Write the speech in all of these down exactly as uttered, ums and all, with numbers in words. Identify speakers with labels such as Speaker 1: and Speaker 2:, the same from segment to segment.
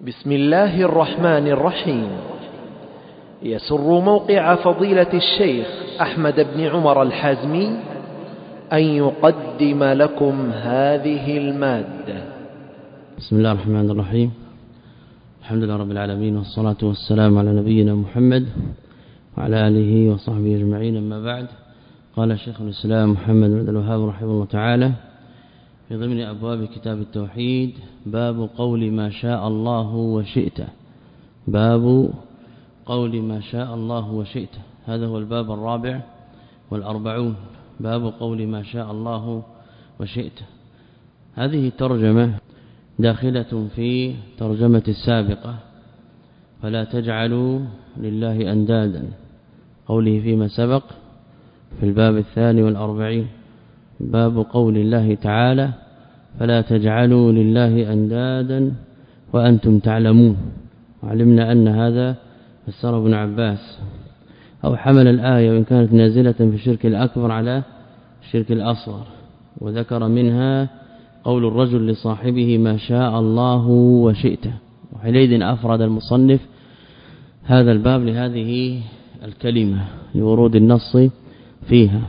Speaker 1: بسم الله الرحمن الرحيم. يسر موقع فضيلة الشيخ أحمد بن عمر الحازمي أن يقدم لكم هذه المادة.
Speaker 2: بسم الله الرحمن الرحيم. الحمد لله رب العالمين، والصلاة والسلام على نبينا محمد وعلى آله وصحبه أجمعين، أما بعد. قال شيخ الإسلام محمد بن عبد الوهاب رحمه الله تعالى في ضمن أبواب كتاب التوحيد: باب قول ما شاء الله وشئت. باب قول ما شاء الله وشئت، هذا هو الباب الرابع والأربعون. باب قول ما شاء الله وشئت، هذه ترجمة داخلة في ترجمة السابقة: فلا تجعلوا لله أندادا، قوله فيما سبق في الباب الثاني والأربعين. باب قول الله تعالى: فلا تجعلوا لله أندادا وأنتم تعلمون. وعلمنا أن هذا فسره ابن عباس، أو حمل الآية وإن كانت نازلة في الشرك الأكبر على الشرك الأصغر، وذكر منها قول الرجل لصاحبه: ما شاء الله وشئت. وحينئذ أفرد المصنف هذا الباب لهذه الكلمة لورود النص فيها.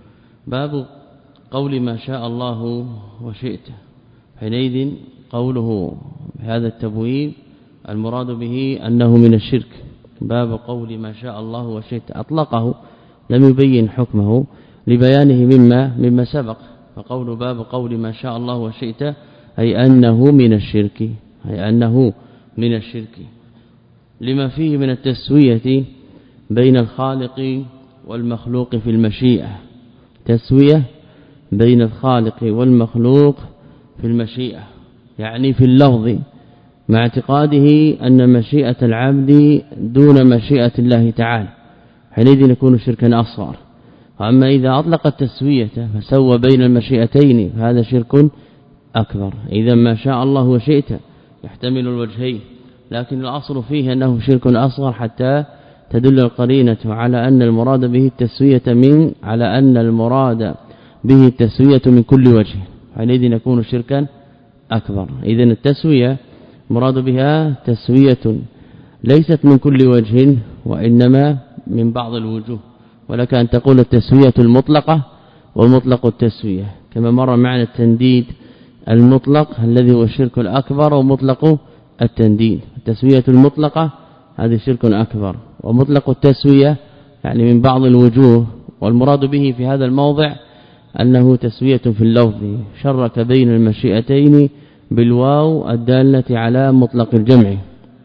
Speaker 2: باب قول ما شاء الله وشئت، حينئذ قوله بهذا التبويب المراد به أنه من الشرك. باب قول ما شاء الله وشئت أطلقه، لم يبين حكمه لبيانه مما مما سبق. فقول باب قول ما شاء الله وشئت أي أنه من الشرك، أي أنه من الشرك لما فيه من التسوية بين الخالق والمخلوق في المشيئة. تسوية بين الخالق والمخلوق في المشيئة، يعني في اللفظ، مع اعتقاده أن مشيئة العبد دون مشيئة الله تعالى، حينئذ يكون شركا أصغر. أما إذا أطلق التسوية فسوى بين المشيئتين فهذا شرك أكبر. إذا ما شاء الله وشئت يحتمل الوجهين، لكن الأصل فيه أنه شرك أصغر حتى تدل القرينة على أن المراد به التسوية من على أن المراد به التسوية من كل وجه، حينئذ يكون شركا أكبر. إذن التسوية مراد بها تسوية ليست من كل وجه وإنما من بعض الوجوه، ولك أن تقول التسوية المطلقة ومطلق التسوية، كما مر معنا التنديد المطلق الذي هو الشرك الأكبر ومطلق التنديد. التسوية المطلقة هذه شرك أكبر، ومطلق التسوية يعني من بعض الوجوه، والمراد به في هذا الموضع أنه تسوية في اللفظ، شرك بين المشيئتين بالواو الدالة على مطلق الجمع.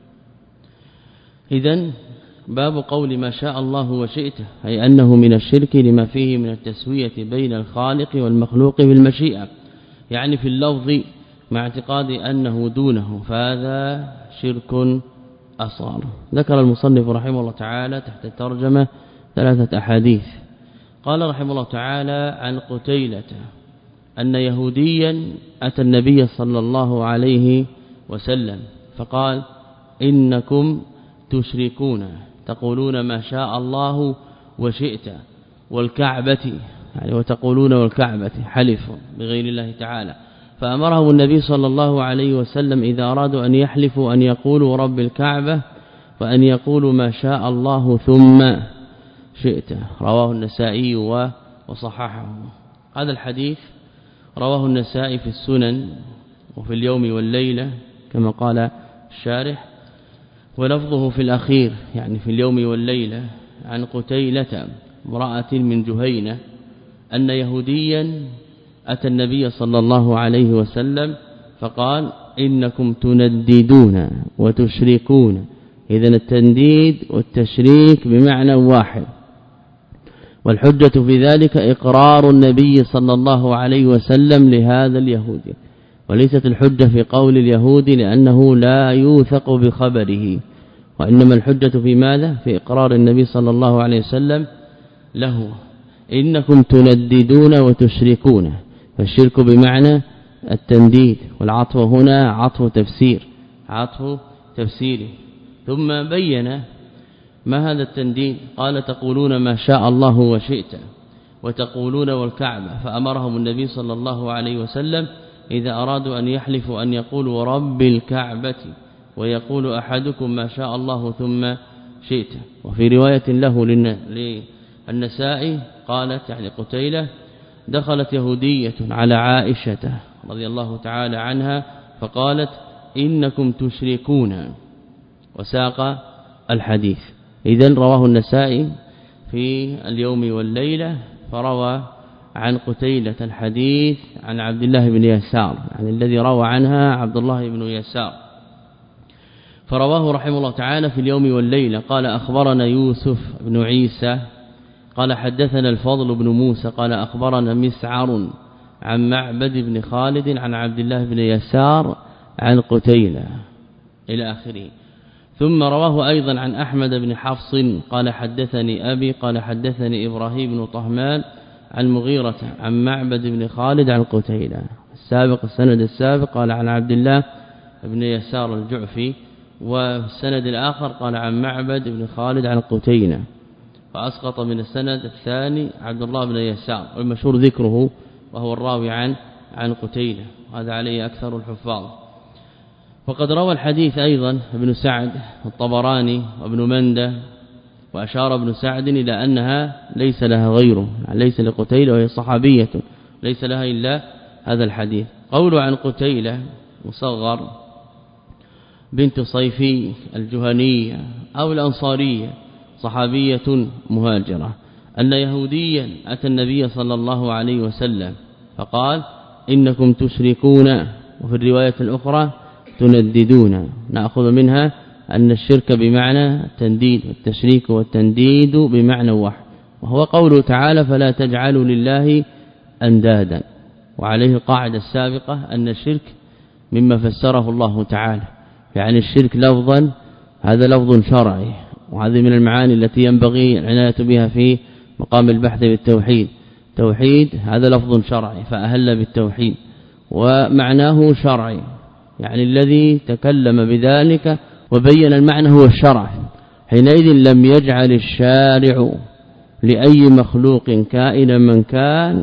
Speaker 2: إذن باب قول ما شاء الله وشئت أي أنه من الشرك لما فيه من التسوية بين الخالق والمخلوق بالمشيئة، يعني في اللفظ مع اعتقاد أنه دونه، فهذا شرك أصغر. ذكر المصنف رحمه الله تعالى تحت الترجمة ثلاثة أحاديث. قال رحمه الله تعالى عن قتيلة أن يهوديا أتى النبي صلى الله عليه وسلم فقال: إنكم تشركون تقولون ما شاء الله وشئت والكعبة، يعني وتقولون والكعبة حلف بغير الله تعالى. فأمرهم النبي صلى الله عليه وسلم إذا أرادوا أن يحلفوا أن يقولوا رب الكعبة وأن يقولوا ما شاء الله ثم شئت. رواه النسائي وصححه. هذا الحديث رواه النسائي في السنن وفي اليوم والليلة كما قال الشارح، ولفظه في الأخير يعني في اليوم والليلة عن قتيلة امرأة من جهينة أن يهوديا أتى النبي صلى الله عليه وسلم فقال: إنكم تنددون وتشركون. إذن التنديد والتشريك بمعنى واحد، والحجة في ذلك إقرار النبي صلى الله عليه وسلم لهذا اليهودي، وليست الحجة في قول اليهودي لأنه لا يوثق بخبره، وإنما الحجة في ماذا؟ في إقرار النبي صلى الله عليه وسلم له. إنكم تنددون وتشركون، فالشرك بمعنى التنديد، والعطف هنا عطف تفسير، عطف تفسيري. ثم بين ما هذا التنديد، قال: تقولون ما شاء الله وشئت وتقولون والكعبة. فأمرهم النبي صلى الله عليه وسلم إذا أرادوا أن يحلفوا أن يقولوا رب الكعبة ويقول أحدكم ما شاء الله ثم شئت. وفي رواية له للنسائي قالت يعني قتيلة دخلت يهودية على عائشة رضي الله تعالى عنها فقالت إنكم تشركون وساق الحديث. إذن رواه النسائي في اليوم والليلة فروى عن قتيلة الحديث عن عبد الله بن يسار يعني الذي روى عنها عبد الله بن يسار فرواه رحمه الله تعالى في اليوم والليلة. قال أخبرنا يوسف بن عيسى قال حدثنا الفضل بن موسى قال أخبرنا مسعر عن معبد بن خالد عن عبد الله بن يسار عن قتيلة إلى آخره. ثم رواه أيضا عن أحمد بن حفص قال حدثني أبي قال حدثني إبراهيم بن طهمان عن مغيرة عن معبد بن خالد عن قتيلة. السابق السند السابق قال عن عبد الله بن يسار الجعفي والسند الآخر قال عن معبد بن خالد عن قتيلة فأسقط من السند الثاني عبد الله بن يسار والمشهور ذكره وهو الراوي عن عن قتيلة هذا عليه أكثر الحفاظ. وقد روى الحديث أيضا ابن سعد الطبراني وابن مندة وأشار ابن سعد إلى أنها ليس لها غيره يعني ليس لقتيلة وهي صحابية ليس لها إلا هذا الحديث. قوله عن قتيلة مصغر بنت صيفي الجهنية أو الأنصارية صحابية مهاجرة أن يهوديا أتى النبي صلى الله عليه وسلم فقال إنكم تشركون وفي الرواية الأخرى تنددون. نأخذ منها أن الشرك بمعنى التنديد والتشريك والتنديد بمعنى واحد وهو قوله تعالى فلا تجعلوا لله أندادا. وعليه القاعدة السابقة أن الشرك مما فسره الله تعالى يعني الشرك لفظا هذا لفظ شرعي وهذه من المعاني التي ينبغي العناية بها في مقام البحث بالتوحيد. توحيد هذا لفظ شرعي فأهل بالتوحيد ومعناه شرعي يعني الذي تكلم بذلك وبين المعنى هو الشرع. حينئذ لم يجعل الشارع لأي مخلوق كائنا من كان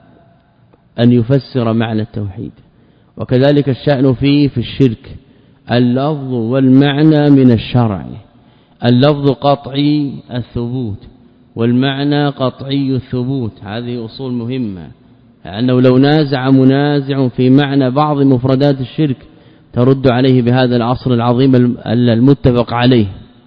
Speaker 2: أن يفسر معنى التوحيد. وكذلك الشأن فيه في الشرك اللفظ والمعنى من الشرع. اللفظ قطعي الثبوت والمعنى قطعي الثبوت هذه أصول مهمة لأنه لو نازع منازع في معنى بعض مفردات الشرك ترد عليه بهذا العصر العظيم المتفق عليه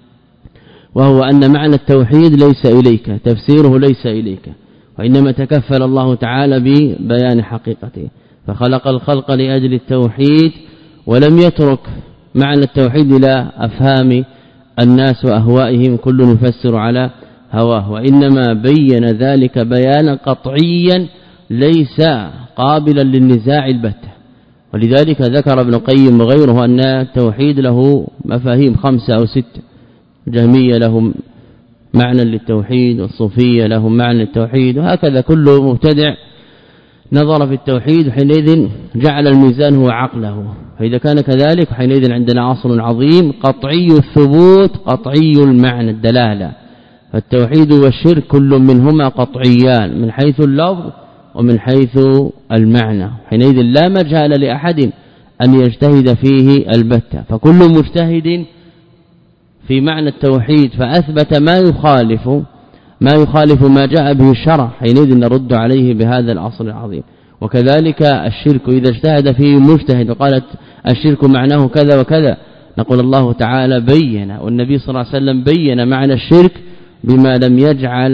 Speaker 2: وهو أن معنى التوحيد ليس إليك تفسيره ليس إليك وإنما تكفل الله تعالى ببيان حقيقته فخلق الخلق لأجل التوحيد ولم يترك معنى التوحيد إلى أفهام الناس وأهوائهم كل يفسر على هواه وإنما بين ذلك بيانا قطعيا ليس قابلا للنزاع البتة. ولذلك ذكر ابن القيم وغيره أن التوحيد له مفاهيم خمسة أو ستة. الجهمية لهم معنى للتوحيد والصوفية لهم معنى للتوحيد وهكذا كل مبتدع نظر في التوحيد حينئذ جعل الميزان هو عقله. فإذا كان كذلك حينئذ عندنا عصر عظيم قطعي الثبوت قطعي المعنى الدلالة. فالتوحيد والشرك كل منهما قطعيان من حيث اللفظ ومن حيث المعنى حينئذ لا مجال لأحد أن يجتهد فيه البتة. فكل مجتهد في معنى التوحيد فأثبت ما يخالف ما يخالف ما جاء به الشرع حينئذ نرد عليه بهذا العصر العظيم. وكذلك الشرك إذا اجتهد فيه مجتهد وقالت الشرك معناه كذا وكذا نقول الله تعالى بين والنبي صلى الله عليه وسلم بين معنى الشرك بما لم يجعل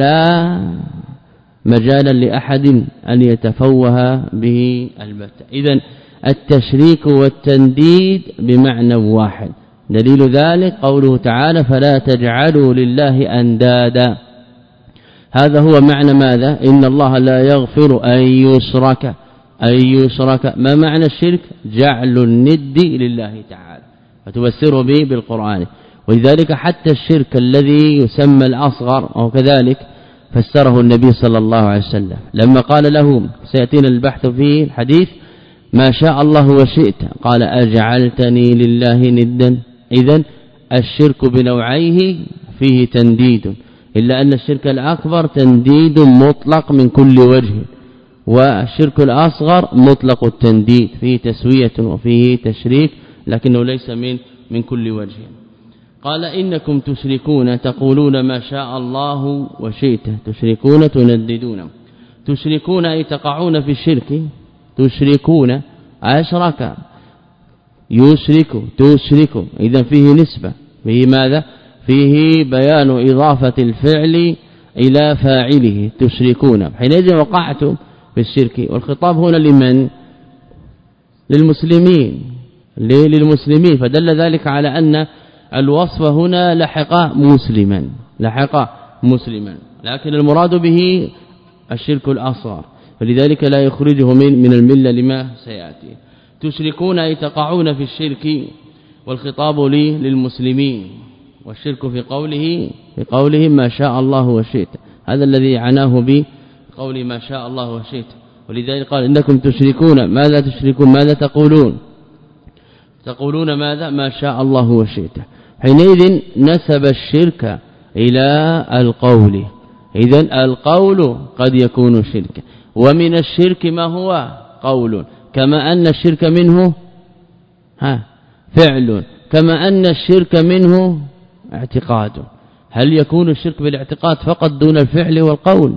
Speaker 2: مجالا لأحد أن يتفوه به البتة. إذن التشريك والتنديد بمعنى واحد. دليل ذلك قوله تعالى فلا تجعلوا لله أندادا. هذا هو معنى ماذا؟ إن الله لا يغفر أن يشرك أن يشرك. ما معنى الشرك؟ جعل الند لله تعالى فتفسره به بالقرآن. ولذلك حتى الشرك الذي يسمى الأصغر أو كذلك فسره النبي صلى الله عليه وسلم لما قال له سيأتينا البحث في الحديث ما شاء الله وشئت قال أجعلتني لله ندا. إذن الشرك بنوعيه فيه تنديد إلا أن الشرك الأكبر تنديد مطلق من كل وجه والشرك الأصغر مطلق التنديد فيه تسوية وفيه تشريك لكنه ليس من من كل وجه. قال إنكم تشركون تقولون ما شاء الله وشئت تشركون تنددون. تشركون أي تقعون في الشرك. تشركون أشرك يشرك تشرك إذا فيه نسبة فيه ماذا فيه بيان إضافة الفعل إلى فاعله تشركون حينئذ وقعتم في الشرك. والخطاب هنا لمن للمسلمين للمسلمين فدل ذلك على أن الوصف هنا لحق مسلما لحق مسلما لكن المراد به الشرك الأصغر فلذلك لا يخرجه من من الملة لما سيأتي. تشركون أي تقعون في الشرك والخطاب لي للمسلمين والشرك في قوله في قوله ما شاء الله وشئت هذا الذي عناه بقول ما شاء الله وشئت. ولذلك قال إنكم تشركون ماذا تشركون ماذا تقولون تقولون ماذا ما شاء الله وشئت. حينئذ نسب الشرك إلى القول. إذن القول قد يكون شركا ومن الشرك ما هو قول كما أن الشرك منه ها فعل كما أن الشرك منه اعتقاد. هل يكون الشرك بالاعتقاد فقط دون الفعل والقول؟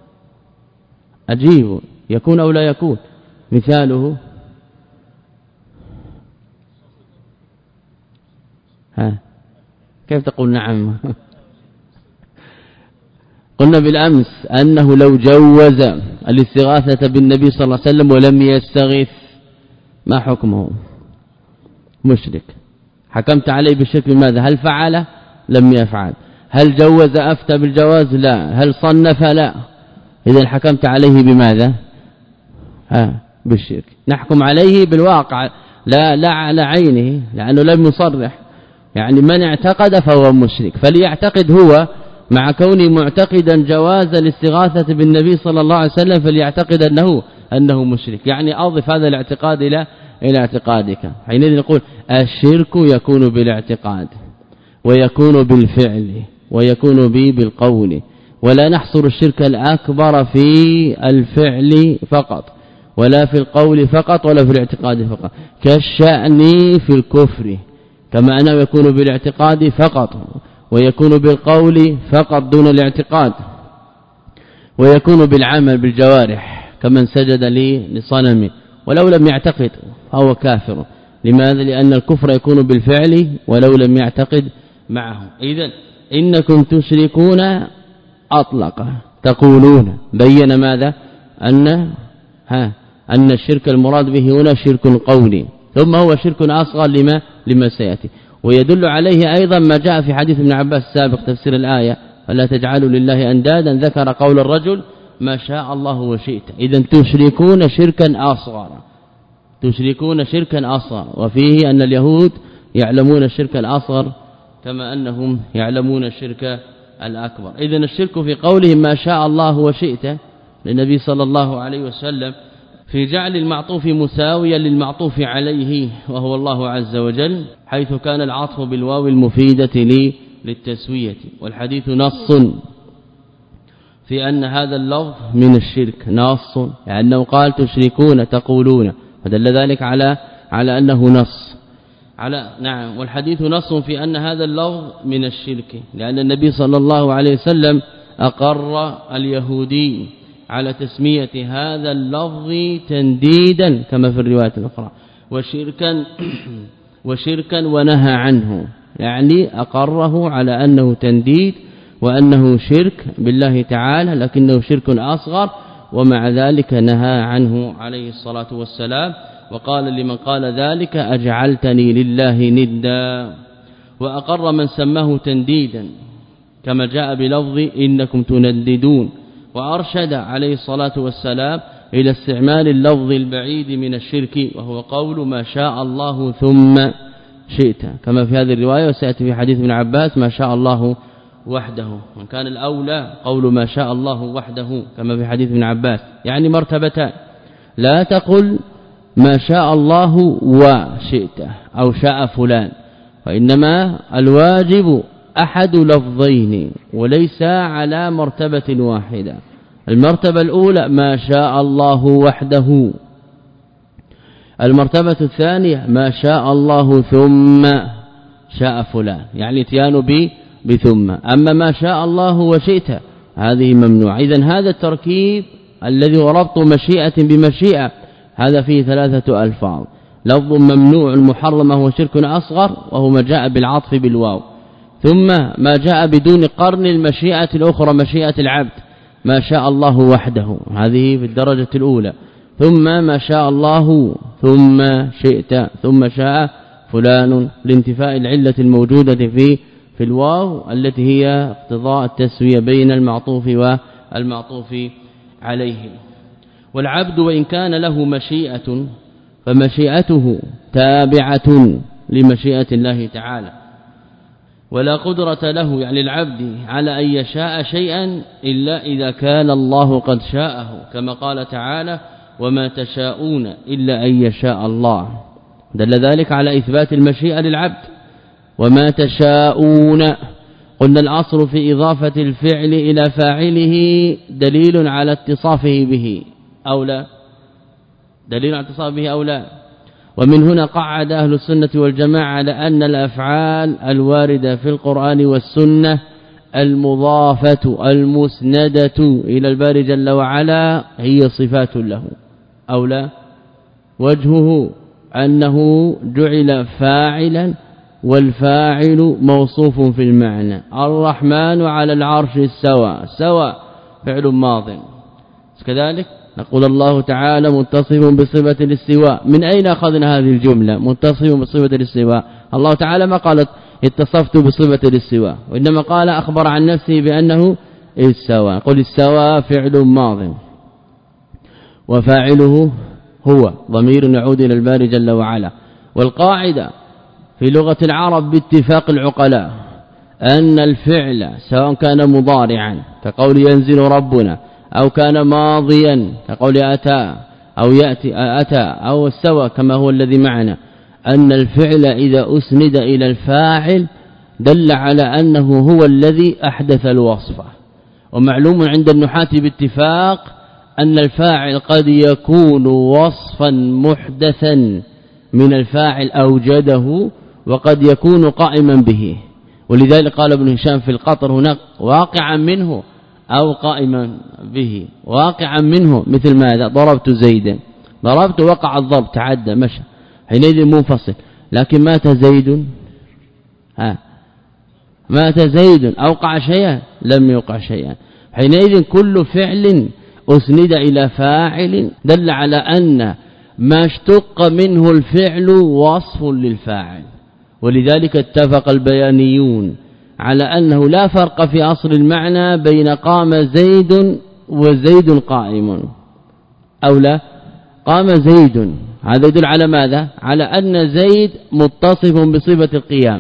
Speaker 2: أجيب يكون أو لا يكون؟ مثاله ها كيف تقول نعم؟ قلنا بالأمس أنه لو جوز الاستغاثة بالنبي صلى الله عليه وسلم ولم يستغيث ما حكمه؟ مشرك. حكمت عليه بالشرك بماذا؟ هل فعل؟ لم يفعل. هل جوز أفتى بالجواز؟ لا. هل صنف؟ لا. إذا حكمت عليه بماذا؟ ها بالشرك. نحكم عليه بالواقع لا لا على عينه لأنه لم يصرح. يعني من اعتقد فهو مشرك فليعتقد هو مع كونه معتقدا جواز الاستغاثة بالنبي صلى الله عليه وسلم فليعتقد أنه أنه مشرك. يعني أضف هذا الاعتقاد إلى إلى اعتقادك. حينئذ نقول الشرك يكون بالاعتقاد ويكون بالفعل ويكون به بالقول ولا نحصر الشرك الأكبر في الفعل فقط ولا في القول فقط ولا في الاعتقاد فقط كالشأن في الكفر كما أنه يكون بالاعتقاد فقط ويكون بالقول فقط دون الاعتقاد ويكون بالعمل بالجوارح كمن سجد لي لصنم ولو لم يعتقد فهو كافر. لماذا؟ لأن الكفر يكون بالفعل ولو لم يعتقد معه. إذن إنكم تشركون أطلق تقولون بين ماذا أن ها أن الشرك المراد به هنا شرك قولي ثم هو شرك أصغر لما لما سيأتي. ويدل عليه أيضا ما جاء في حديث ابن عباس السابق تفسير الآية فلا تجعلوا لله أندادا ذكر قول الرجل ما شاء الله وشئت. إذن تشركون شركا أصغر تشركون شركا أصغر وفيه أن اليهود يعلمون الشرك الأصغر كما أنهم يعلمون الشرك الأكبر. إذن الشرك في قولهم ما شاء الله وشئت للنبي صلى الله عليه وسلم في جعل المعطوف مساويا للمعطوف عليه وهو الله عز وجل حيث كان العطف بالواو المفيدة لي للتسوية. والحديث نص في أن هذا اللفظ من الشرك نص لأنه قال تشركون تقولون فدل ذلك على على أنه نص على نعم. والحديث نص في أن هذا اللفظ من الشرك لأن النبي صلى الله عليه وسلم أقر اليهودي على تسمية هذا اللفظ تنديدا كما في الرواية الأخرى وشركا وشركا ونهى عنه يعني أقره على أنه تنديد وأنه شرك بالله تعالى لكنه شرك أصغر ومع ذلك نهى عنه عليه الصلاة والسلام. وقال لمن قال ذلك أجعلتني لله ندا. وأقر من سماه تنديدا كما جاء بلفظ إنكم تنددون. وأرشد عليه الصلاة والسلام إلى استعمال اللفظ البعيد من الشرك وهو قول ما شاء الله ثم شئت كما في هذه الرواية وسيأتي في حديث ابن عباس ما شاء الله وحده وان كان الأولى قول ما شاء الله وحده كما في حديث ابن عباس يعني مرتبتان. لا تقل ما شاء الله وشئت أو شاء فلان وإنما الواجب أحد لفظين وليس على مرتبة واحدة. المرتبة الأولى ما شاء الله وحده. المرتبة الثانية ما شاء الله ثم شاء فلان يعني اتيان ب بثم. أما ما شاء الله وشئت هذه ممنوع. إذن هذا التركيب الذي هو ربط مشيئة بمشيئة هذا فيه ثلاثة ألفاظ. لفظ ممنوع محرم هو شرك أصغر وهو ما جاء بالعطف بالواو، ثم ما جاء بدون قرن المشيئة الأخرى مشيئة العبد ما شاء الله وحده هذه في الدرجة الأولى، ثم ما شاء الله ثم شئت ثم شاء فلان لانتفاء العلة الموجودة في في الواو التي هي اقتضاء التسوية بين المعطوف والمعطوف عليه. والعبد وإن كان له مشيئة فمشيئته تابعة لمشيئة الله تعالى، ولا قدرة له يعني العبد على أن يشاء شيئا إلا إذا كان الله قد شاءه، كما قال تعالى وما تشاءون إلا أن يشاء الله. دل ذلك على إثبات المشيئة للعبد. وما تشاءون قلنا الأصل في إضافة الفعل إلى فاعله دليل على اتصافه به أو لا، دليل على اتصافه به أو لا. ومن هنا قعد أهل السنة والجماعة على أن الأفعال الواردة في القرآن والسنة المضافة المسندة إلى الباري جل وعلا هي صفات له أو لا. وجهه أنه جعل فاعلا والفاعل موصوف في المعنى. الرحمن على العرش استوى، استوى فعل ماض. كذلك نقول الله تعالى متصف بصفة الاستواء. من أين أخذنا هذه الجملة متصف بصفة الاستواء؟ الله تعالى ما قالت اتصفت بصفة الاستواء، وإنما قال أخبر عن نفسه بأنه استوى. قل استوى فعل ماض وفاعله هو ضمير يعود إلى الباري جل وعلا. والقاعدة في لغة العرب باتفاق العقلاء أن الفعل سواء كان مضارعا كقول ينزل ربنا أو كان ماضيا كقول أتى أو يأتي أتى أو استوى كما هو الذي معنا، أن الفعل إذا أسند إلى الفاعل دل على أنه هو الذي أحدث الوصف. ومعلوم عند النحاة باتفاق أن الفاعل قد يكون وصفا محدثا من الفاعل أوجده وقد يكون قائما به. ولذلك قال ابن هشام في القطر هناك واقعا منه أو قائما به. واقعا منه مثل ماذا؟ ضربت زيدا، ضربت وقع الضرب تعدى مشى حينئذ منفصل. لكن مات زيد ها مات زيد أوقع شيئا لم يوقع شيئا. حينئذ كل فعل أسند إلى فاعل دل على أن ما اشتق منه الفعل وصف للفاعل. ولذلك اتفق البيانيون على أنه لا فرق في أصل المعنى بين قام زيد وزيد قائم أو لا. قام زيد هذا يدل على ماذا؟ على أن زيد متصف بصفة القيام.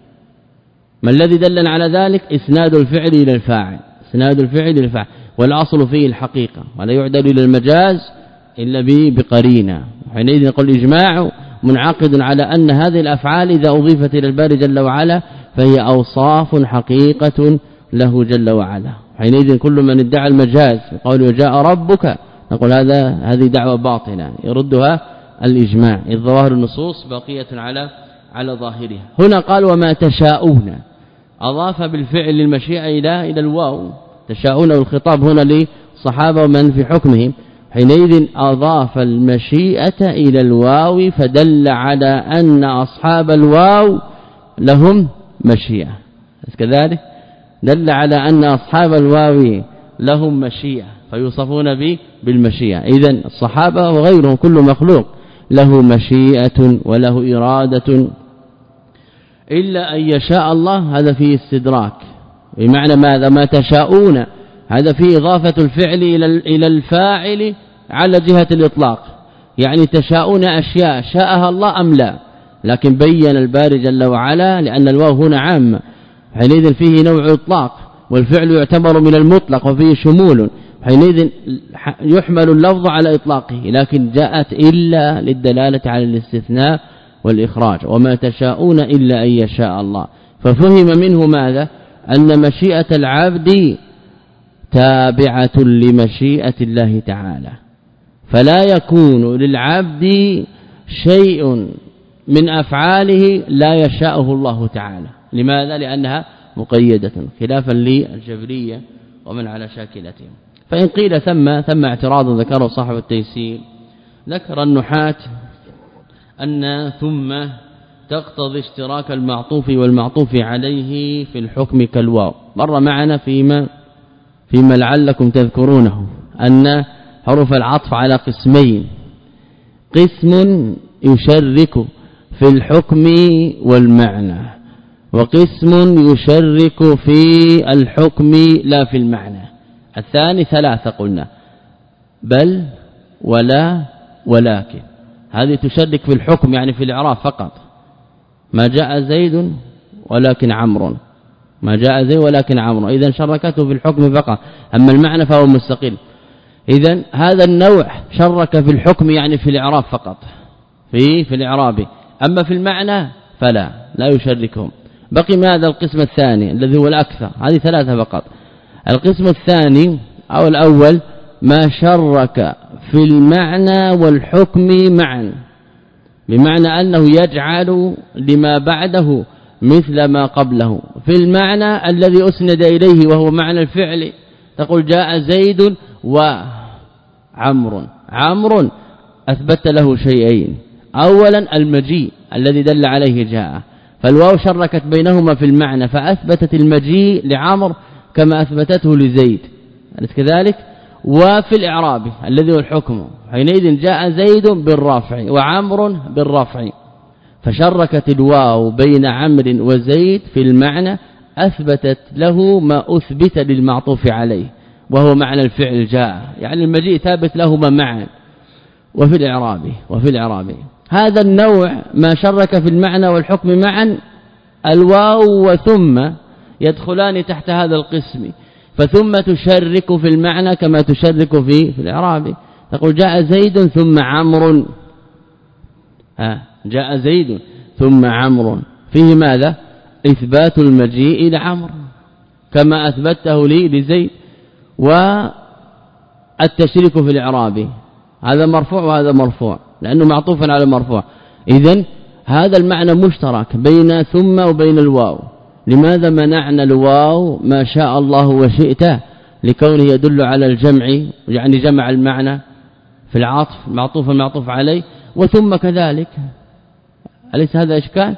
Speaker 2: ما الذي دلنا على ذلك؟ إسناد الفعل إلى الفاعل، إسناد الفعل إلى الفاعل، والأصل فيه الحقيقة ولا يعدل إلى المجاز إلا بقرينة. حينئذ نقول الإجماع منعقد على أن هذه الأفعال إذا أضيفت إلى الباري جل وعلا فهي أوصاف حقيقة له جل وعلا. حينئذ كل من ادعى المجاز قال وجاء ربك نقول هذا هذه دعوة باطلة يردها الإجماع، إذ ظواهر النصوص باقية على على ظاهرها. هنا قال وما تشاءون، أضاف بالفعل المشيئة إلى إلى الواو. تشاءون والخطاب هنا للصحابة ومن في حكمهم. حينئذ أضاف المشيئة إلى الواو فدل على أن أصحاب الواو لهم مشيئة. كذلك دل على أن أصحاب الواو لهم مشيئة فيوصفون به بالمشيئة. إذن الصحابة وغيرهم كل مخلوق له مشيئة وله إرادة إلا أن يشاء الله. هذا فيه استدراك بمعنى ماذا؟ ما تشاءون هذا فيه إضافة الفعل إلى إلى الفاعل على جهة الإطلاق، يعني تشاءون أشياء شاءها الله أم لا. لكن بين الباري جل وعلا لأن الواو هنا عامة حينئذ فيه نوع إطلاق، والفعل يعتبر من المطلق وفيه شمول، حينئذ يحمل اللفظ على إطلاقه، لكن جاءت إلا للدلالة على الاستثناء والإخراج. وما تشاءون إلا أن يشاء الله. ففهم منه ماذا؟ أن مشيئة العبد تابعة لمشيئة الله تعالى، فلا يكون للعبد شيء من أفعاله لا يشاءه الله تعالى. لماذا؟ لأنها مقيدة خلافا للجبرية ومن على شاكلتهم. فإن قيل ثم ثم اعتراض ذكره صاحب التيسير، ذكر النحاة أن ثم تقتضي اشتراك المعطوف والمعطوف عليه في الحكم كالواو. مر معنا فيما فيما لعلكم تذكرونه أن حروف العطف على قسمين، قسم يشرك في الحكم والمعنى، وقسم يشرك في الحكم لا في المعنى. الثاني ثلاثة قلنا، بل ولا ولكن، هذه تشرك في الحكم يعني في الإعراب فقط، ما جاء زيد ولكن عمرو، ما جاء زيد ولكن عمرو، إذا شركته في الحكم فقط، أما المعنى فهو مستقل. إذا هذا النوع شرك في الحكم يعني في الإعراب فقط، في في الإعراب، أما في المعنى فلا لا يشركهم. بقي ماذا؟ القسم الثاني الذي هو الأكثر، هذه ثلاثة فقط. القسم الثاني أو الأول ما شرك في المعنى والحكم معا، بمعنى أنه يجعل لما بعده مثل ما قبله في المعنى الذي أسند إليه وهو معنى الفعل. تقول جاء زيد وعمر، عمر أثبت له شيئين، أولا المجيء الذي دل عليه جاء، فالواو شركت بينهما في المعنى فأثبتت المجيء لعمر كما أثبتته لزيد، أليس كذلك؟ وفي الإعراب الذي هو الحكم حينئذ جاء زيد بالرفع وعمر بالرفع، فشركت الواو بين عمرو وزيد في المعنى، أثبتت له ما أثبت للمعطوف عليه وهو معنى الفعل جاء، يعني المجيء ثابت لهما معا وفي الإعراب وفي الإعراب. هذا النوع ما شرك في المعنى والحكم معا، الواو وثم يدخلان تحت هذا القسم، فثم تشرك في المعنى كما تشرك في في الإعراب. تقول جاء زيد ثم عمرو، ها جاء زيد ثم عمرو، فيه ماذا؟ إثبات المجيء لعمرو كما أثبته لي لزيد، والتشريك في الإعراب، هذا مرفوع وهذا مرفوع لأنه معطوف على مرفوع. إذن هذا المعنى مشترك بين ثم وبين الواو. لماذا منعنا الواو ما شاء الله وشئت؟ لكونه يدل على الجمع، يعني جمع المعنى في العطف معطوف المعطوف عليه، وثم كذلك. أليس هذا إشكال؟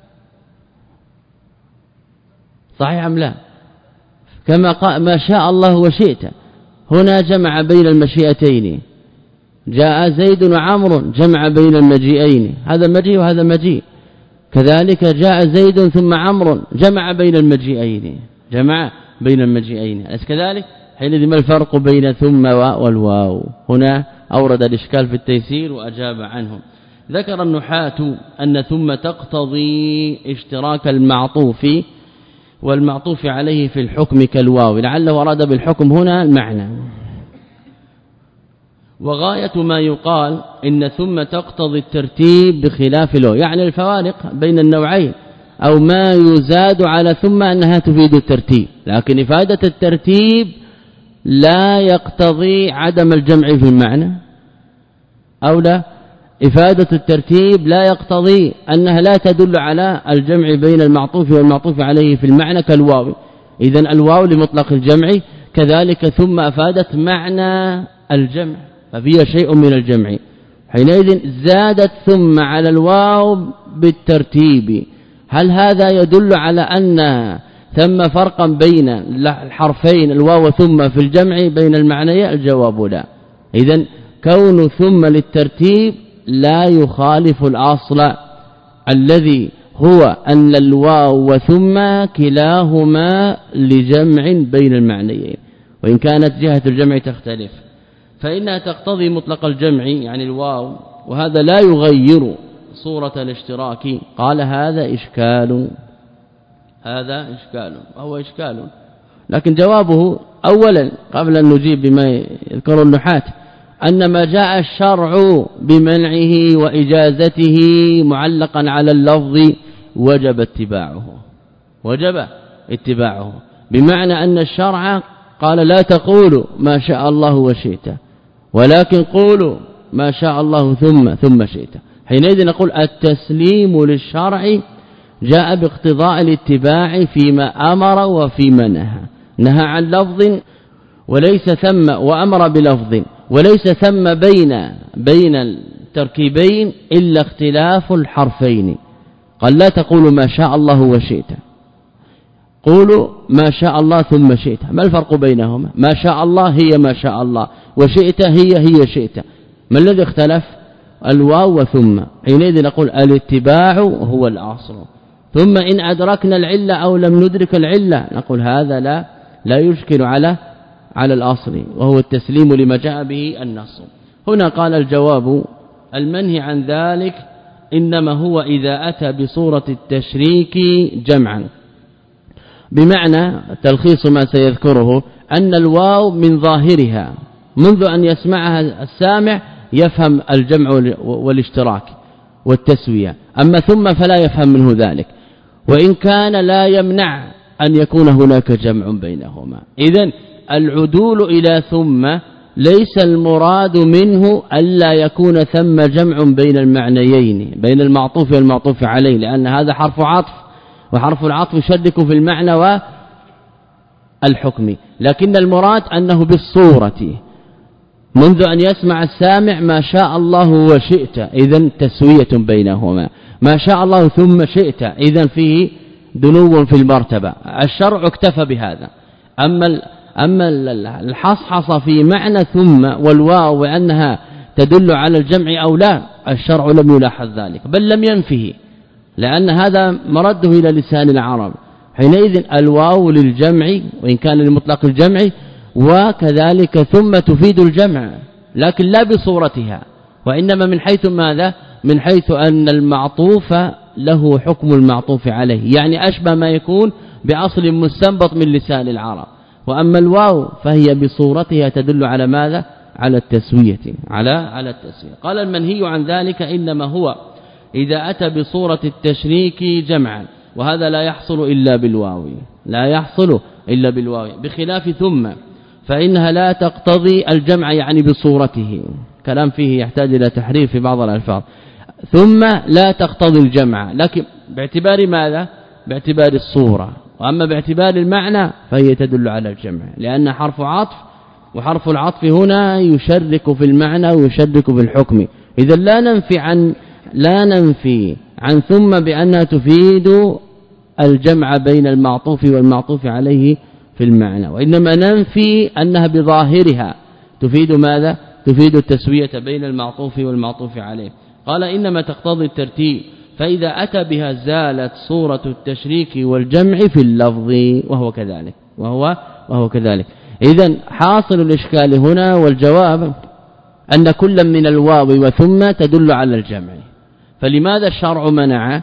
Speaker 2: صحيح أم لا؟ كما قال ما شاء الله وشئت، هنا جمع بين المشيئتين، جاء زيد وعمر جمع بين المجيئين، هذا مجيء وهذا مجيء. كذلك جاء زيد ثم عمرو جمع بين المجيئين، جمع بين المجيئين، أليس كذلك؟ حينئذ ما الفرق بين ثم والواو؟ هنا أورد الإشكال في التيسير وأجاب عنه. ذكر النحاة أن ثم تقتضي اشتراك المعطوف والمعطوف عليه في الحكم كالواو، لعله أراد بالحكم هنا المعنى. وغاية ما يقال إن ثم تقتضي الترتيب بخلاف الواو، يعني الفوارق بين النوعين، أو ما يزاد على ثم أنها تفيد الترتيب، لكن إفادة الترتيب لا يقتضي عدم الجمع في المعنى، أو لا إفادة الترتيب لا يقتضي أنها لا تدل على الجمع بين المعطوف والمعطوف عليه في المعنى كالواو. إذن الواو لمطلق الجمع، كذلك ثم أفادت معنى الجمع ففيها شيء من الجمع، حينئذ زادت ثم على الواو بالترتيب. هل هذا يدل على أن ثم فرقا بين الحرفين الواو ثم في الجمع بين المعنيين؟ الجواب لا. إذن كون ثم للترتيب لا يخالف الأصل الذي هو أن الواو وثم كلاهما لجمع بين المعنيين، وإن كانت جهة الجمع تختلف، فإنها تقتضي مطلق الجمع يعني الواو، وهذا لا يغير صورة الاشتراك. قال هذا إشكال، هذا إشكال وهو إشكال، لكن جوابه أولا قبل أن نجيب بما يذكر النحاة أن ما جاء الشرع بمنعه وإجازته معلقا على اللفظ وجب اتباعه، وجب اتباعه، بمعنى أن الشرع قال لا تقولوا ما شاء الله وشئت، ولكن قولوا ما شاء الله ثم ثم شئت، حينئذ نقول التسليم للشرع جاء باقتضاء الاتباع فيما أمر وفيما نهى نهى عن لفظ وليس ثم وأمر بلفظ وليس ثم بين بين التركيبين إلا اختلاف الحرفين قال لا تقولوا ما شاء الله وشئت قولوا ما شاء الله ثم شئت ما الفرق بينهما ما شاء الله هي ما شاء الله وشئت هي هي شئت ما الذي اختلف الواو وثم حينئذ نقول الاتباع هو الأصل ثم إن أدركنا العلة أو لم ندرك العلة نقول هذا لا لا يشكل على على الأصل وهو التسليم لما جاء به النص هنا قال الجواب المنهي عن ذلك إنما هو إذا أتى بصورة التشريك جمعا بمعنى تلخيص ما سيذكره أن الواو من ظاهرها منذ أن يسمعها السامع يفهم الجمع والاشتراك والتسوية أما ثم فلا يفهم منه ذلك وإن كان لا يمنع أن يكون هناك جمع بينهما إذن العدول إلى ثم ليس المراد منه ألا يكون ثم جمع بين المعنيين بين المعطوف والمعطوف عليه لأن هذا حرف عطف وحرف العطف يشرك في المعنى والحكم لكن المراد أنه بالصورة منذ أن يسمع السامع ما شاء الله وشئت إذن تسوية بينهما ما شاء الله ثم شئت إذن فيه دنو في المرتبة الشرع اكتفى بهذا أما أما الحصحص في معنى ثم والواو وأنها تدل على الجمع أو لا الشرع لم يلاحظ ذلك بل لم ينفه لأن هذا مرده إلى لسان العرب حينئذ الواو للجمع وإن كان لمطلق الجمع وكذلك ثم تفيد الجمع لكن لا بصورتها وإنما من حيث ماذا من حيث أن المعطوف له حكم المعطوف عليه يعني أشبه ما يكون بأصل مستنبط من لسان العرب وأما الواو فهي بصورتها تدل على ماذا على التسوية على على التسوية قال المنهي عن ذلك إنما هو إذا أتى بصورة التشريك جمعا وهذا لا يحصل إلا بالواو لا يحصل إلا بالواو بخلاف ثم فإنها لا تقتضي الجمع يعني بصورته كلام فيه يحتاج إلى تحريف في بعض الألفاظ ثم لا تقتضي الجمع لكن باعتبار ماذا باعتبار الصورة وأما باعتبار المعنى فهي تدل على الجمع لأن حرف عطف وحرف العطف هنا يشرك في المعنى ويشرك في الحكم إذا لا ننفي عن لا ننفي عن ثم بأنها تفيد الجمع بين المعطوف والمعطوف عليه في المعنى وإنما ننفي أنها بظاهرها تفيد ماذا تفيد التسوية بين المعطوف والمعطوف عليه قال إنما تقتضي الترتيب فإذا أتى بها زالت صورة التشريك والجمع في اللفظ وهو كذلك وهو وهو كذلك إذن حاصل الإشكال هنا والجواب أن كل من الواو وثم تدل على الجمع فلماذا الشرع منع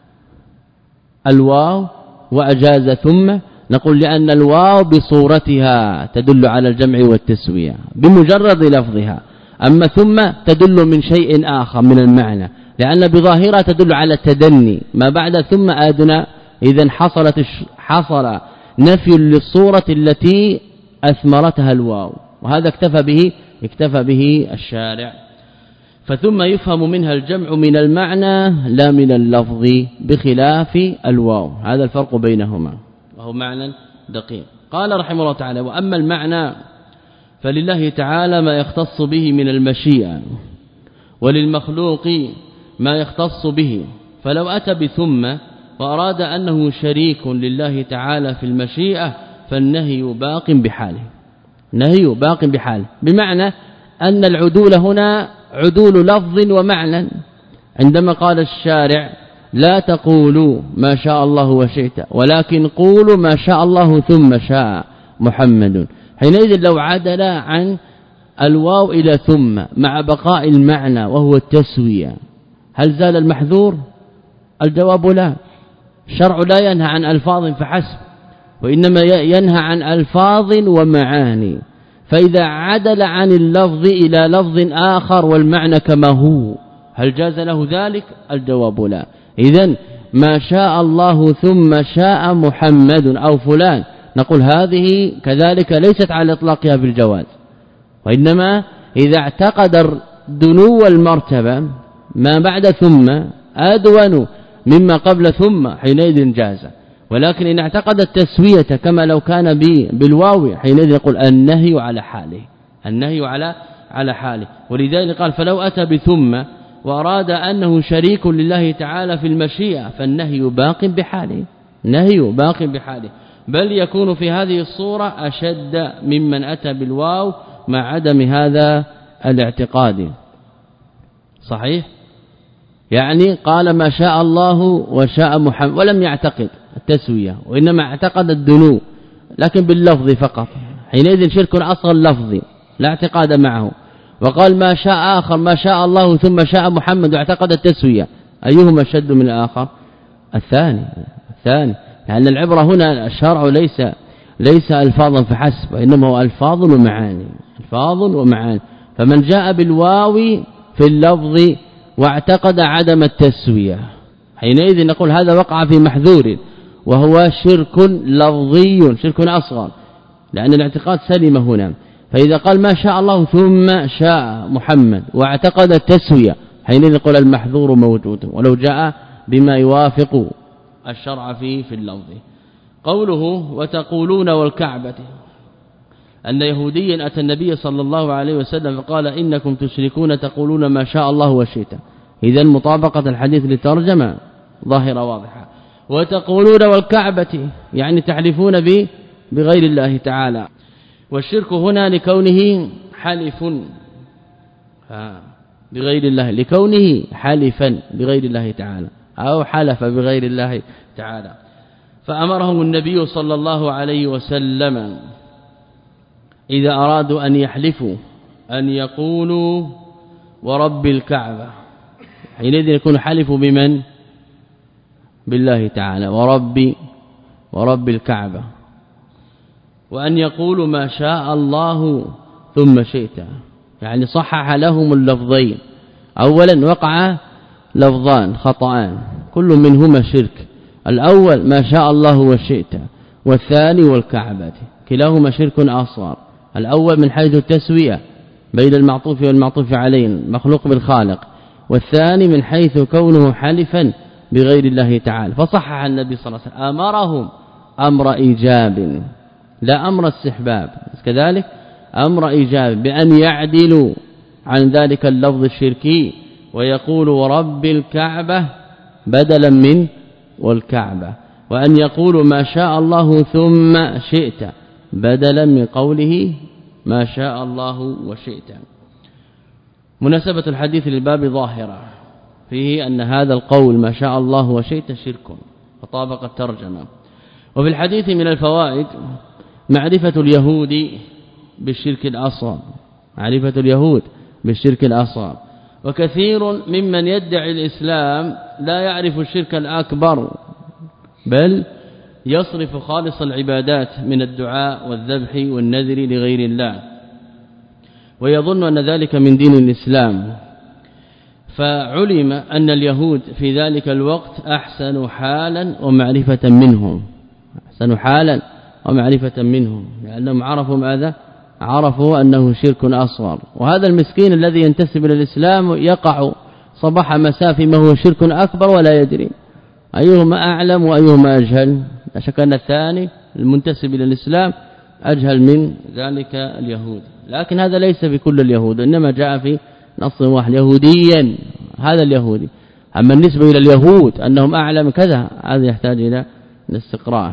Speaker 2: الواو وأجاز ثم نقول لأن الواو بصورتها تدل على الجمع والتسوية بمجرد لفظها أما ثم تدل من شيء آخر من المعنى لأن بظاهرها تدل على التدني ما بعد ثم آدنا إذن حصلت حصل نفي للصورة التي أثمرتها الواو وهذا اكتفى به اكتفى به الشارع فثم يفهم منها الجمع من المعنى لا من اللفظ بخلاف الواو هذا الفرق بينهما وهو معنى دقيق قال رحمه الله تعالى وأما المعنى فلله تعالى ما يختص به من المشيئة وللمخلوق ما يختص به فلو أتى بثم وأراد أنه شريك لله تعالى في المشيئة فالنهي باق بحاله نهي باق بحاله بمعنى أن العدول هنا عدول لفظ ومعنى عندما قال الشارع لا تقولوا ما شاء الله وشئت ولكن قولوا ما شاء الله ثم شاء محمد حينئذ لو عدل عن الواو إلى ثم مع بقاء المعنى وهو التسوية هل زال المحذور الجواب لا الشرع لا ينهى عن ألفاظ فحسب وإنما ينهى عن ألفاظ ومعاني فإذا عدل عن اللفظ إلى لفظ آخر والمعنى كما هو هل جاز له ذلك الجواب لا إذن ما شاء الله ثم شاء محمد أو فلان نقول هذه كذلك ليست على اطلاقها بالجواز وإنما إذا اعتقد دنو المرتبة ما بعد ثم أدون مما قبل ثم حينئذ جاز. ولكن إن اعتقد التسوية كما لو كان بالواو حينئذ يقول النهي على حاله النهي على على حاله. ولذلك قال فلو أتى بثم وأراد أنه شريك لله تعالى في المشيئة فالنهي باق بحاله نهي باق بحاله، بل يكون في هذه الصورة أشد ممن أتى بالواو مع عدم هذا الاعتقاد. صحيح؟ يعني قال ما شاء الله وشاء محمد ولم يعتقد التسوية وإنما اعتقد الدنو لكن باللفظ فقط، حينئذ شرك أصغر لفظي لا اعتقاد معه. وقال ما شاء آخر ما شاء الله ثم شاء محمد واعتقد التسوية، أيهما أشد من الآخر؟ الثاني الثاني لأن العبرة هنا الشرع ليس ليس الفاظا فحسب وإنما هو الفاظ ومعاني الفاظ ومعاني. فمن جاء بالواو في اللفظ واعتقد عدم التسوية حينئذ نقول هذا وقع في محذور وهو شرك لفظي شرك أصغر لأن الاعتقاد سلم هنا. فإذا قال ما شاء الله ثم شاء محمد واعتقد التسوية حينئذ نقول المحذور موجود ولو جاء بما يوافق الشرع فيه في اللفظ. قوله وتقولون والكعبة أن يهوديا أتى النبي صلى الله عليه وسلم فقال إنكم تشركون تقولون ما شاء الله وشئت. إذا مطابقة الحديث للترجمة ظاهرة واضحة. وتقولون والكعبة يعني تحلفون به بغير الله تعالى. والشرك هنا لكونه حلف بغير الله لكونه حلفا بغير الله تعالى أو حلف بغير الله تعالى. فأمرهم النبي صلى الله عليه وسلم إذا أرادوا أن يحلفوا أن يقولوا ورب الكعبة حينئذ يكون حلفوا بمن؟ بالله تعالى ورب ورب الكعبة. وأن يقولوا ما شاء الله ثم شئت يعني صحح لهم اللفظين. أولا وقع لفظان خطأان كل منهما شرك، الأول ما شاء الله وشئت والثاني والكعبة كلاهما شرك أصغر. الأول من حيث التسوية بين المعطوف والمعطوف عليه مخلوق بالخالق، والثاني من حيث كونه حلفا بغير الله تعالى. فصحح النبي صلى الله عليه وسلم أمرهم أمر إيجاب لا أمر استحباب كذلك أمر إيجاب بأن يعدلوا عن ذلك اللفظ الشركي ويقول ورب الكعبة بدلا من والكعبة، وأن يقول ما شاء الله ثم شئت بدلا من قوله ما شاء الله وشئت. مناسبة الحديث للباب ظاهرة فيه أن هذا القول ما شاء الله وشئت شرك وطابق الترجمة. وفي الحديث من الفوائد معرفة اليهود بالشرك الأصغر معرفة اليهود بالشرك الأصغر. وكثير ممن يدعي الإسلام لا يعرف الشرك الأكبر بل يصرف خالص العبادات من الدعاء والذبح والنذر لغير الله ويظن أن ذلك من دين الإسلام. فعلم أن اليهود في ذلك الوقت أحسن حالا ومعرفة منهم أحسن حالا ومعرفة منهم لأنهم عرفوا ماذا؟ عرفوا أنه شرك أصغر. وهذا المسكين الذي ينتسب إلى الإسلام يقع صباح مساء فيما هو شرك أكبر ولا يدري أيهما أعلم وأيهما أجهل. لا شك أن الثاني المنتسب إلى الإسلام أجهل من ذلك اليهود، لكن هذا ليس بكل اليهود إنما جاء في نص واحد يهوديا هذا اليهودي. أما النسبة إلى اليهود أنهم أعلم كذا هذا يحتاج إلى الاستقراء.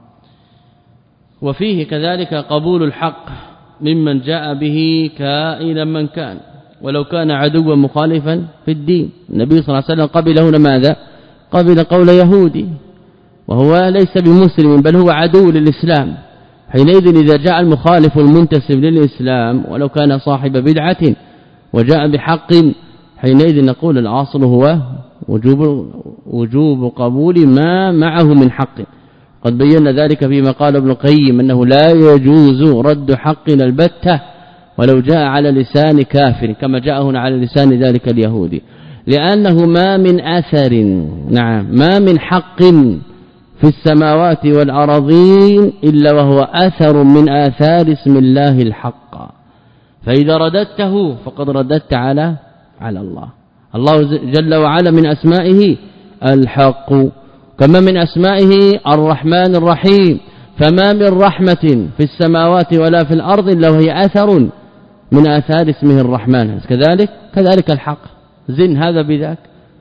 Speaker 2: وفيه كذلك قبول الحق ممن جاء به كائنا من كان ولو كان عدوا مخالفا في الدين. النبي صلى الله عليه وسلم قبل هنا ماذا؟ قبل قول يهودي وهو ليس بمسلم بل هو عدو للإسلام. حينئذ إذا جاء المخالف المنتسب للإسلام ولو كان صاحب بدعة وجاء بحق حينئذ نقول الأصل هو وجوب وجوب قبول ما معه من حق. قد بينا ذلك فيما قال ابن القيم أنه لا يجوز رد حق البتة ولو جاء على لسان كافر كما جاء هنا على لسان ذلك اليهودي، لأنه ما من أثر نعم ما من حق في السماوات والأراضين إلا وهو أثر من آثار اسم الله الحق. فإذا رددته فقد رددت على على الله. الله جل وعلا من أسمائه الحق، كما من أسمائه الرحمن الرحيم. فما من رحمة في السماوات ولا في الأرض إلا وهي أثر من آثار اسمه الرحمن، كذلك كذلك الحق زن هذا بذاك.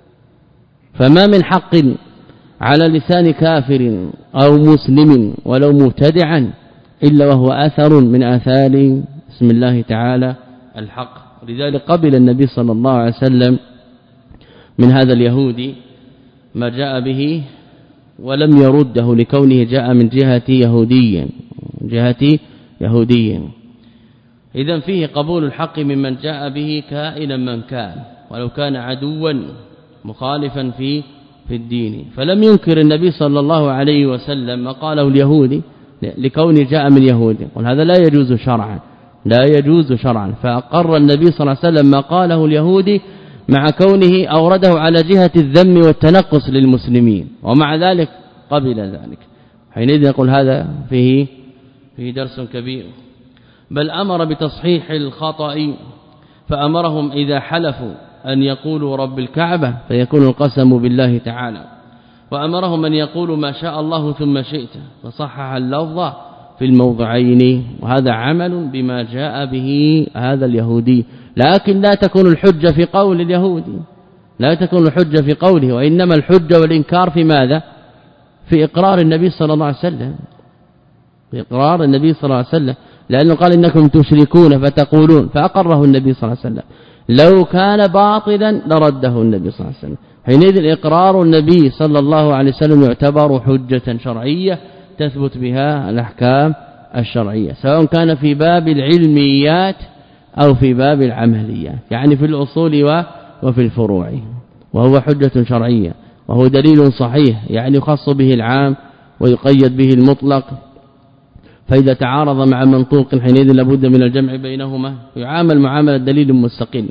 Speaker 2: فما من حق على لسان كافر أو مسلم ولو مبتدعا إلا وهو أثر من آثار اسم الله تعالى الحق. لذلك قبل النبي صلى الله عليه وسلم من هذا اليهودي ما جاء به ولم يرده لكونه جاء من جهة يهوديا جهة يهوديا. إذن فيه قبول الحق ممن جاء به كائنا من كان ولو كان عدوا مخالفا في في الدين. فلم ينكر النبي صلى الله عليه وسلم ما قاله اليهودي لكونه جاء من يهود، وهذا لا يجوز شرعا لا يجوز شرعا. فأقر النبي صلى الله عليه وسلم ما قاله اليهودي مع كونه أورده على جهة الذم والتنقص للمسلمين، ومع ذلك قبل ذلك. حينئذ نقول هذا فيه فيه درس كبير. بل أمر بتصحيح الخطأ، فأمرهم إذا حلفوا أن يقولوا رب الكعبة فيكون القسم بالله تعالى، وأمرهم أن يقولوا ما شاء الله ثم شئت، فصحح اللفظ في الموضعين. وهذا عمل بما جاء به هذا اليهودي، لكن لا تكون الحجة في قول اليهودي لا تكون الحجة في قوله، وإنما الحجة والإنكار في ماذا؟ في إقرار النبي صلى الله عليه وسلم في إقرار النبي صلى الله عليه وسلم، لأنه قال إنكم تشركون فتقولون، فأقره النبي صلى الله عليه وسلم. لو كان باطلا لرده النبي صلى الله عليه وسلم. حينئذ إقرار النبي صلى الله عليه وسلم يعتبر حجة شرعية تثبت بها الأحكام الشرعية، سواء كان في باب العلميات أو في باب العمليات، يعني في الأصول وفي الفروع، وهو حجة شرعية وهو دليل صحيح، يعني يخص به العام ويقيد به المطلق. فإذا تعارض مع منطوق حينئذ لابد من الجمع بينهما، يعامل معاملة دليل مستقل.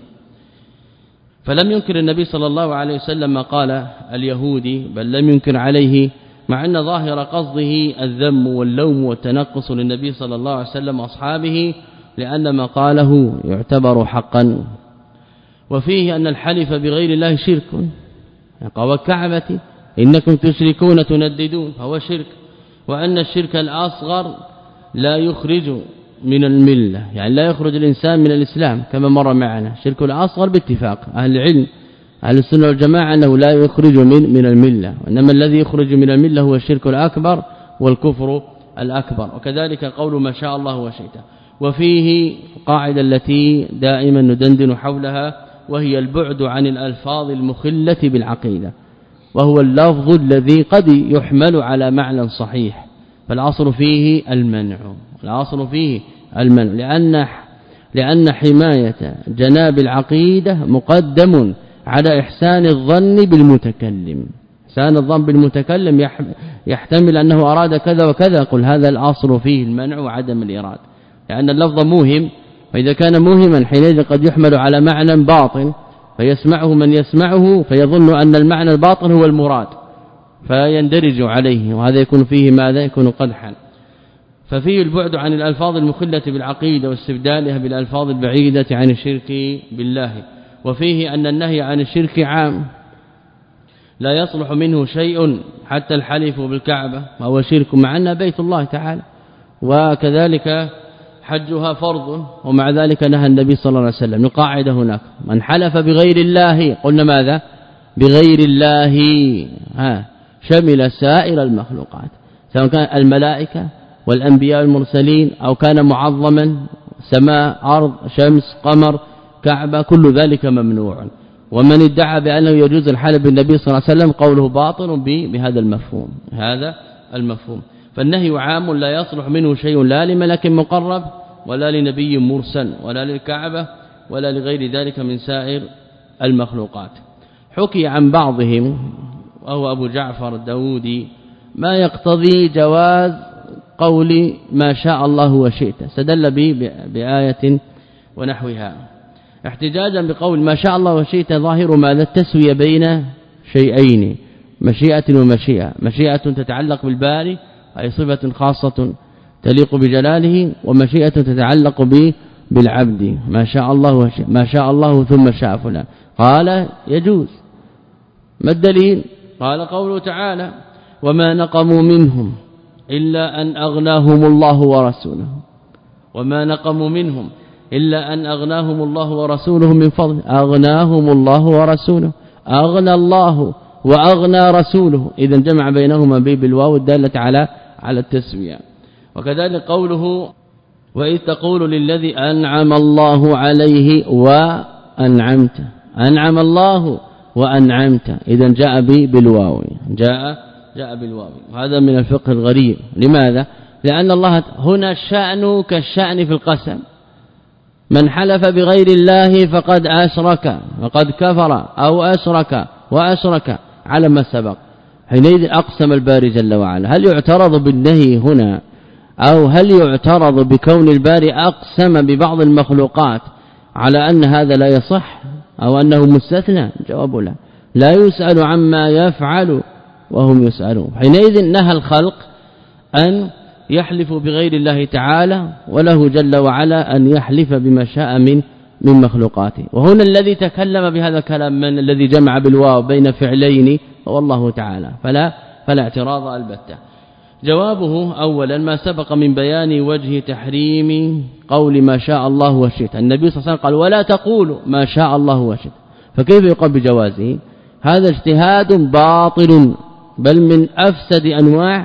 Speaker 2: فلم ينكر النبي صلى الله عليه وسلم ما قال اليهودي، بل لم ينكر عليه، مع أن ظاهر قصده الذم واللوم والتنقص للنبي صلى الله عليه وسلم وأصحابه، لأن ما قاله يعتبر حقا. وفيه أن الحلف بغير الله شرك، قوى الكعبة إنكم تشركون تنددون، فهو شرك. وأن الشرك الأصغر لا يخرج من الملة، يعني لا يخرج الإنسان من الإسلام كما مر معنا. الشرك الأصغر باتفاق أهل العلم أهل السنة والجماعة أنه لا يخرج من من الملة، وإنما الذي يخرج من الملة هو الشرك الأكبر والكفر الأكبر. وكذلك قول ما شاء الله وشئت. وفيه قاعدة التي دائما ندندن حولها، وهي البعد عن الألفاظ المخلة بالعقيدة، وهو اللفظ الذي قد يحمل على معنى صحيح، فالأصل فيه المنع الأصل فيه المنع لأن لأن حماية جناب العقيدة مقدم على إحسان الظن بالمتكلم. إحسان الظن بالمتكلم يحتمل أنه أراد كذا وكذا، قل هذا الأصل فيه المنع وعدم الإرادة، لأن اللفظ موهم، فإذا كان موهما حينئذ قد يحمل على معنى باطن فيسمعه من يسمعه فيظن أن المعنى الباطن هو المراد فيندرج عليه، وهذا يكون فيه ماذا؟ يكون قدحا. ففيه البعد عن الألفاظ المخلة بالعقيدة واستبدالها بالألفاظ البعيدة عن الشرك بالله. وفيه أن النهي عن الشرك عام لا يصلح منه شيء، حتى الحلف بالكعبة وهو شرك مع أنه بيت الله تعالى، وكذلك حجها فرض، ومع ذلك نهى النبي صلى الله عليه وسلم. القاعدة هناك من حلف بغير الله، قلنا ماذا؟ بغير الله ها شمل سائر المخلوقات، سواء كان الملائكة والأنبياء المرسلين أو كان معظما سماء أرض شمس قمر كعبة، كل ذلك ممنوع. ومن ادعى بأنه يجوز الحلف بالنبي صلى الله عليه وسلم قوله باطل بهذا المفهوم هذا المفهوم. فالنهي عام لا يصلح منه شيء، لا لملك مقرب ولا لنبي مرسل ولا للكعبة ولا لغير ذلك من سائر المخلوقات. حكي عن بعضهم وهو أبو جعفر الداودي ما يقتضي جواز قول ما شاء الله وشئت، استدل به بآية ونحوها احتجاجا بقول ما شاء الله وشئت. ظاهر ماذا؟ التسوية بين شيئين، مشيئة ومشيئة، مشيئة تتعلق بالباري أي صفة خاصة تليق بجلاله، ومشيئة تتعلق بالعبد ما شاء الله وشاء ما شاء الله ثم شاء فلان قال يجوز. ما الدليل؟ قال قوله تعالى وما نقموا منهم إلا أن أغناهم الله ورسوله وما نقموا منهم إلا أن أغناهم الله ورسوله من فضل أغناهم الله ورسوله أغنى الله وأغنى رسوله إذا جمع بينهما بالواو الدالة على على التسوية. وكذلك قوله وإذ تقول للذي أنعم الله عليه وأنعمت أنعم الله وأنعمت إذا جاء بالواو جاء جاء بالواو. هذا من الفقه الغريب. لماذا؟ لأن الله هنا الشأن كالشأن في القسم من حلف بغير الله فقد أشرك فقد كفر أو أشرك وأشرك على ما سبق. حينئذ أقسم الباري جل وعلا. هل يعترض بالنهي هنا أو هل يعترض بكون الباري أقسم ببعض المخلوقات على أن هذا لا يصح أو أنه مستثنى؟ جواب لا لا يسأل عما يفعل وهم يسألون. حينئذ نهى الخلق أن يحلف بغير الله تعالى وله جل وعلا أن يحلف بما شاء من من مخلوقاته. وهنا الذي تكلم بهذا الكلام من الذي جمع بالواو بين فعلين هو الله تعالى فلا فلا اعتراض البتة. جوابه أولا ما سبق من بيان وجه تحريم قول ما شاء الله وشئت. النبي صلى الله عليه وسلم قال ولا تقولوا ما شاء الله وشئت فكيف يقال بجوازه؟ هذا اجتهاد باطل بل من أفسد أنواع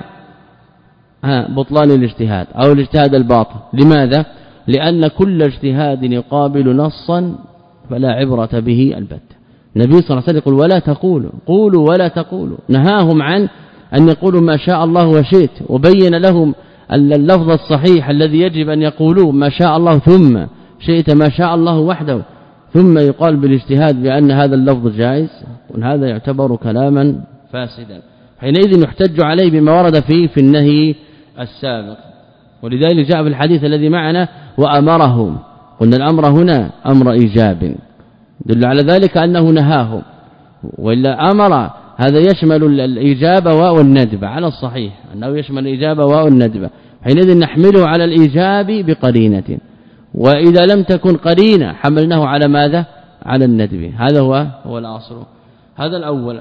Speaker 2: بطلان الاجتهاد أو الاجتهاد الباطل. لماذا؟ لأن كل اجتهاد يقابل نصا فلا عبرة به البتة. النبي صلى الله عليه وسلم يقول ولا تقولوا قولوا ولا تقولوا نهاهم عن أن يقولوا ما شاء الله وشئت وبين لهم اللفظ الصحيح الذي يجب أن يقولوه ما شاء الله ثم شئت ما شاء الله وحده ثم يقال بالاجتهاد بأن هذا اللفظ جائز وهذا يعتبر كلاما فاسدا. حينئذ يحتج عليه بما ورد فيه في النهي السابق. ولذلك جاء في الحديث الذي معنا وأمرهم قلنا الأمر هنا أمر إيجاب دل على ذلك أنه نهاهم وإلا أمر هذا يشمل الإجابة والندب على الصحيح أنه يشمل الإجابة والندب. حينئذ نحمله على الإيجاب بقرينة وإذا لم تكن قرينة حملناه على ماذا؟ على الندب. هذا هو هو الأصل. هذا الأول.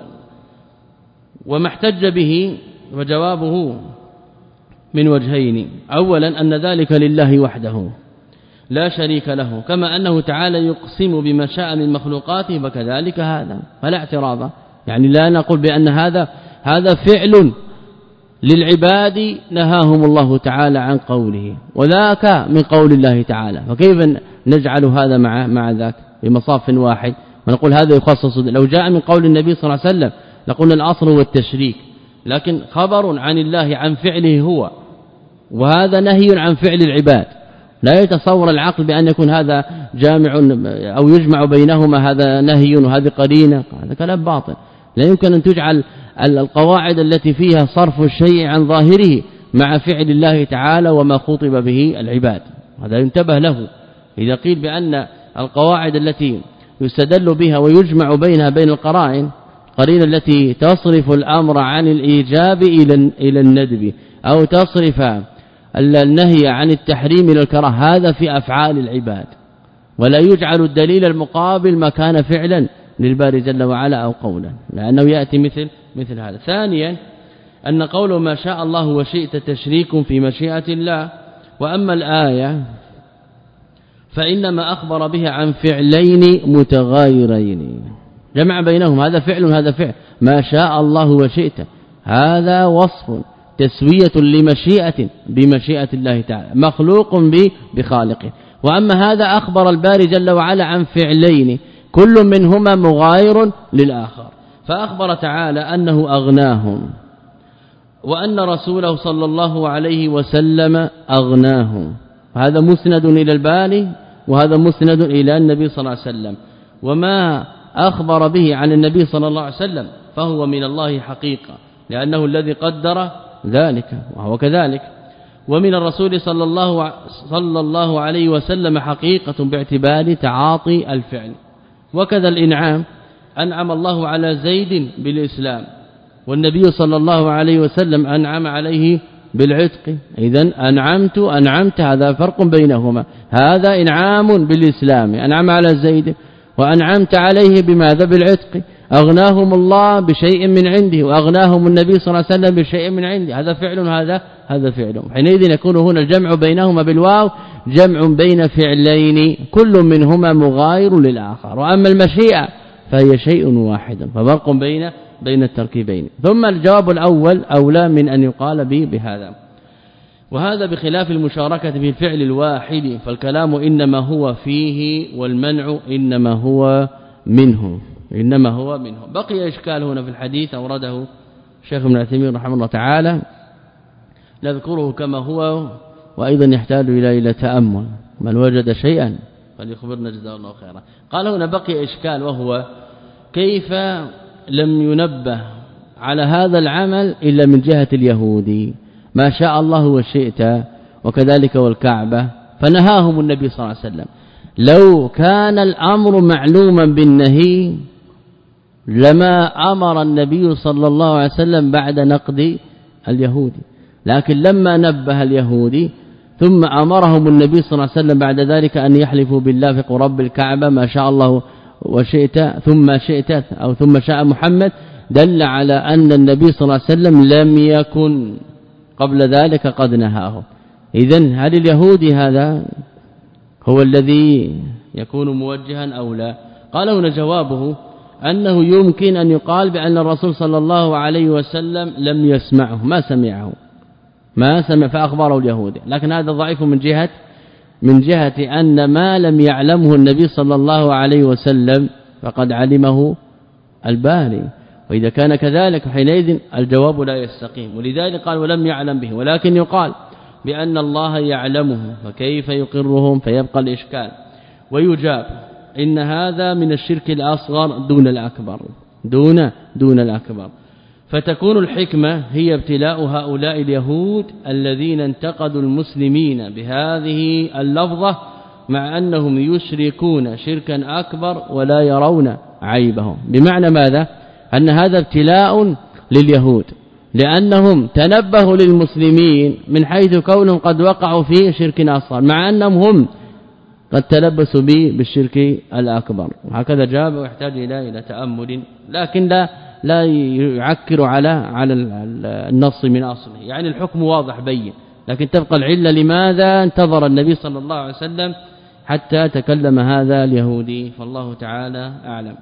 Speaker 2: وما احتج به وجوابه من وجهين. أولا أن ذلك لله وحده لا شريك له كما أنه تعالى يقسم بما شاء من مخلوقاته فكذلك هذا فلا اعتراض. يعني لا نقول بأن هذا هذا فعل للعباد نهاهم الله تعالى عن قوله وذاك من قول الله تعالى فكيف نجعل هذا مع مع ذاك بمصاف واحد ونقول هذا يخصص. لو جاء من قول النبي صلى الله عليه وسلم لقلنا الأصل هو التشريك لكن خبر عن الله عن فعله هو وهذا نهي عن فعل العباد. لا يتصور العقل بأن يكون هذا جامع أو يجمع بينهما هذا نهي وهذه قرينة. هذا كلام باطل. لا يمكن أن تجعل القواعد التي فيها صرف الشيء عن ظاهره مع فعل الله تعالى وما خطب به العباد. هذا ينتبه له. إذا قيل بأن القواعد التي يستدل بها ويجمع بينها بين القرائن قرينة التي تصرف الأمر عن الإيجاب إلى إلى الندب أو تصرف النهي عن التحريم إلى الكراهه هذا في أفعال العباد ولا يجعل الدليل المقابل ما كان فعلا للباري جل وعلا أو قولا لأنه يأتي مثل مثل هذا. ثانيا أن قول ما شاء الله وشئت تشريك في مشيئة الله. وأما الآية فإنما أخبر بها عن فعلين متغايرين جمع بينهم هذا فعل هذا فعل. ما شاء الله وشئت هذا وصف تسوية لمشيئة بمشيئة الله تعالى مخلوق بخالقه. وأما هذا أخبر الباري جل وعلا عن فعلين كل منهما مغاير للآخر. فأخبر تعالى أنه أغناهم وأن رسوله صلى الله عليه وسلم أغناهم. هذا مسند إلى الباري وهذا مسند إلى النبي صلى الله عليه وسلم. وما أخبر به عن النبي صلى الله عليه وسلم فهو من الله حقيقة لأنه الذي قدر ذلك وهو كذلك. ومن الرسول صلى الله صلى الله عليه وسلم حقيقة باعتبار تعاطي الفعل. وكذا الإنعام أنعم الله على زيد بالإسلام والنبي صلى الله عليه وسلم أنعم عليه بالعتق. إذن أنعمت أنعمت هذا فرق بينهما. هذا إنعام بالإسلام، أنعم على زيد، وأنعمت عليه بماذا؟ بالعتق. أغناهم الله بشيء من عنده وأغناهم النبي صلى الله عليه وسلم بشيء من عنده. هذا فعل هذا هذا فعل. حينئذ يكون هنا الجمع بينهما بالواو جمع بين فعلين كل منهما مغاير للآخر. وأما المشيئة فهي شيء واحد، ففرق بين بين التركيبين. ثم الجواب الأول أولى من أن يقال به بهذا، وهذا بخلاف المشاركة في الفعل الواحد، فالكلام إنما هو فيه والمنع إنما هو منه إنما هو منه. بقي إشكال هنا في الحديث أورده الشيخ ابن عثيمين رحمه الله تعالى، نذكره كما هو وأيضا يحتاج إلى إلى تأمل. من وجد شيئا فليخبرنا جزاه الله خيرا. قال هنا بقي إشكال، وهو كيف لم ينبه على هذا العمل إلا من جهة اليهود، ما شاء الله وشئت وكذلك والكعبة، فنهاهم النبي صلى الله عليه وسلم. لو كان الأمر معلوما بالنهي لما أمر النبي صلى الله عليه وسلم بعد نقد اليهودي، لكن لما نبه اليهودي ثم أمرهم النبي صلى الله عليه وسلم بعد ذلك أن يحلفوا بالله في قرب الكعبة ما شاء الله وشئت ثم شئت أو ثم شاء محمد، دل على أن النبي صلى الله عليه وسلم لم يكن قبل ذلك قد نهاه. إذن هل اليهودي هذا هو الذي يكون موجها أو لا؟ قال هنا جوابه أنه يمكن أن يقال بأن الرسول صلى الله عليه وسلم لم يسمعه، ما سمعه ما سمع فأخبره اليهودي، لكن هذا ضعيف من جهة من جهة أن ما لم يعلمه النبي صلى الله عليه وسلم فقد علمه الباري، وإذا كان كذلك حينئذ الجواب لا يستقيم. ولذلك قال ولم يعلم به، ولكن يقال بأن الله يعلمه فكيف يقرهم، فيبقى الإشكال. ويجاب إن هذا من الشرك الأصغر دون الأكبر دون دون الأكبر. فتكون الحكمة هي ابتلاء هؤلاء اليهود الذين انتقدوا المسلمين بهذه اللفظة، مع أنهم يشركون شركا أكبر ولا يرون عيبهم. بمعنى ماذا؟ أن هذا ابتلاء لليهود لأنهم تنبهوا للمسلمين من حيث كونهم قد وقعوا في شرك أصغر، مع أنهم هم قد تلبسوا به بالشرك الأكبر. وهكذا جاب ويحتاج إلى إلى تأمل، لكن لا لا يعكر على على النص من أصله، يعني الحكم واضح بين، لكن تبقى العلة لماذا انتظر النبي صلى الله عليه وسلم حتى تكلم هذا اليهودي، فالله تعالى أعلم.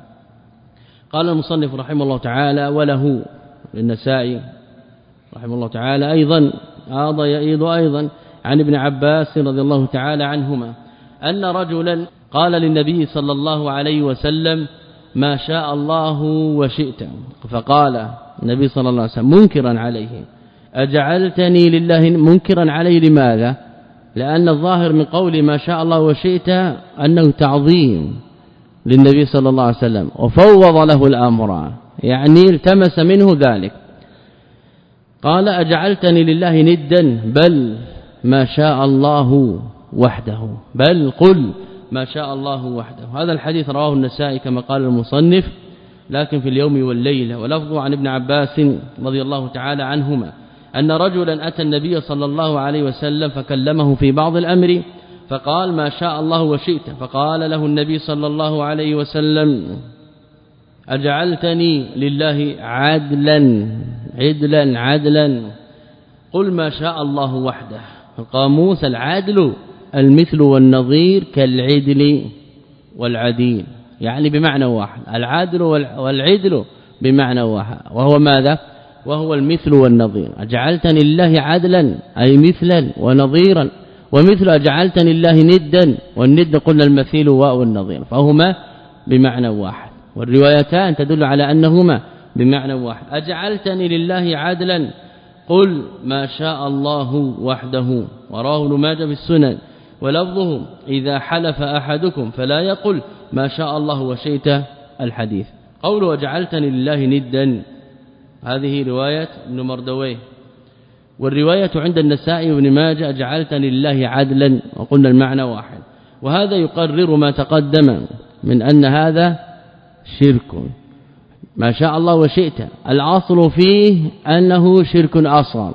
Speaker 2: قال المصنف رحمه الله تعالى وله للنسائي رحمه الله تعالى أيضا هذا يأيض أيضا عن ابن عباس رضي الله تعالى عنهما أن رجلا قال للنبي صلى الله عليه وسلم ما شاء الله وشئت، فقال النبي صلى الله عليه وسلم منكرا عليه أجعلتني لله منكرا عليه. لماذا؟ لأن الظاهر من قول ما شاء الله وشئت أنه تعظيم للنبي صلى الله عليه وسلم وفوض له الأمر، يعني التمس منه ذلك. قال أجعلتني لله ندا بل ما شاء الله وحده، بل قل ما شاء الله وحده. هذا الحديث رواه النسائي كما قال المصنف، لكن في اليوم والليلة، ولفظه عن ابن عباس رضي الله تعالى عنهما أن رجلا أتى النبي صلى الله عليه وسلم فكلمه في بعض الأمر فقال ما شاء الله وشئت، فقال له النبي صلى الله عليه وسلم أجعلتني لله عدلا عدلا عدلا قل ما شاء الله وحده. القاموس العدل المثل والنظير كالعدل والعديل، يعني بمعنى واحد، العدل والعدل بمعنى واحد، وهو ماذا؟ وهو المثل والنظير. أجعلتني لله عدلا أي مثلا ونظيرا، ومثل أجعلتني لله ندا، والند قلنا المثيل والنظير، فهما بمعنى واحد، والروايتان تدل على أنهما بمعنى واحد. أجعلتني لله عدلا قل ما شاء الله وحده، وراه ابن ماجه في السنن، ولفظه إذا حلف أحدكم فلا يقل ما شاء الله وشئت الحديث. قوله أجعلتني لله ندا هذه رواية ابن مردويه، والرواية عند النسائي وابن ماجه أجعلتني لله عدلا، وقلنا المعنى واحد. وهذا يقرر ما تقدم من أن هذا شرك ما شاء الله وشئت، الأصل فيه أنه شرك أصغر،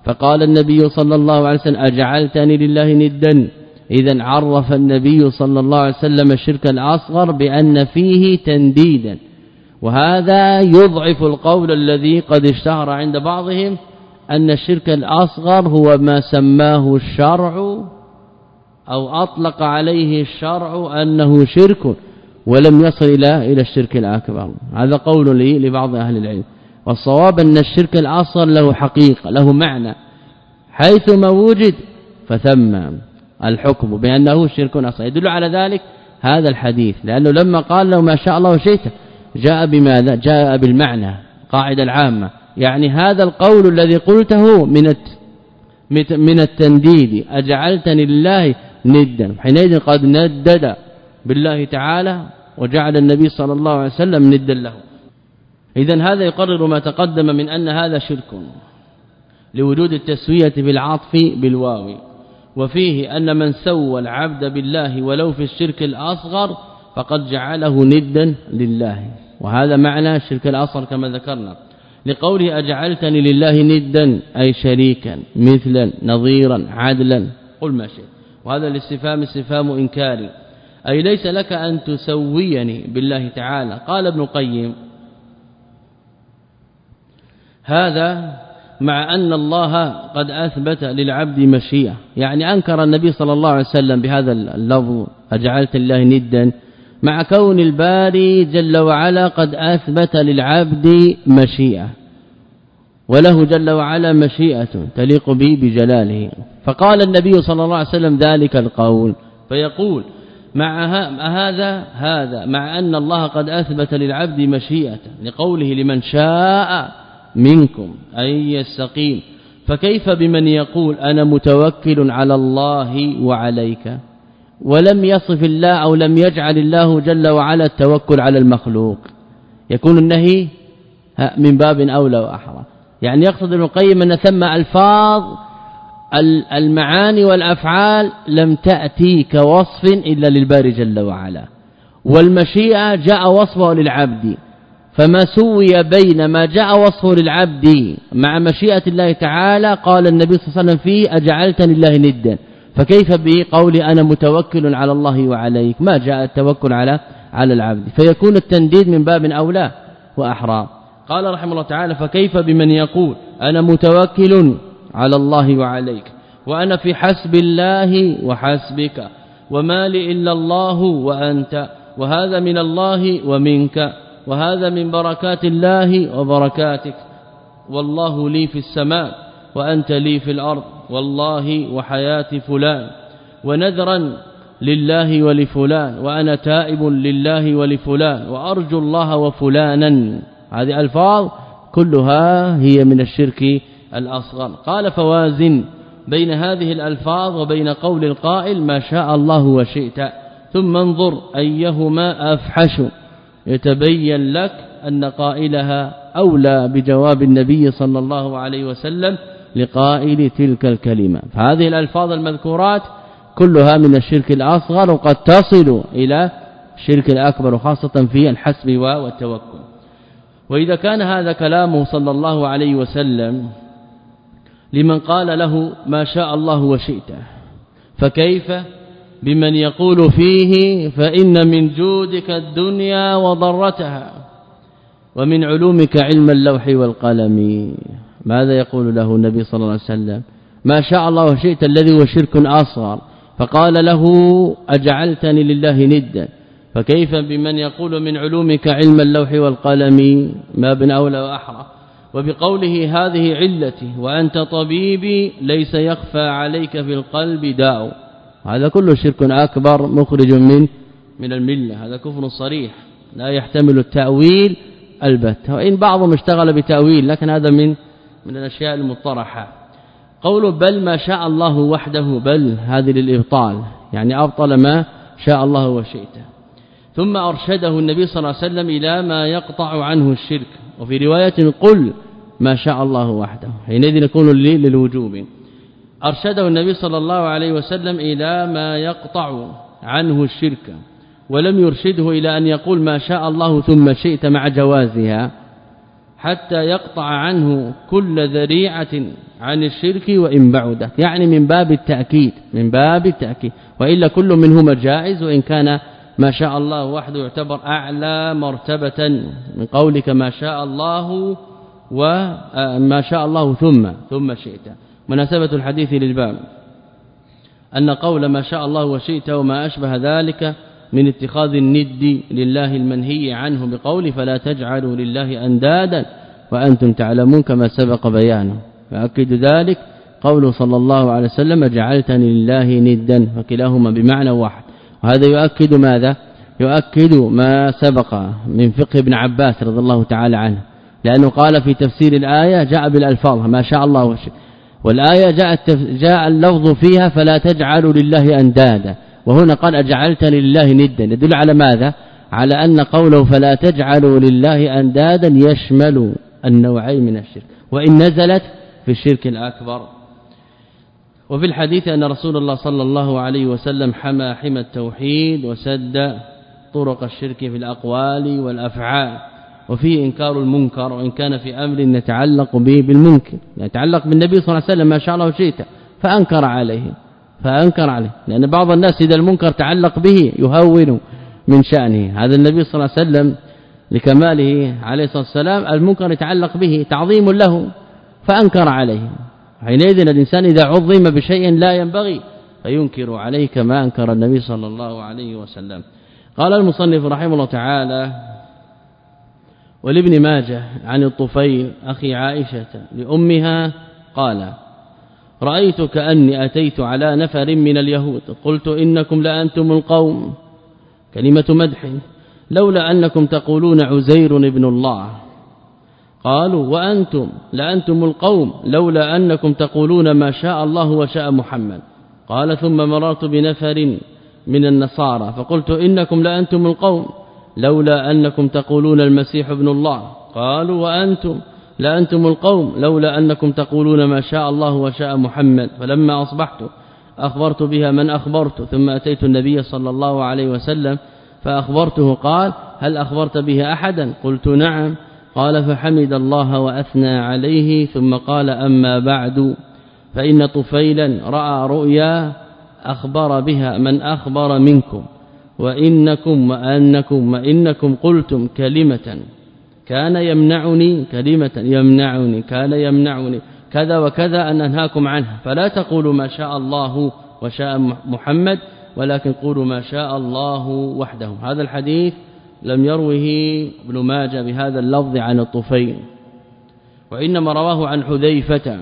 Speaker 2: فقال النبي صلى الله عليه وسلم أجعلتني لله ندا. إذا عرف النبي صلى الله عليه وسلم الشرك الأصغر بأن فيه تنديدا، وهذا يضعف القول الذي قد اشتهر عند بعضهم أن الشرك الأصغر هو ما سماه الشرع أو أطلق عليه الشرع أنه شرك ولم يصل إلى إلى الشرك الأكبر. هذا قول لي لبعض أهل العلم، والصواب أن الشرك الأصغر له حقيقة له معنى، حيثما وجد فثم الحكم بأنه شرك أصغر. يدل على ذلك هذا الحديث، لأنه لما قال له ما شاء الله شئت جاء بماذا؟ جاء بالمعنى، قاعدة العامة، يعني هذا القول الذي قلته من من التنديد، أجعلتني لله ندا، حينئذ قد ندد بالله تعالى وجعل النبي صلى الله عليه وسلم ندا له. إذن هذا يقرر ما تقدم من أن هذا شرك لوجود التسوية بالعطف بالواو، وفيه أن من سوى العبد بالله ولو في الشرك الأصغر فقد جعله ندا لله، وهذا معنى الشرك الأصغر كما ذكرنا، لقوله أجعلتني لله ندا أي شريكا مثلا نظيرا عدلا قل ما شئت. وهذا الاستفهام استفهام إنكاري، أي ليس لك أن تسويني بالله تعالى. قال ابن القيم هذا مع أن الله قد أثبت للعبد مشيئة، يعني أنكر النبي صلى الله عليه وسلم بهذا اللفظ أجعلت الله ندا مع كون الباري جل وعلا قد أثبت للعبد مشيئة، وله جل وعلا مشيئة تليق به بجلاله. فقال النبي صلى الله عليه وسلم ذلك القول، فيقول مع هذا هذا مع أن الله قد أثبت للعبد مشيئة لقوله لمن شاء منكم أي يستقيم، فكيف بمن يقول أنا متوكل على الله وعليك، ولم يصف الله أو لم يجعل الله جل وعلا التوكل على المخلوق؟ يكون النهي من باب أولى وأحرى. يعني يقصد ابن القيم أن ثم ألفاظ المعاني والأفعال لم تأتي كوصف إلا للباري جل وعلا، والمشيئة جاء وصفه للعبد، فما سوي بين ما جاء وصفه للعبد مع مشيئة الله تعالى قال النبي صلى الله عليه وسلم فيه أجعلتني الله ندا، فكيف به قولي أنا متوكل على الله وعليك؟ ما جاء التوكل على على العبد، فيكون التنديد من باب أولى وأحرى. قال رحمه الله تعالى فكيف بمن يقول أنا متوكل على الله وعليك وأنا في حسب الله وحسبك وما لي إلا الله وأنت، وهذا من الله ومنك، وهذا من بركات الله وبركاتك، والله لي في السماء وأنت لي في الأرض، والله وحياة فلان، ونذرا لله ولفلان، وأنا تائب لله ولفلان، وأرجو الله وفلانا. هذه ألفاظ كلها هي من الشرك الأصغر. قال فوازن بين هذه الألفاظ وبين قول القائل ما شاء الله وشئت، ثم انظر أيهما أفحش، يتبين لك أن قائلها أولى بجواب النبي صلى الله عليه وسلم لقائل تلك الكلمة. فهذه الألفاظ المذكورات كلها من الشرك الأصغر، وقد تصل إلى الشرك الأكبر خاصة في الحسب والتوكل. وإذا كان هذا كلامه صلى الله عليه وسلم لمن قال له ما شاء الله وشئت، فكيف بمن يقول فيه فإن من جودك الدنيا وضرتها ومن علومك علم اللوح والقلم؟ ماذا يقول له النبي صلى الله عليه وسلم؟ ما شاء الله وشئت الذي هو شرك أصغر، فقال له أجعلتني لله ندا، فكيف بمن يقول من علومك علم اللوح والقلم؟ ما بن أولى وأحرى. وبقوله هذه علتي وأنت طبيبي ليس يخفى عليك في القلب داء، هذا كله شرك أكبر مخرج من من الملة، هذا كفر صريح لا يحتمل التأويل البتة، وإن بعضهم اشتغل بتأويل لكن هذا من من الأشياء المطرحة. قوله بل ما شاء الله وحده، بل هذه للإبطال، يعني أبطل ما شاء الله وشئته. ثم أرشده النبي صلى الله عليه وسلم إلى ما يقطع عنه الشرك، وفي رواية قل ما شاء الله وحده، حينئذ يكون للوجوب. أرشده النبي صلى الله عليه وسلم إلى ما يقطع عنه الشرك، ولم يرشده إلى أن يقول ما شاء الله ثم شئت مع جوازها، حتى يقطع عنه كل ذريعة عن الشرك وإن بعدت، يعني من باب التأكيد من باب التأكيد وإلا كل منهما جائز، وإن كان ما شاء الله وحده يعتبر أعلى مرتبة من قولك ما شاء الله وما شاء الله ثم ثم شئت. مناسبة الحديث للباب أن قول ما شاء الله وشئت وما أشبه ذلك من اتخاذ الند لله المنهي عنه بقول فلا تجعلوا لله أندادا وأنتم تعلمون كما سبق بيانه. فأكد ذلك قوله صلى الله عليه وسلم جعلتني لله ندا، فكلاهما بمعنى واحد. وهذا يؤكد ماذا؟ يؤكد ما سبق من فقه ابن عباس رضي الله تعالى عنه، لأنه قال في تفسير الآية جاء بالألفاظ ما شاء الله وشئت، والآية جاء جاء اللفظ فيها فلا تجعلوا لله أندادا، وهنا قال أجعلتني لله ندا، يدل على ماذا؟ على أن قوله فلا تجعلوا لله أندادا يشمل النوعين من الشرك، وإن نزلت في الشرك الأكبر. وفي الحديث أن رسول الله صلى الله عليه وسلم حمى حمى التوحيد وسد طرق الشرك في الأقوال والأفعال، وفيه إنكار المنكر، وإن كان في أمر يتعلق به بالمنكر يتعلق بالنبي صلى الله عليه وسلم ما شاء الله وشئت فأنكر عليه فأنكر عليه لأن بعض الناس إذا المنكر تعلق به يهون من شأنه. هذا النبي صلى الله عليه وسلم لكماله عليه الصلاة والسلام المنكر يتعلق به تعظيم له فأنكر عليه. حينئذ الإنسان إذا عظم بشيء لا ينبغي فينكر عليه كما أنكر النبي صلى الله عليه وسلم. قال المصنف رحمه الله تعالى ولابن ماجه عن الطفيل أخي عائشة لأمها قال رأيت كأني أتيت على نفر من اليهود قلت إنكم لأنتم القوم، كلمة مدح، لولا أنكم تقولون عزير ابن الله. قالوا وأنتم لأنتم القوم لولا أنكم تقولون ما شاء الله وشاء محمد. قال ثم مررت بنفر من النصارى فقلت إنكم لأنتم القوم لولا أنكم تقولون المسيح ابن الله. قالوا وأنتم لأنتم القوم لولا أنكم تقولون ما شاء الله وشاء محمد. فلما أصبحت أخبرت بها من أخبرت، ثم أتيت النبي صلى الله عليه وسلم فأخبرته. قال هل أخبرت بها أحدا؟ قلت نعم. قال فحمد الله وأثنى عليه ثم قال أما بعد فإن طفيلا رأى رؤيا أخبر بها من أخبر منكم، وإنكم وأنكم وإنكم قلتم كلمة كان يمنعني كلمة يمنعني كان يمنعني كذا وكذا أن أنهاكم عنها، فلا تقولوا ما شاء الله وشاء محمد ولكن قولوا ما شاء الله وحده. هذا الحديث لم يروه ابن ماجه بهذا اللفظ عن الطفيل، وإنما رواه عن حذيفة،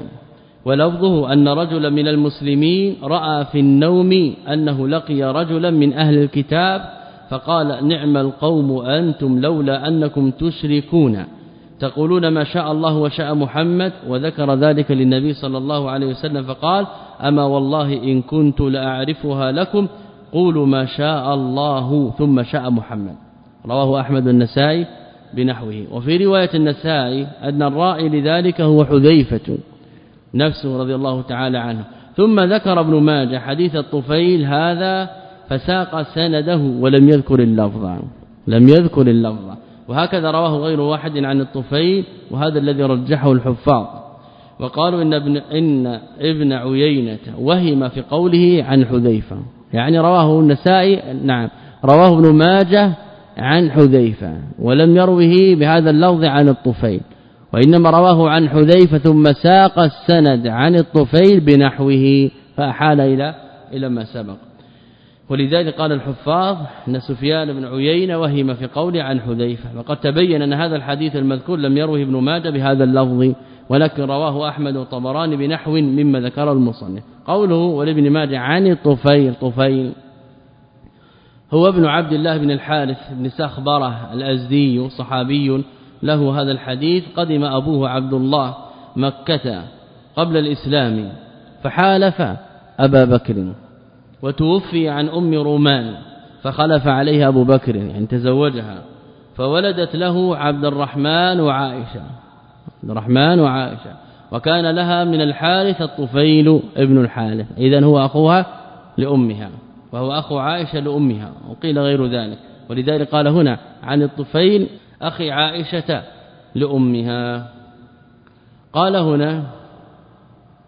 Speaker 2: ولفظه أن رجلا من المسلمين رأى في النوم أنه لقي رجلا من أهل الكتاب فقال نعم القوم أنتم لولا أنكم تشركون تقولون ما شاء الله وشاء محمد، وذكر ذلك للنبي صلى الله عليه وسلم فقال أما والله إن كنت لأعرفها لكم قولوا ما شاء الله ثم شاء محمد. رواه أحمد النسائي بنحوه. وفي رواية النسائي أن الرائي لذلك هو حذيفة نفسه رضي الله تعالى عنه. ثم ذكر ابن ماجه حديث الطفيل هذا فساق سنده ولم يذكر اللفظ لم يذكر اللفظ وهكذا رواه غير واحد عن الطفيل، وهذا الذي رجحه الحفاظ. وقالوا إن ابن, إن ابن عيينة وهم في قوله عن حذيفة، يعني رواه النسائي نعم رواه ابن ماجه عن حذيفة ولم يروه بهذا اللفظ عن الطفيل، وإنما رواه عن حذيفة ثم ساق السند عن الطفيل بنحوه فأحال إلى إلى ما سبق. ولذلك قال الحفاظ أن سفيان بن عيينة وهم في قوله عن حذيفة، وقد تبين أن هذا الحديث المذكور لم يروه ابن ماجه بهذا اللفظ، ولكن رواه أحمد والطبراني بنحو مما ذكره المصنف. قوله ولابن ماجه عن الطفيل، طفيل هو ابن عبد الله بن الحارث بن سخبرة الأزدي صحابي له هذا الحديث. قدم أبوه عبد الله مكة قبل الإسلام فحالف أبا بكر، وتوفي عن أم رومان فخلف عليها أبو بكر يعني تزوجها، فولدت له عبد الرحمن وعائشة عبد الرحمن وعائشة وكان لها من الحارث الطفيل ابن الحارث، إذن هو أخوها لأمها وهو أخو عائشة لأمها، وقيل غير ذلك. ولذلك قال هنا عن الطفيل أخي عائشة لأمها. قال هنا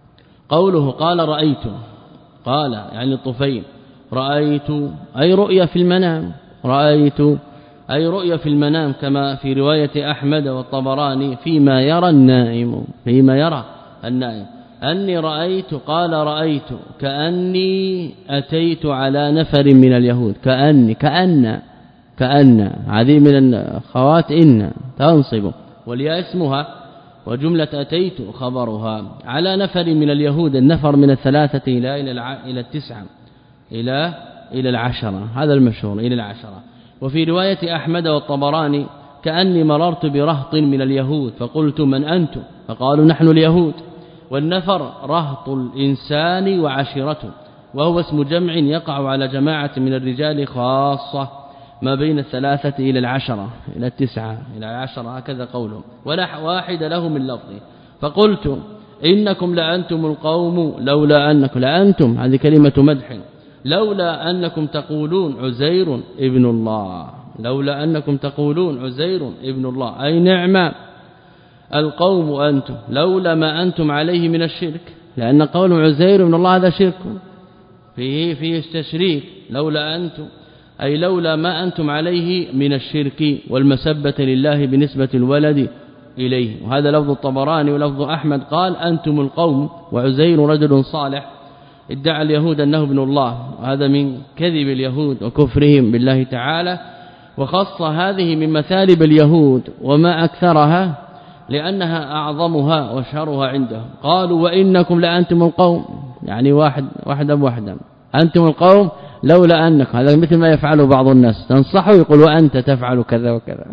Speaker 2: قوله قال رأيت قال يعني الطفيل رأيت أي رؤيا في المنام رأيت أي رؤيا في المنام كما في رواية أحمد والطبراني فيما يرى النائم فيما يرى النائم أني رأيت قال رأيت كأني أتيت على نفر من اليهود كأني كأن كأن هذه من الخوات إن تنصب والياء اسمها وجملة أتيت خبرها على نفر من اليهود النفر من الثلاثة إلى إلى إلى التسعة إلى إلى العشرة هذا المشهور إلى العشرة وفي رواية أحمد والطبراني كأني مررت برهط من اليهود فقلت من أنتم فقالوا نحن اليهود والنفر رهط الإنسان وعشيرته وهو اسم جمع يقع على جماعة من الرجال خاصة ما بين الثلاثة إلى العشرة إلى التسعة إلى العشرة هكذا قوله ولا واحد له من لفظه فقلت إنكم لأنتم القوم لولا أنكم لأنتم هذه كلمة مدح لولا أنكم تقولون عزير ابن الله لولا أنكم تقولون عزير ابن الله أي نعم القوم أنتم لولا ما أنتم عليه من الشرك لأن قول عزير ابن الله هذا شرك فيه فيه تشريك لولا أنتم أي لولا ما أنتم عليه من الشرك والمسبة لله بنسبة الولد إليه وهذا لفظ الطبراني ولفظ أحمد قال أنتم القوم وعزير رجل صالح ادعى اليهود أنه ابن الله وهذا من كذب اليهود وكفرهم بالله تعالى وخص هذه من مثالب اليهود وما أكثرها لأنها أعظمها وشرها عندهم قالوا وإنكم لأنتم القوم يعني واحد واحدا بوحدا أنتم القوم لولا أنك هذا مثل ما يفعله بعض الناس تنصحه يقول وأنت تفعل كذا وكذا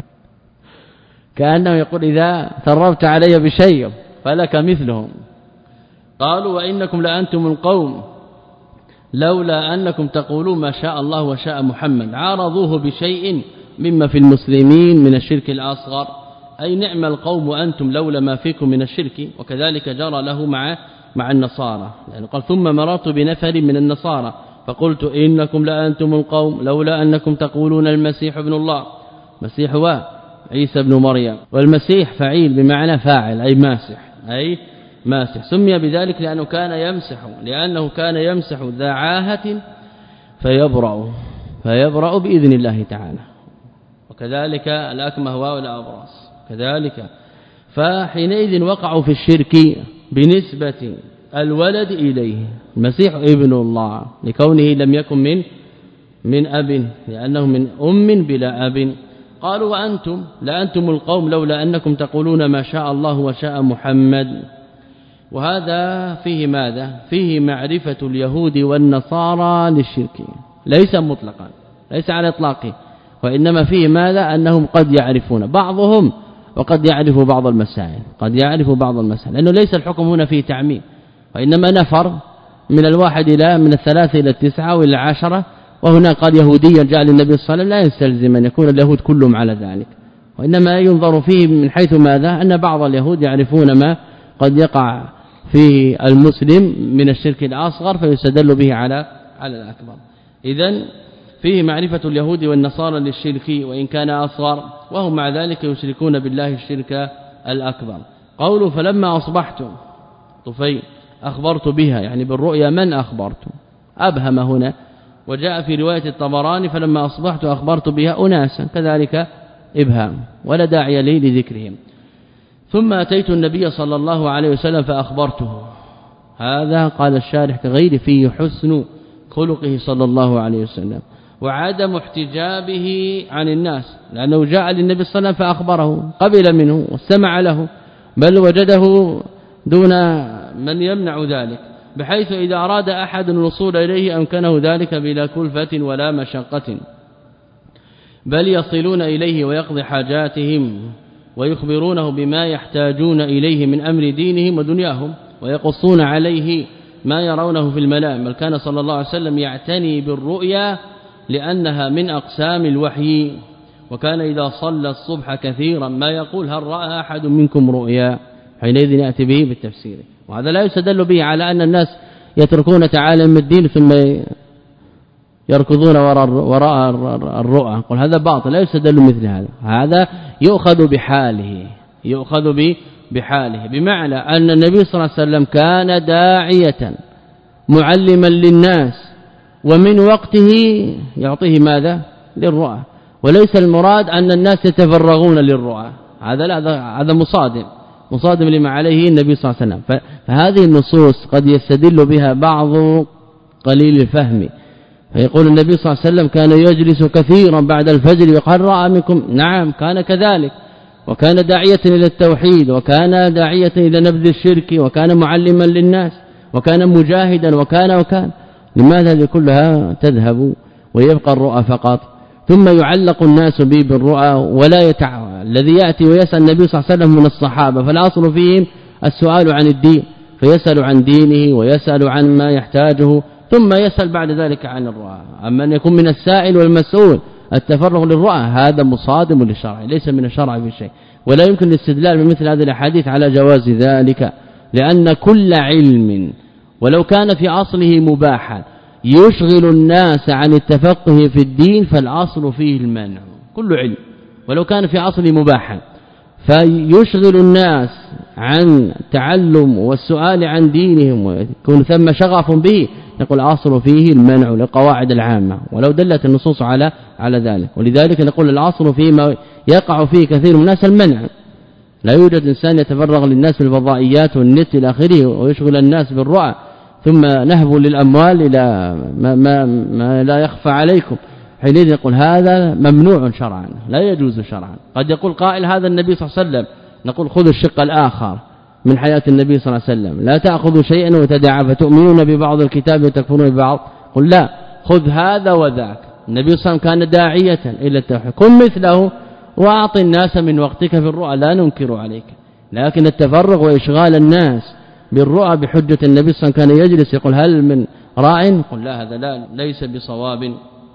Speaker 2: كأنه يقول إذا ثربت علي بشيء فلك مثلهم قالوا وإنكم لأنتم القوم لولا أنكم تقولون ما شاء الله وشاء محمد عارضوه بشيء مما في المسلمين من الشرك الأصغر أي نعم القوم أنتم لولا ما فيكم من الشرك وكذلك جرى له مع مع النصارى يعني قال ثم مررت بنفر من النصارى فقلت إنكم لأنتم القوم لولا أنكم تقولون المسيح ابن الله مسيح هو عيسى ابن مريم والمسيح فعيل بمعنى فاعل أي ماسح أي ماسح سمي بذلك لأنه كان يمسح لأنه كان يمسح ذا عاهة فيبرأ فيبرأ بإذن الله تعالى وكذلك الأكمه والأبرص كذلك فحينئذ وقعوا في الشرك بنسبة الولد إليه المسيح ابن الله لكونه لم يكن من من أب لأنه من أم بلا أب قالوا وأنتم لا أنتم القوم لولا أنكم تقولون ما شاء الله وشاء محمد وهذا فيه ماذا فيه معرفة اليهود والنصارى للشرك ليس مطلقا ليس على اطلاقه وإنما فيه ماذا أنهم قد يعرفون بعضهم وقد يعرف بعض المسائل قد يعرف بعض المسائل لأنه ليس الحكم هنا فيه تعميم وإنما نفر من الواحد إلى من الثلاثة إلى التسعة وإلى العشرة وهنا قال يهوديا جاء للنبي صلى الله عليه وسلم لا يستلزم أن يكون اليهود كلهم على ذلك وإنما ينظر فيه من حيث ماذا أن بعض اليهود يعرفون ما قد يقع فيه المسلم من الشرك الأصغر فيستدل به على على الأكبر إذن فيه معرفة اليهود والنصارى للشرك وإن كان أصغر وهم مع ذلك يشركون بالله الشرك الأكبر قولوا فلما أصبحت طفيل أخبرت بها يعني بالرؤيا من أخبرت أبهم هنا وجاء في رواية الطبراني فلما أصبحت أخبرت بها أناسا كذلك إبهام ولا داعي لي لذكرهم ثم أتيت النبي صلى الله عليه وسلم فأخبرته هذا قال الشارح كغير فيه حسن خلقه صلى الله عليه وسلم وعدم احتجابه عن الناس لأنه جاء للنبي صلى الله عليه وسلم فأخبره قبل منه واستمع له بل وجده دون من يمنع ذلك بحيث إذا أراد أحد الوصول إليه أمكنه ذلك بلا كلفة ولا مشقة بل يصلون إليه ويقضي حاجاتهم ويخبرونه بما يحتاجون إليه من أمر دينهم ودنياهم ويقصون عليه ما يرونه في المنام بل كان صلى الله عليه وسلم يعتني بالرؤيا لأنها من أقسام الوحي وكان إذا صلى الصبح كثيرا ما يقول هل رأى أحد منكم رؤيا حينئذ يأتي به بالتفسير وهذا لا يستدل به على أن الناس يتركون تعاليم الدين ثم يركضون وراء وراء الرؤى قل هذا باطل لا يستدل مثل هذا هذا يؤخذ بحاله يؤخذ بحاله، بمعنى أن النبي صلى الله عليه وسلم كان داعية معلما للناس، ومن وقته يعطيه ماذا؟ للرؤى، وليس المراد أن الناس يتفرغون للرؤى، هذا لا، هذا مصادم مصادم لما عليه النبي صلى الله عليه وسلم. فهذه النصوص قد يستدل بها بعض قليل الفهم، فيقول النبي صلى الله عليه وسلم كان يجلس كثيرا بعد الفجر وقد رأى منكم، نعم كان كذلك، وكان داعية إلى التوحيد، وكان داعية إلى نبذ الشرك، وكان معلما للناس، وكان مجاهدا، وكان وكان لماذا هذه كلها تذهب ويبقى الرؤى فقط؟ ثم يعلق الناس به بالرؤى ولا يتع الذي يأتي ويسأل النبي صلى الله عليه وسلم من الصحابة، فالأصل فيهم السؤال عن الدين، فيسأل عن دينه ويسأل عن ما يحتاجه، ثم يسأل بعد ذلك عن الرؤى. أما أن يكون من السائل والمسؤول التفرغ للرؤى هذا مصادم للشرع، ليس من الشرع في شيء، ولا يمكن الاستدلال بمثل هذه الاحاديث على جواز ذلك، لأن كل علم ولو كان في أصله مباحا يشغل الناس عن التفقه في الدين فالأصل فيه المنع، كل علم ولو كان في أصله مباحا فيشغل الناس عن التعلم والسؤال عن دينهم ويكون ثم شغف به، نقول الأصل فيه المنع للقواعد العامة، ولو دلت النصوص على على ذلك. ولذلك نقول الأصل فيما يقع فيه كثير من الناس المنع، لا يوجد إنسان يتفرغ للناس بالفضائيات والنت إلى آخره ويشغل الناس بالرؤى ثم نهب للأموال إلى ما, ما, ما لا يخفى عليكم، حينئذ يقول هذا ممنوع شرعا لا يجوز شرعا. قد يقول قائل هذا النبي صلى الله عليه وسلم، نقول خذوا الشق الآخر من حياة النبي صلى الله عليه وسلم، لا تأخذوا شيئا وتدعى فتؤمنون ببعض الكتاب وتكفرون ببعض، قل لا، خذ هذا وذاك. النبي صلى الله عليه وسلم كان داعية إلى التوحيد، كن مثله واعط الناس من وقتك في الرؤى، لا ننكر عليك، لكن التفرغ وإشغال الناس بالرؤى بحجة النبي صلى الله عليه وسلم كان يجلس يقول هل من راع؟ قل لا، هذا لا ليس بصواب.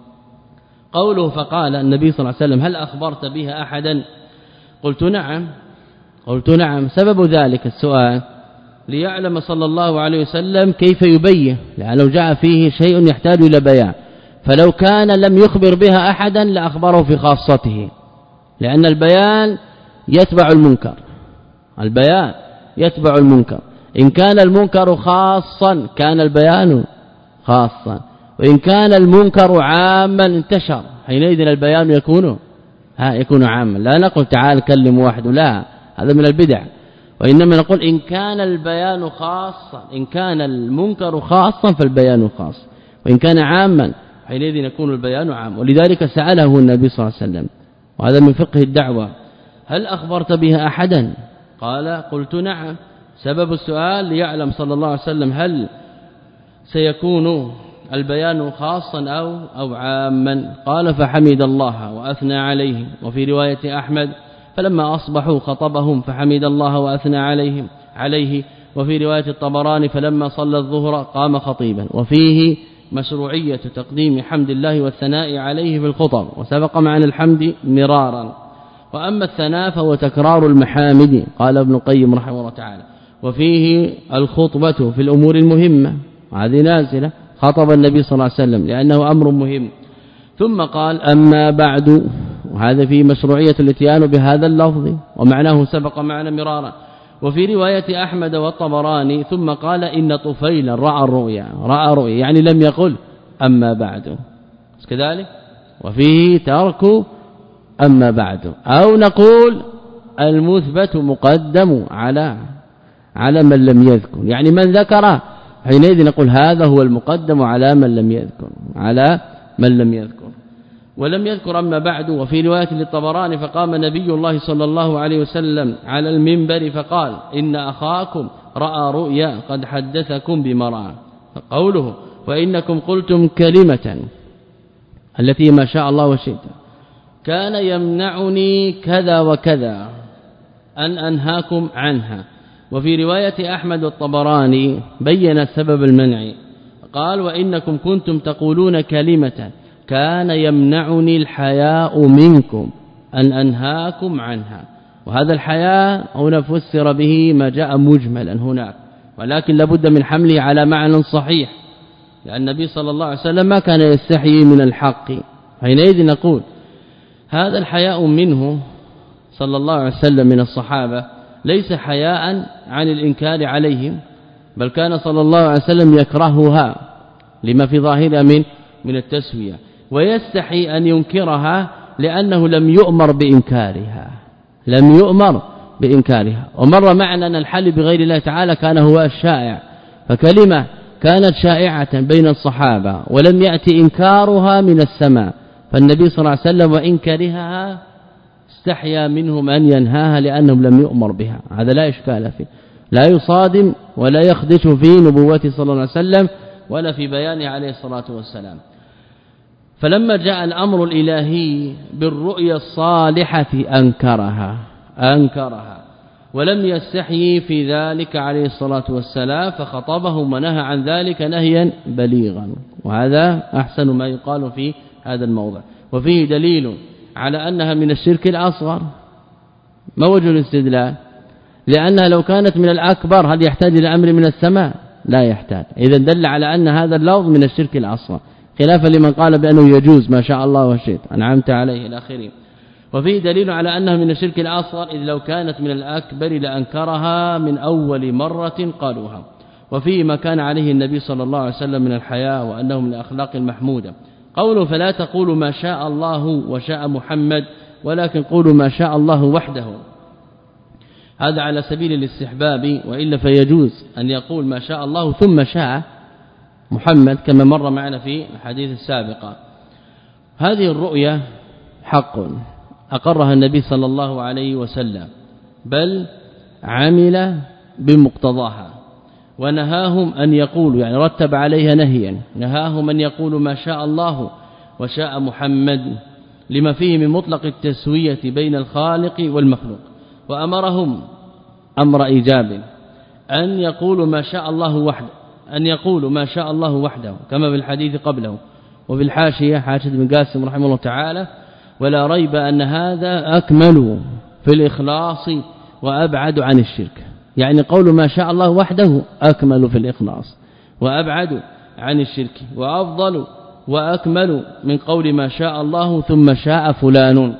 Speaker 2: قوله فقال النبي صلى الله عليه وسلم هل أخبرت بها أحدا؟ قلت نعم قلت نعم سبب ذلك السؤال ليعلم صلى الله عليه وسلم كيف يبين، لأنه جاء فيه شيء يحتاج إلى بيان، فلو كان لم يخبر بها أحدا لأخبره في خاصته، لأن البيان يتبع المنكر، البيان يتبع المنكر، إن كان المنكر خاصا كان البيان خاصا، وإن كان المنكر عاما انتشر حينئذ البيان يكون ها يكون عاما. لا نقول تعال كلم واحد، لا، هذا من البدع، وإنما نقول إن كان البيان خاصا، إن كان المنكر خاصا فالبيان خاص، وإن كان عاما حينئذ يكون البيان عام. ولذلك سأله النبي صلى الله عليه وسلم، وهذا من فقه الدعوة، هل أخبرت بها أحدا؟ قال قلت نعم. سبب السؤال ليعلم صلى الله عليه وسلم هل سيكون البيان خاصا أو أو عاما. قال فحمد الله وأثنى عليه. وفي رواية أحمد فلما أصبحوا خطبهم فحمد الله وأثنى عليهم عليه. وفي رواية الطبراني فلما صلى الظهر قام خطيبا. وفيه مشروعية تقديم حمد الله والثناء عليه في الخطب، وسبق معنا الحمد مرارا. وأما الثناء فهو تكرار المحامد، قال ابن القيم رحمه الله تعالى. وفيه الخطبة في الأمور المهمة، هذه نازلة، خطب النبي صلى الله عليه وسلم لأنه أمر مهم. ثم قال أما بعد، وهذا فيه مشروعية الاتيان بهذا اللفظ ومعناه سبق معنا مرارا. وفي رواية أحمد والطبراني ثم قال إن طفيلا رأى الرؤيا، رأى رؤيا يعني لم يقل أما بعد كذلك. وفيه ترك أما بعد، أو نقول المثبت مقدم على على من لم يذكر، يعني من ذكر حينئذ نقول هذا هو المقدم على من لم يذكر، على من لم يذكر ولم يذكر أما بعد. وفي رواية للطبراني فقام نبي الله صلى الله عليه وسلم على المنبر فقال إن أخاكم رأى رؤيا قد حدثكم بمرأة. قوله وإنكم قلتم كلمة التي ما شاء الله وشئت كان يمنعني كذا وكذا أن أنهاكم عنها. وفي رواية أحمد والطبراني بين سبب المنع، قال وإنكم كنتم تقولون كلمة كان يمنعني الحياء منكم أن أنهاكم عنها. وهذا الحياء هنا فسر به ما جاء مجملا هناك، ولكن لابد من حمله على معنى صحيح، لأن النبي صلى الله عليه وسلم ما كان يستحيي من الحق. حينئذ نقول هذا الحياء منه صلى الله عليه وسلم من الصحابة ليس حياء عن الإنكار عليهم، بل كان صلى الله عليه وسلم يكرهها لما في ظاهرها من من التسوية، ويستحي أن ينكرها لأنه لم يؤمر بإنكارها لم يؤمر بإنكارها. ومر معنا أن الحل بغير الله تعالى كان هو الشائع، فكلمة كانت شائعة بين الصحابة ولم يأتي إنكارها من السماء، فالنبي صلى الله عليه وسلم وإن كرهها استحيا منهم أن ينهاها لأنهم لم يؤمر بها. هذا لا إشكال فيه، لا يصادم ولا يخدش في نبوته صلى الله عليه وسلم ولا في بيانه عليه الصلاة والسلام. فلما جاء الأمر الإلهي بالرؤيا الصالحة أنكرها أنكرها ولم يستحيي في ذلك عليه الصلاة والسلام، فخطبهم ونهى عن ذلك نهيا بليغا، وهذا أحسن ما يقال في هذا الموضع. وفيه دليل على أنها من الشرك الأصغر. ما وجه الاستدلال؟ لأنها لو كانت من الأكبر هل يحتاج إلى أمر من السماء؟ لا يحتاج. إذا دل على أن هذا اللفظ من الشرك الأصغر، خلافا لمن قال بأنه يجوز ما شاء الله وشئت أنعمت عليه إلى آخره. وفيه دليل على أنها من الشرك الأصغر، إذ لو كانت من الأكبر لأنكرها من أول مرة قالوها. وفيه ما كان عليه النبي صلى الله عليه وسلم من الحياء وأنه من الأخلاق المحمودة. قوله فلا تقولوا ما شاء الله وشاء محمد ولكن قولوا ما شاء الله وحده، هذا على سبيل الاستحباب، وإلا فيجوز أن يقول ما شاء الله ثم شاء محمد كما مر معنا في الحديث السابقة. هذه الرؤيا حق أقرها النبي صلى الله عليه وسلم، بل عمل بمقتضاها، ونهاهم أن يقولوا، يعني رتب عليها نهيا، نهاهم أن يقولوا ما شاء الله وشاء محمد لما فيه من مطلق التسوية بين الخالق والمخلوق، وأمرهم أمر إيجاب أن يقولوا ما شاء الله وحده أن يقولوا ما شاء الله وحده كما في الحديث قبله. وفي الحاشية حاشية بن قاسم رحمه الله تعالى ولا ريب أن هذا أكمل في الإخلاص وأبعد عن الشرك، يعني قول ما شاء الله وحده أكمل في الإخلاص وأبعد عن الشرك وأفضل وأكمل من قول ما شاء الله ثم شاء فلان،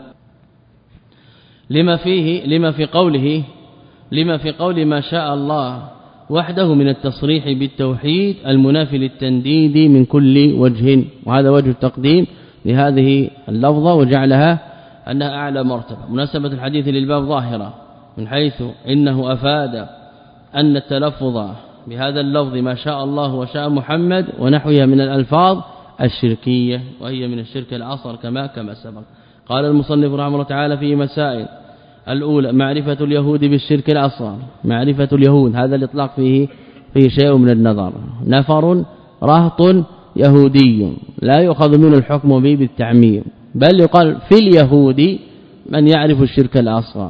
Speaker 2: لما فيه لما في قوله لما في قول ما شاء الله وحده من التصريح بالتوحيد المنافي للتنديد من كل وجه، وهذا وجه التقديم لهذه اللفظة وجعلها أنها أعلى مرتبة. مناسبة الحديث للباب ظاهرة من حيث إنه أفاد أن التلفظ بهذا اللفظ ما شاء الله وشاء محمد ونحوها من الألفاظ الشركية، وهي من الشرك الأصغر كما كما سبق. قال المصنف رحمه الله تعالى في مسائل: الأولى معرفة اليهود بالشرك الأصغر، معرفة اليهود هذا الإطلاق فيه فيه شيء من النظر، نفر رهط يهودي لا يؤخذ منه الحكم به بالتعميم، بل يقال في اليهود من يعرف الشرك الأصغر.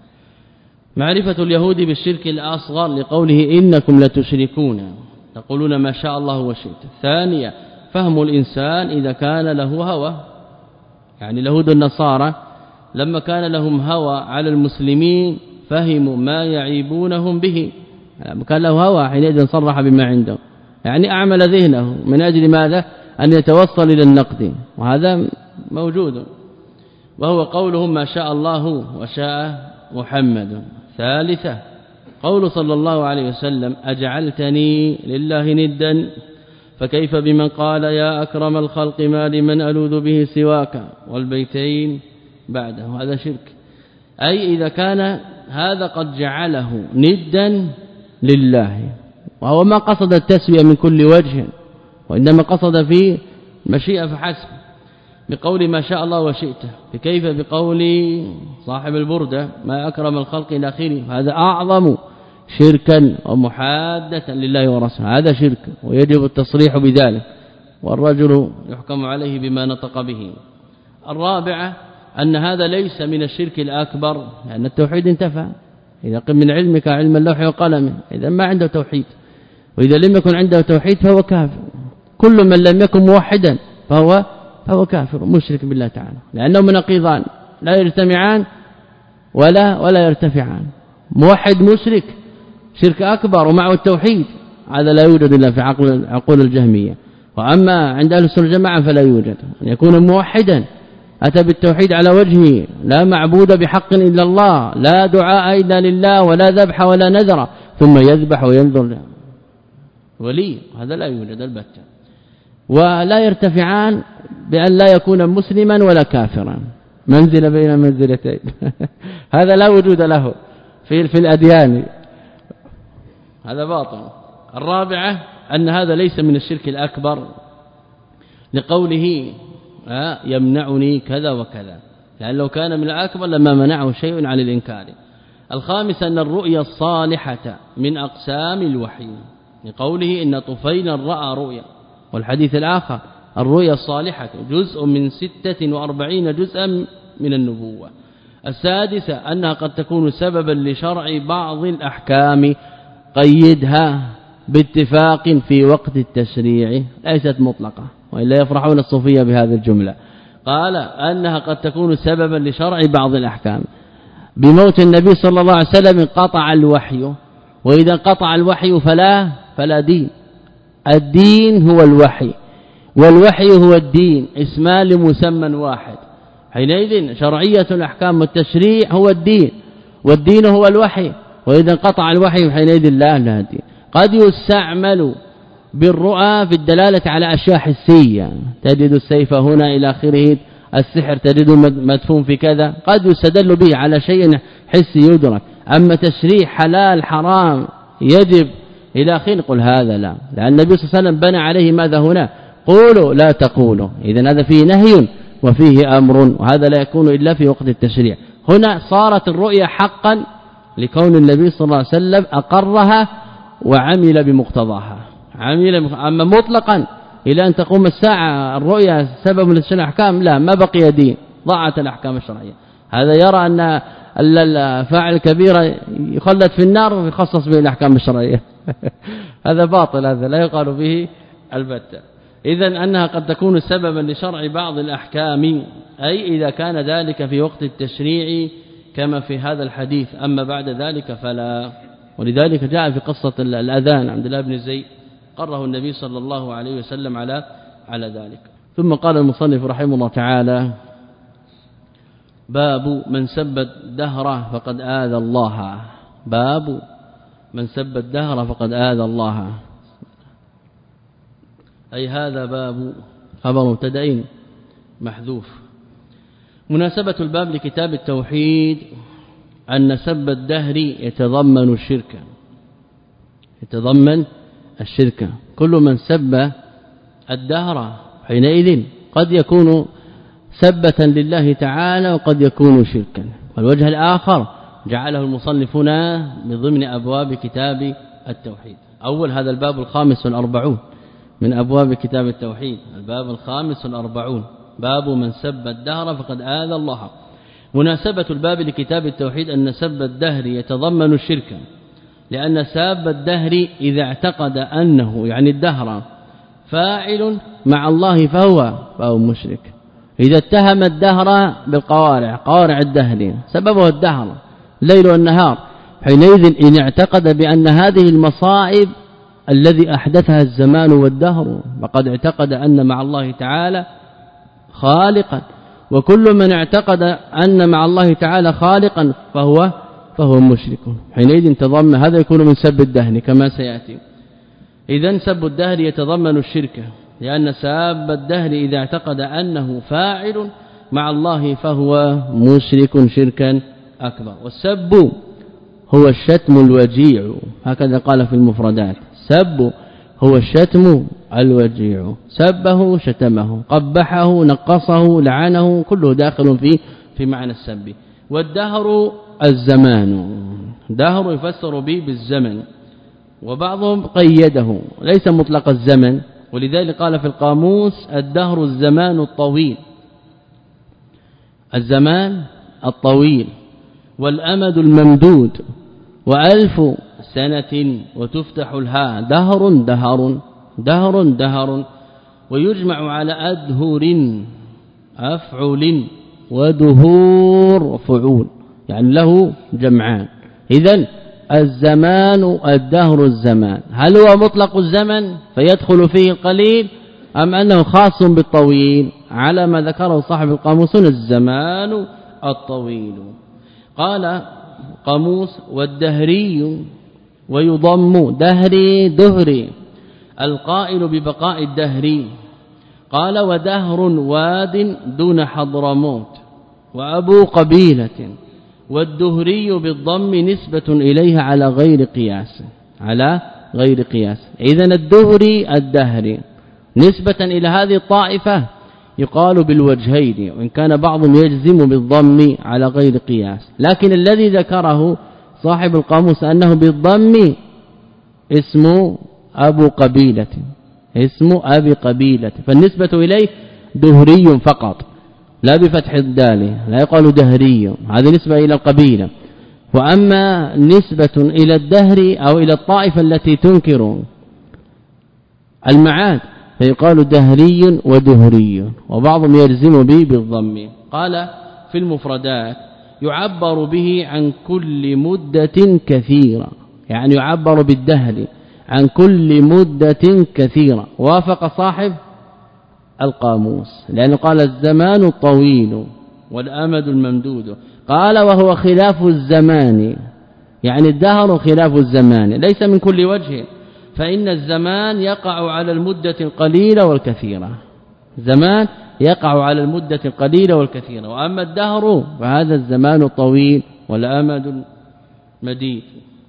Speaker 2: معرفة اليهود بالشرك الأصغر لقوله إنكم لتشركون تقولون ما شاء الله وشئت. ثانية فهم الإنسان إذا كان له هوى، يعني اليهود النصارى لما كان لهم هوى على المسلمين فهموا ما يعيبونهم به، لما كان له هوى حينئذ صرح بما عنده، يعني أعمل ذهنه من أجل ماذا؟ أن يتوصل إلى النقد، وهذا موجود، وهو قولهم ما شاء الله وشاء محمد. ثالثة قول صلى الله عليه وسلم أجعلتني لله ندا فكيف بمن قال يا أكرم الخلق ما لمن ألوذ به سواك والبيتين بعده، هذا شرك. أي إذا كان هذا قد جعله ندا لله، وهو ما قصد التسوية من كل وجه، وإنما قصد في المشيئة فحسب بقول ما شاء الله وشئته، فكيف بقول صاحب البردة ما أكرم الخلق إلى آخره، هذا أعظم شركا ومحادة لله ورسوله، هذا شرك ويجب التصريح بذلك، والرجل يحكم عليه بما نطق به. الرابعة أن هذا ليس من الشرك الأكبر، لأن التوحيد انتفى. إذا قم من علمك علم اللوح وقلمه، إذا ما عنده توحيد، وإذا لم يكن عنده توحيد فهو كافر. كل من لم يكن موحدا فهو فهو كافر مشرك بالله تعالى، لأنهم نقيضان لا يجتمعان ولا ولا يرتفعان. موحد مشرك شرك أكبر ومعه التوحيد، هذا لا يوجد إلا في عقل عقول الجهمية. وأما عند أهل السنة والجماعة فلا يوجد، أن يكون موحدا أتى بالتوحيد على وجهه لا معبود بحق إلا الله لا دعاء إلا لله ولا ذبح ولا نذر ثم يذبح وينذر ولي هذا لا يوجد البتة ولا يرتفعان بأن لا يكون مسلما ولا كافرا منزل بين منزلتين هذا لا وجود له في في الأديان هذا باطل. الرابعة أن هذا ليس من الشرك الأكبر لقوله يمنعني كذا وكذا لأن لو كان من الأكبر لما منعه شيء عن الإنكار. الخامس أن الرؤيا الصالحة من أقسام الوحي لقوله إن طفيلا رأى رؤيا والحديث الآخر الرؤيا الصالحة جزء من ستة وأربعين جزءا من النبوة. السادسة أنها قد تكون سببا لشرع بعض الأحكام قيدها باتفاق في وقت التشريع ليست مطلقة وإلا يفرحون الصوفية بهذه الجملة. قال أنها قد تكون سببا لشرع بعض الأحكام بموت النبي صلى الله عليه وسلم قطع الوحي وإذا قطع الوحي فلا فلا دين. الدين هو الوحي والوحي هو الدين اسمان لمسمى واحد حينئذ شرعية الأحكام والتشريع هو الدين والدين هو الوحي وإذا قطع الوحي حينئذ لا لا دين. قد يستعمل بالرؤى في الدلالة على أشياء حسية تجد السيف هنا إلى آخره السحر تجد مدفون في كذا قد يستدل به على شيء حسي يدرك. أما تشريع حلال حرام يجب إلى آخره قل هذا لا لأن النبي صلى الله عليه وسلم بنى عليه ماذا هنا قولوا لا تقولوا إذن هذا فيه نهي وفيه أمر وهذا لا يكون إلا في وقت التشريع. هنا صارت الرؤيا حقا لكون النبي صلى الله عليه وسلم أقرها وعمل بمقتضاها عمل أما مطلقا إلى أن تقوم الساعة الرؤيا سبب من الأحكام لا ما بقي دين ضاعت الأحكام الشرعية. هذا يرى أن الفاعل الكبير يخلد في النار ويخصص به الأحكام الشرعية هذا باطل هذا لا يقال به البتة. إذن أنها قد تكون سببا لشرع بعض الأحكام أي إذا كان ذلك في وقت التشريع كما في هذا الحديث أما بعد ذلك فلا. ولذلك جاء في قصة الأذان عبد الله بن زيد قرره النبي صلى الله عليه وسلم على على ذلك. ثم قال المصنف رحمه الله تعالى باب من سب الدهر فقد آذى الله. باب من سب الدهر فقد آذى الله أي هذا باب خبر مبتدأ محذوف. مناسبة الباب لكتاب التوحيد أن سب الدهر يتضمن الشرك يتضمن الشرك. كل من سب الدهر حينئذ قد يكون سبة لله تعالى وقد يكون شركا. والوجه الآخر جعله المصنفون من ضمن أبواب كتاب التوحيد. أول هذا الباب الخامس والأربعون من أبواب كتاب التوحيد الباب الخامس والأربعون باب من سب الدهر فقد آذى الله. مناسبة الباب لكتاب التوحيد أن سب الدهر يتضمن الشرك لأن ساب الدهر إذا اعتقد أنه يعني الدهر فاعل مع الله فهو فهو مشرك. إذا اتهم الدهر بالقوارع قوارع الدهر سببه الدهر الليل والنهار حينئذ إن اعتقد بأن هذه المصائب الذي أحدثها الزمان والدهر فقد اعتقد أن مع الله تعالى خالقا. وكل من اعتقد أن مع الله تعالى خالقا فهو فهو مشرك. حينئذ تضمن هذا يكون من سب الدهر كما سيأتي. إذن سب الدهر يتضمن الشرك لأن ساب الدهر إذا اعتقد أنه فاعل مع الله فهو مشرك شركا أكبر. والسب هو الشتم الوجيع هكذا قال في المفردات. سب هو الشتم الوجيع سبه شتمه قبحه نقصه لعنه كله داخل في في معنى السب. والدهر الزمان دهر يفسر به بالزمن وبعضهم قيده ليس مطلق الزمن ولذلك قال في القاموس الدهر الزمان الطويل الزمان الطويل والأمد الممدود وألف سنة وتفتح الهاء دهر دهر دهر دهر ويجمع على أدهر أفعل ودهور فعول يعني له جمعان. إذن الزمان الدهر الزمان هل هو مطلق الزمن فيدخل فيه القليل أم أنه خاص بالطويل؟ على ما ذكره صاحب القاموس الزمان الطويل. قال قاموس والدهري ويضم دهري دهري القائل ببقاء الدهر. قال ودهر واد دون حضرموت وأبو قبيلة والدهري بالضم نسبة إليها على غير قياس على غير قياس. إذن الدهري الدهري نسبة إلى هذه الطائفة يقال بالوجهين، وإن كان بعضهم يجزم بالضم على غير قياس، لكن الذي ذكره صاحب القاموس أنه بالضم اسم أبو قبيلة اسم أبي قبيلة، فالنسبة إليه دهري فقط لا بفتح الدال، لا يقال دهري، هذه نسبة إلى القبيلة. وأما نسبة إلى الدهر أو إلى الطائفة التي تنكر المعاد فيقال دهري ودهري، وبعضهم يلزم به بالضم. قال في المفردات يعبر به عن كل مدة كثيرة، يعني يعبر بالدهر عن كل مدة كثيرة، وافق صاحب القاموس لأنه قال الزمان الطويل والأمد الممدود. قال وهو خلاف الزمان، يعني الدهر خلاف الزمان ليس من كل وجه، فإن الزمان يقع على المدة القليلة والكثيرة، زمان يقع على المدة القليلة والكثيرة، وأما الدهر فهذا الزمان الطويل والأمد المديد.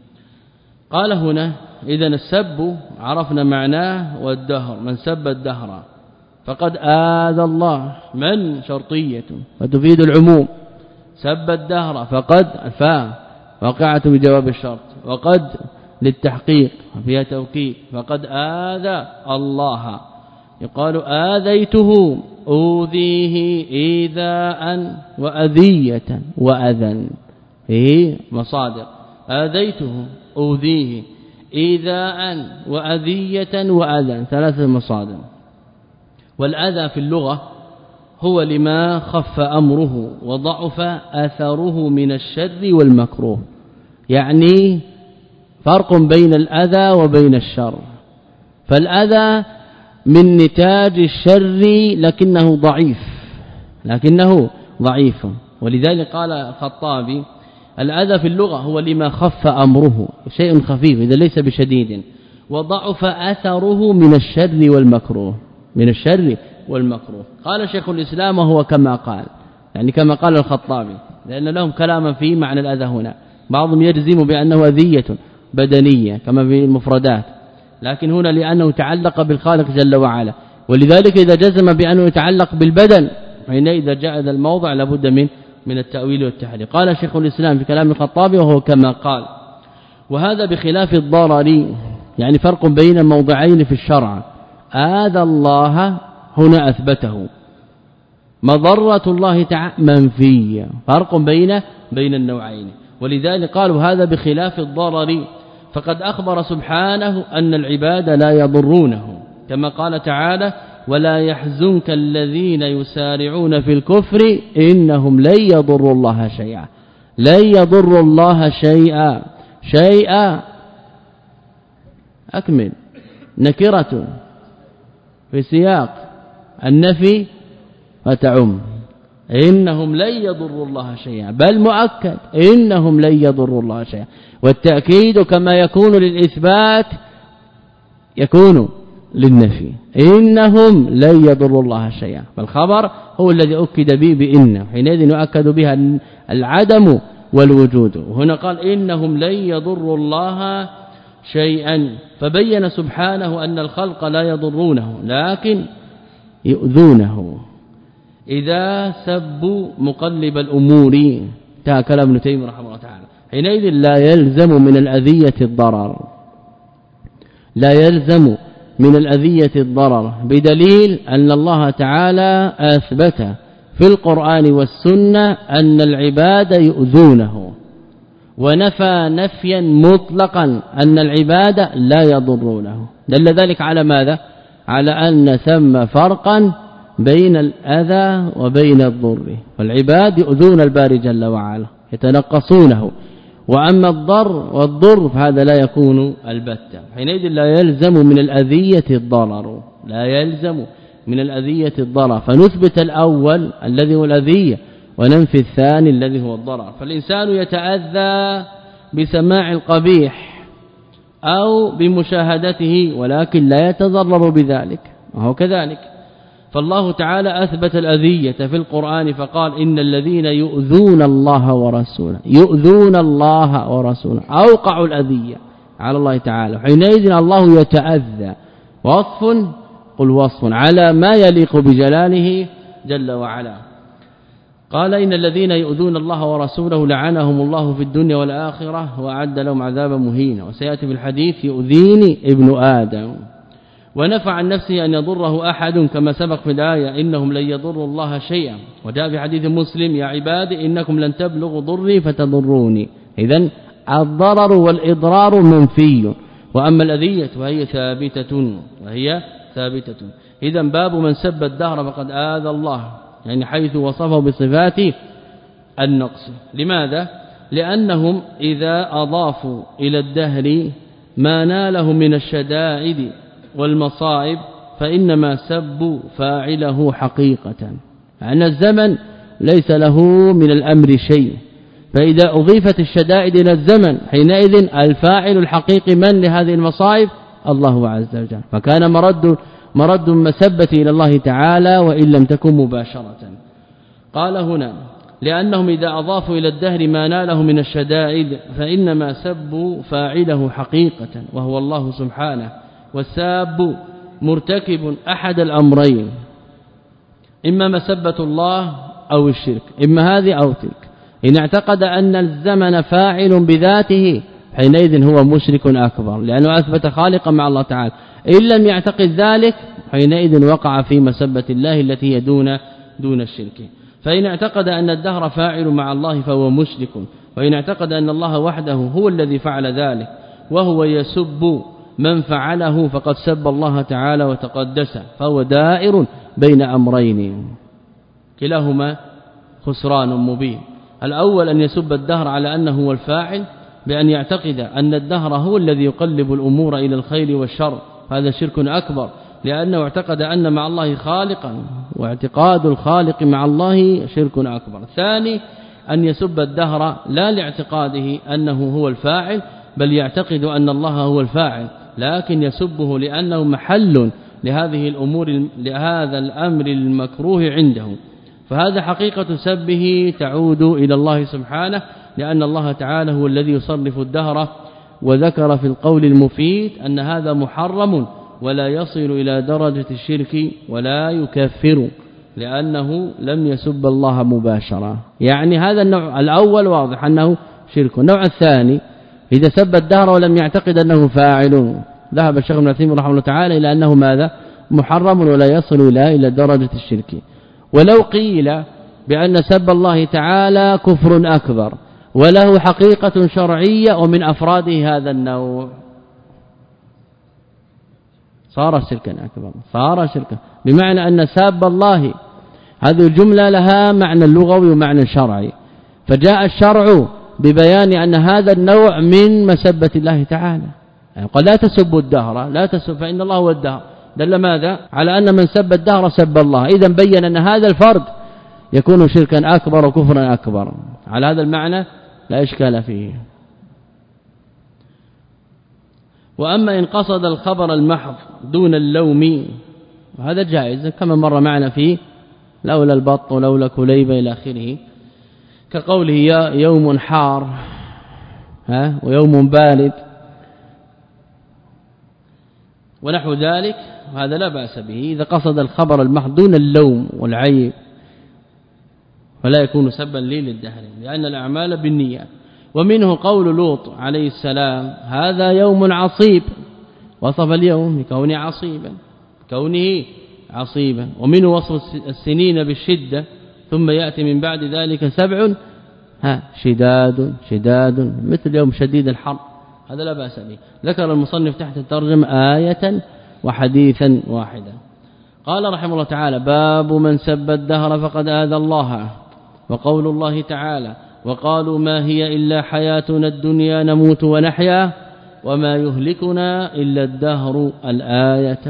Speaker 2: قال هنا إذن السب عرفنا معناه، والدهر من سب الدهر فقد آذى الله، من شرطية وتفيد العموم، سب الدهر فقد فاء وقعت بجواب الشرط، وقد للتحقيق فيها توكيد، فقد آذى الله يقال آذيته أوذيه إيذاء وأذية وأذى، هي مصادر آذيته أوذيه إيذاء وأذية وأذى، ثلاثة مصادر. والأذى في اللغة هو لما خف أمره وضعف أثره من الشر والمكروه، يعني فرق بين الأذى وبين الشر. فالأذى من نتاج الشر لكنه ضعيف لكنه ضعيف ولذلك قال الخطابي الأذى في اللغة هو لما خف أمره، شيء خفيف إذا ليس بشديد، وضعف أثره من الشر والمكروه من الشر والمكروه. قال شيخ الإسلام وهو كما قال، يعني كما قال الخطابي، لأن لهم كلاما في معنى الأذى هنا، بعضهم يجزم بأنه أذية بدنية كما في المفردات، لكن هنا لأنه تعلق بالخالق جل وعلا، ولذلك إذا جزم بأنه يتعلق بالبدن حينئذ جاء هذا الموضع لابد من من التأويل والتحرير. قال شيخ الإسلام في كلام الخطابي وهو كما قال، وهذا بخلاف الضرر، يعني فرق بين موضعين في الشرع. آذى الله هنا أثبته، مضرة الله تعالى منفية، فرق بين بين النوعين، ولذلك قالوا هذا بخلاف الضرر، فقد أخبر سبحانه أن العباد لا يضرونه، كما قال تعالى ولا يحزنك الذين يسارعون في الكفر إنهم لن يضروا الله شيئا، لن يضروا الله شيئا، شيئا أكمل نكرة في سياق النفي فتعم، إنهم لن يضروا الله شيئا، بل مؤكد إنهم لن يضروا الله شيئا، والتأكيد كما يكون للإثبات يكون للنفي، إنهم لن يضروا الله شيئا، فالخبر هو الذي أكد به بإنه، حينئذ يؤكد بها العدم والوجود. وهنا قال إنهم لن يضروا الله شيئا، فبين سبحانه أن الخلق لا يضرونه لكن يؤذونه إذا سبوا مقلب الأمور، انتهى كلام ابن تيمية رحمه الله تعالى. حينئذ لا يلزم من الأذية الضرر، لا يلزم من الأذية الضرر، بدليل أن الله تعالى أثبت في القرآن والسنة أن العباد يؤذونه، ونفى نفيا مطلقا أن العباد لا يضرونه، دل ذلك على ماذا؟ على أن ثم فرقا بين الأذى وبين الضر، والعباد يؤذون الباري جل وعلا يتنقصونه، وأما الضر والضر فهذا لا يكون البتة، حينئذ لا يلزم من الأذية الضرر، لا يلزم من الأذية الضرر، فنثبت الأول الذي هو الأذية وننفي الثاني الذي هو الضرر. فالإنسان يتأذى بسماع القبيح أو بمشاهدته ولكن لا يتضرر بذلك، وهو كذلك. فالله تعالى أثبت الأذية في القرآن فقال إن الذين يؤذون الله ورسوله يؤذون الله ورسوله أوقعوا الأذية على الله تعالى، حينئذ الله يتأذى. وصف قل وصف على ما يليق بجلاله جل وعلا. قال إن الذين يؤذون الله ورسوله لعنهم الله في الدنيا والآخرة وأعد لهم عذابا مهينا. وسيأتي في الحديث يؤذيني ابن آدم، ونفى عن نفسه أن يضره أحد كما سبق في الآية إنهم لن يضروا الله شيئا. وجاء في حديث مسلم يا عبادي إنكم لن تبلغوا ضري فتضروني. إذن الضرر والإضرار منفي، وأما الأذية وهي ثابتة وهي ثابتة. إذن باب من سب الدهر فقد آذى الله، يعني حيث وصفه بصفات النقص. لماذا؟ لأنهم إذا أضافوا إلى الدهر ما ناله من الشدائد والمصائب فإنما سبوا فاعله حقيقة، أن الزمن ليس له من الأمر شيء، فإذا أضيفت الشدائد إلى الزمن حينئذ الفاعل الحقيقي من لهذه المصائب الله عز وجل، فكان مرد مرد مسبة إلى الله تعالى وإن لم تكن مباشرة. قال هنا لأنهم إذا أضافوا إلى الدهر ما ناله من الشدائد فإنما سبوا فاعله حقيقة وهو الله سبحانه. والساب مرتكب أحد الأمرين، إما مسبة الله أو الشرك، إما هذه أو تلك. إن اعتقد أن الزمن فاعل بذاته حينئذ هو مشرك أكبر لأنه أثبت خالقا مع الله تعالى. إن لم يعتقد ذلك حينئذ وقع في مسبة الله التي هي دون دون الشرك. فإن اعتقد أن الدهر فاعل مع الله فهو مشرك، وإن اعتقد أن الله وحده هو الذي فعل ذلك وهو يسب من فعله فقد سب الله تعالى وتقدس، فهو دائر بين أمرين كلاهما خسران مبين. الأول أن يسب الدهر على أنه هو الفاعل بأن يعتقد أن الدهر هو الذي يقلب الأمور إلى الخير والشر، هذا شرك أكبر لأنه اعتقد أن مع الله خالقا، واعتقاد الخالق مع الله شرك أكبر. الثاني أن يسب الدهر لا لاعتقاده أنه هو الفاعل بل يعتقد أن الله هو الفاعل، لكن يسبه لأنه محل لهذه الأمور لهذا الأمر المكروه عنده، فهذا حقيقة سبه تعود إلى الله سبحانه، لأن الله تعالى هو الذي يصرف الدهر. وذكر في القول المفيد أن هذا محرم ولا يصل إلى درجة الشرك ولا يكفر لأنه لم يسب الله مباشرة. يعني هذا النوع الأول واضح أنه شرك. النوع الثاني إذا سب الدهر ولم يعتقد أنه فاعل، ذهب الشيخ ابن عثيمين رحمه الله تعالى إلى أنه ماذا محرم ولا يصل إلى إلى درجة الشرك. ولو قيل بأن سب الله تعالى كفر أكبر وله حقيقة شرعية ومن أفراده هذا النوع صار شركا أكبر، صار شركا، بمعنى أن ساب الله هذه الجملة لها معنى لغوي ومعنى شرعي، فجاء الشرع ببيان أن هذا النوع من مسبة الله تعالى. يعني قال لا تسبوا الدهر، لا تسب فإن الله هو الدهر، دل ماذا على أن من سب الدهر سب الله. إذا بين أن هذا الفرد يكون شركا أكبر وكفرا أكبر، على هذا المعنى لا إشكال فيه. وأما إن قصد الخبر المحض دون اللوم وهذا جائز كما مر معنا فيه لولا البط ولولا كليبة إلى آخره، كقوله يا يوم حار ها ويوم بارد ونحو ذلك، وهذا لا بأس به إذا قصد الخبر المحض دون اللوم والعيب، ولا يكون سبا لي للدهر لأن الأعمال بالنيات. ومنه قول لوط عليه السلام هذا يوم عصيب، وصف اليوم بكونه عصيبا كونه عصيبا. ومنه وصف السنين بالشدة ثم يأتي من بعد ذلك سبع ها شداد شداد مثل يوم شديد الحر، هذا لا بأس به. ذكر المصنف تحت الترجمة آية وحديثا واحدا. قال رحمه الله تعالى باب من سب الدهر فقد آذى الله. وقول الله تعالى وقالوا ما هي إلا حياتنا الدنيا نموت ونحيا وما يهلكنا إلا الدهر الآية.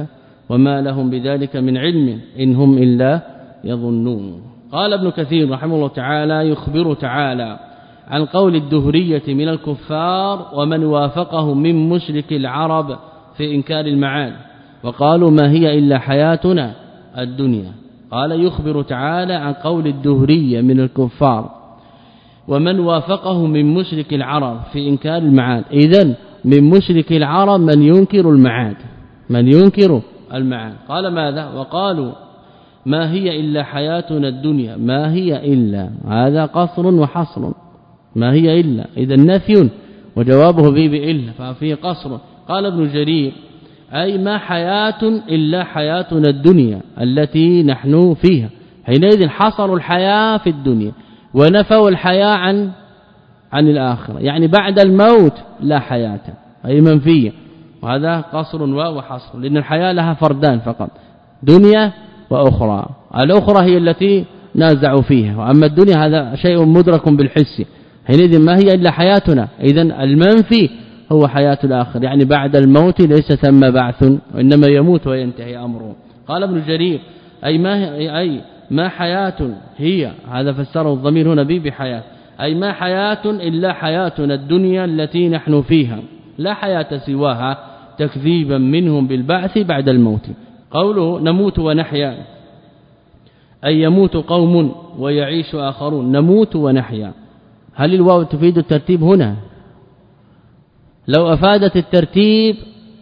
Speaker 2: وما لهم بذلك من علم إن هم إلا يظنون. قال ابن كثير رحمه الله تعالى يخبر تعالى عن قول الدهرية من الكفار ومن وافقه من مشرك العرب في إنكار المعاد وقالوا ما هي إلا حياتنا الدنيا. قال يخبر تعالى عن قول الدهرية من الكفار ومن وافقه من مشرك العرب في إنكار المعاد. إذن من مشرك العرب من ينكر المعاد من ينكر المعاد. قال ماذا؟ وقالوا ما هي إلا حياتنا الدنيا. ما هي إلا هذا قصر وحصر ما هي إلا إذا نفي وجوابه به بإلا ففيه قصر. قال ابن جرير أي ما حياة إلا حياتنا الدنيا التي نحن فيها. حينئذ حصروا الحياة في الدنيا ونفوا الحياة عن عن الآخرة يعني بعد الموت لا حياة أي منفية. وهذا قصر وحصر لأن الحياة لها فردان فقط دنيا وأخرى. الأخرى هي التي نازعوا فيها وأما الدنيا هذا شيء مدرك بالحس. حينئذ ما هي إلا حياتنا إذن المنفي هو حياة الآخر يعني بعد الموت ليس ثم بعث وإنما يموت وينتهي أمره. قال ابن جرير أي ما أي ما حياة هي هذا فسره الضمير هنا به بحياة أي ما حياة إلا حياتنا الدنيا التي نحن فيها لا حياة سواها تكذيبا منهم بالبعث بعد الموت. قوله نموت ونحيا أي يموت قوم ويعيش آخرون. نموت ونحيا هل الواو تفيد الترتيب هنا؟ لو أفادت الترتيب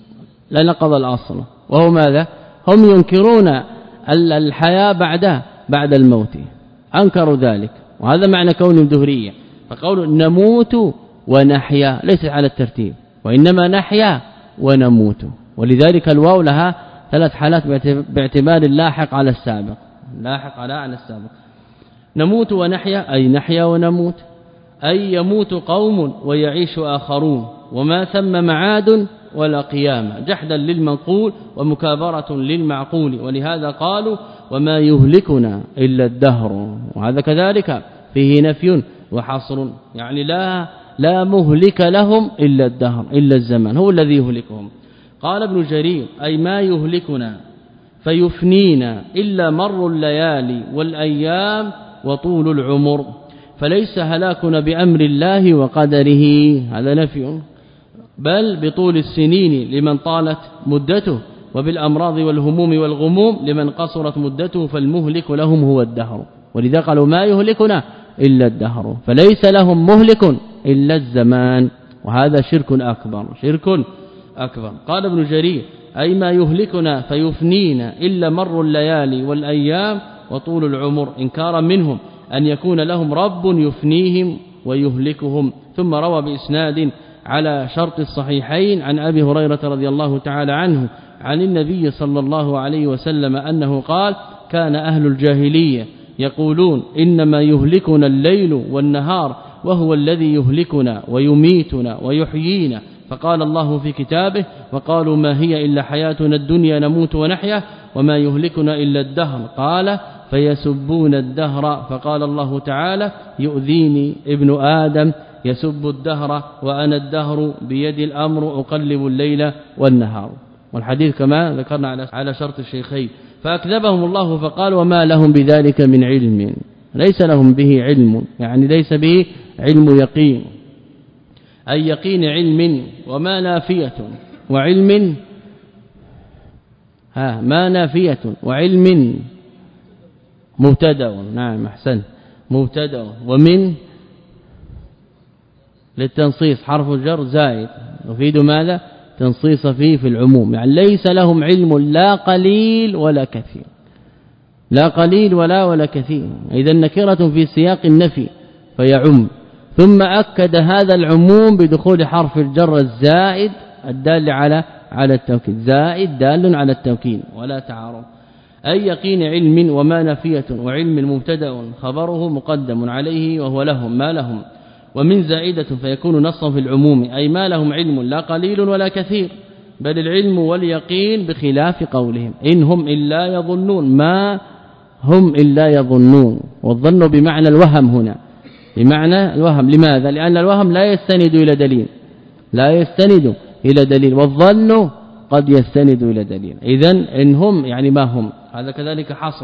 Speaker 2: لنقض الأصل وهو ماذا؟ هم ينكرون الحياة بعد بعد الموت أنكروا ذلك وهذا معنى كونهم دهرية. فقولوا نموت ونحيا ليس على الترتيب وإنما نحيا ونموت ولذلك الواو لها ثلاث حالات باعتبار اللاحق على السابق لاحق على على السابق. نموت ونحيا أي نحيا ونموت أي يموت قوم ويعيش آخرون وما ثم معاد ولا قيامة جحدا للمنقول ومكابرة للمعقول. ولهذا قالوا وما يهلكنا إلا الدهر وهذا كذلك فيه نفي وحصر يعني لا لا مهلك لهم إلا الدهر إلا الزمن هو الذي يهلكهم. قال ابن جرير أي ما يهلكنا فيفنينا إلا مر الليالي والأيام وطول العمر فليس هلاكنا بأمر الله وقدره هذا نفي بل بطول السنين لمن طالت مدته وبالأمراض والهموم والغموم لمن قصرت مدته فالمهلك لهم هو الدهر. ولذا قالوا ما يهلكنا إلا الدهر فليس لهم مهلك إلا الزمان وهذا شرك أكبر شرك أكبر. قال ابن جرير أي ما يهلكنا فيفنينا إلا مر الليالي والأيام وطول العمر إنكارا منهم أن يكون لهم رب يفنيهم ويهلكهم. ثم روى بإسناد على شرط الصحيحين عن أبي هريرة رضي الله تعالى عنه عن النبي صلى الله عليه وسلم أنه قال كان أهل الجاهلية يقولون إنما يهلكنا الليل والنهار وهو الذي يهلكنا ويميتنا ويحيينا. فقال الله في كتابه وقالوا ما هي إلا حياتنا الدنيا نموت ونحيا وما يهلكنا إلا الدهر. قال فيسبون الدهر فقال الله تعالى يؤذيني ابن آدم يسب الدهر وأنا الدهر بيد الأمر أقلب الليل والنهار. والحديث كما ذكرنا على شرط الشيخين. فأكذبهم الله فقال وما لهم بذلك من علم ليس لهم به علم يعني ليس به علم يقين أي يقين علم وما نافية وعلم ها ما نافية وعلم مبتدا نعم احسن مبتدا ومن للتنصيص حرف الجر زائد يفيد ماذا تنصيص فيه في العموم يعني ليس لهم علم لا قليل ولا كثير لا قليل ولا ولا كثير. إذا نكرة في سياق النفي فيعم. ثم أكد هذا العموم بدخول حرف الجر الزائد الدال على على التوكيد زائد دال على التوكيد ولا تعارض. أي يقين علم وما نفية وعلم مبتدا خبره مقدم عليه وهو لهم ما لهم ومن زائدة فيكون نصا في العموم أي ما لهم علم لا قليل ولا كثير بل العلم واليقين بخلاف قولهم إن هم إلا يظنون ما هم إلا يظنون. والظن بمعنى الوهم هنا بمعنى الوهم. لماذا؟ لأن الوهم لا يستند إلى دليل لا يستند إلى دليل والظن قد يستند إلى دليل. إذن إن هم يعني ما هم، هذا كذلك حصر،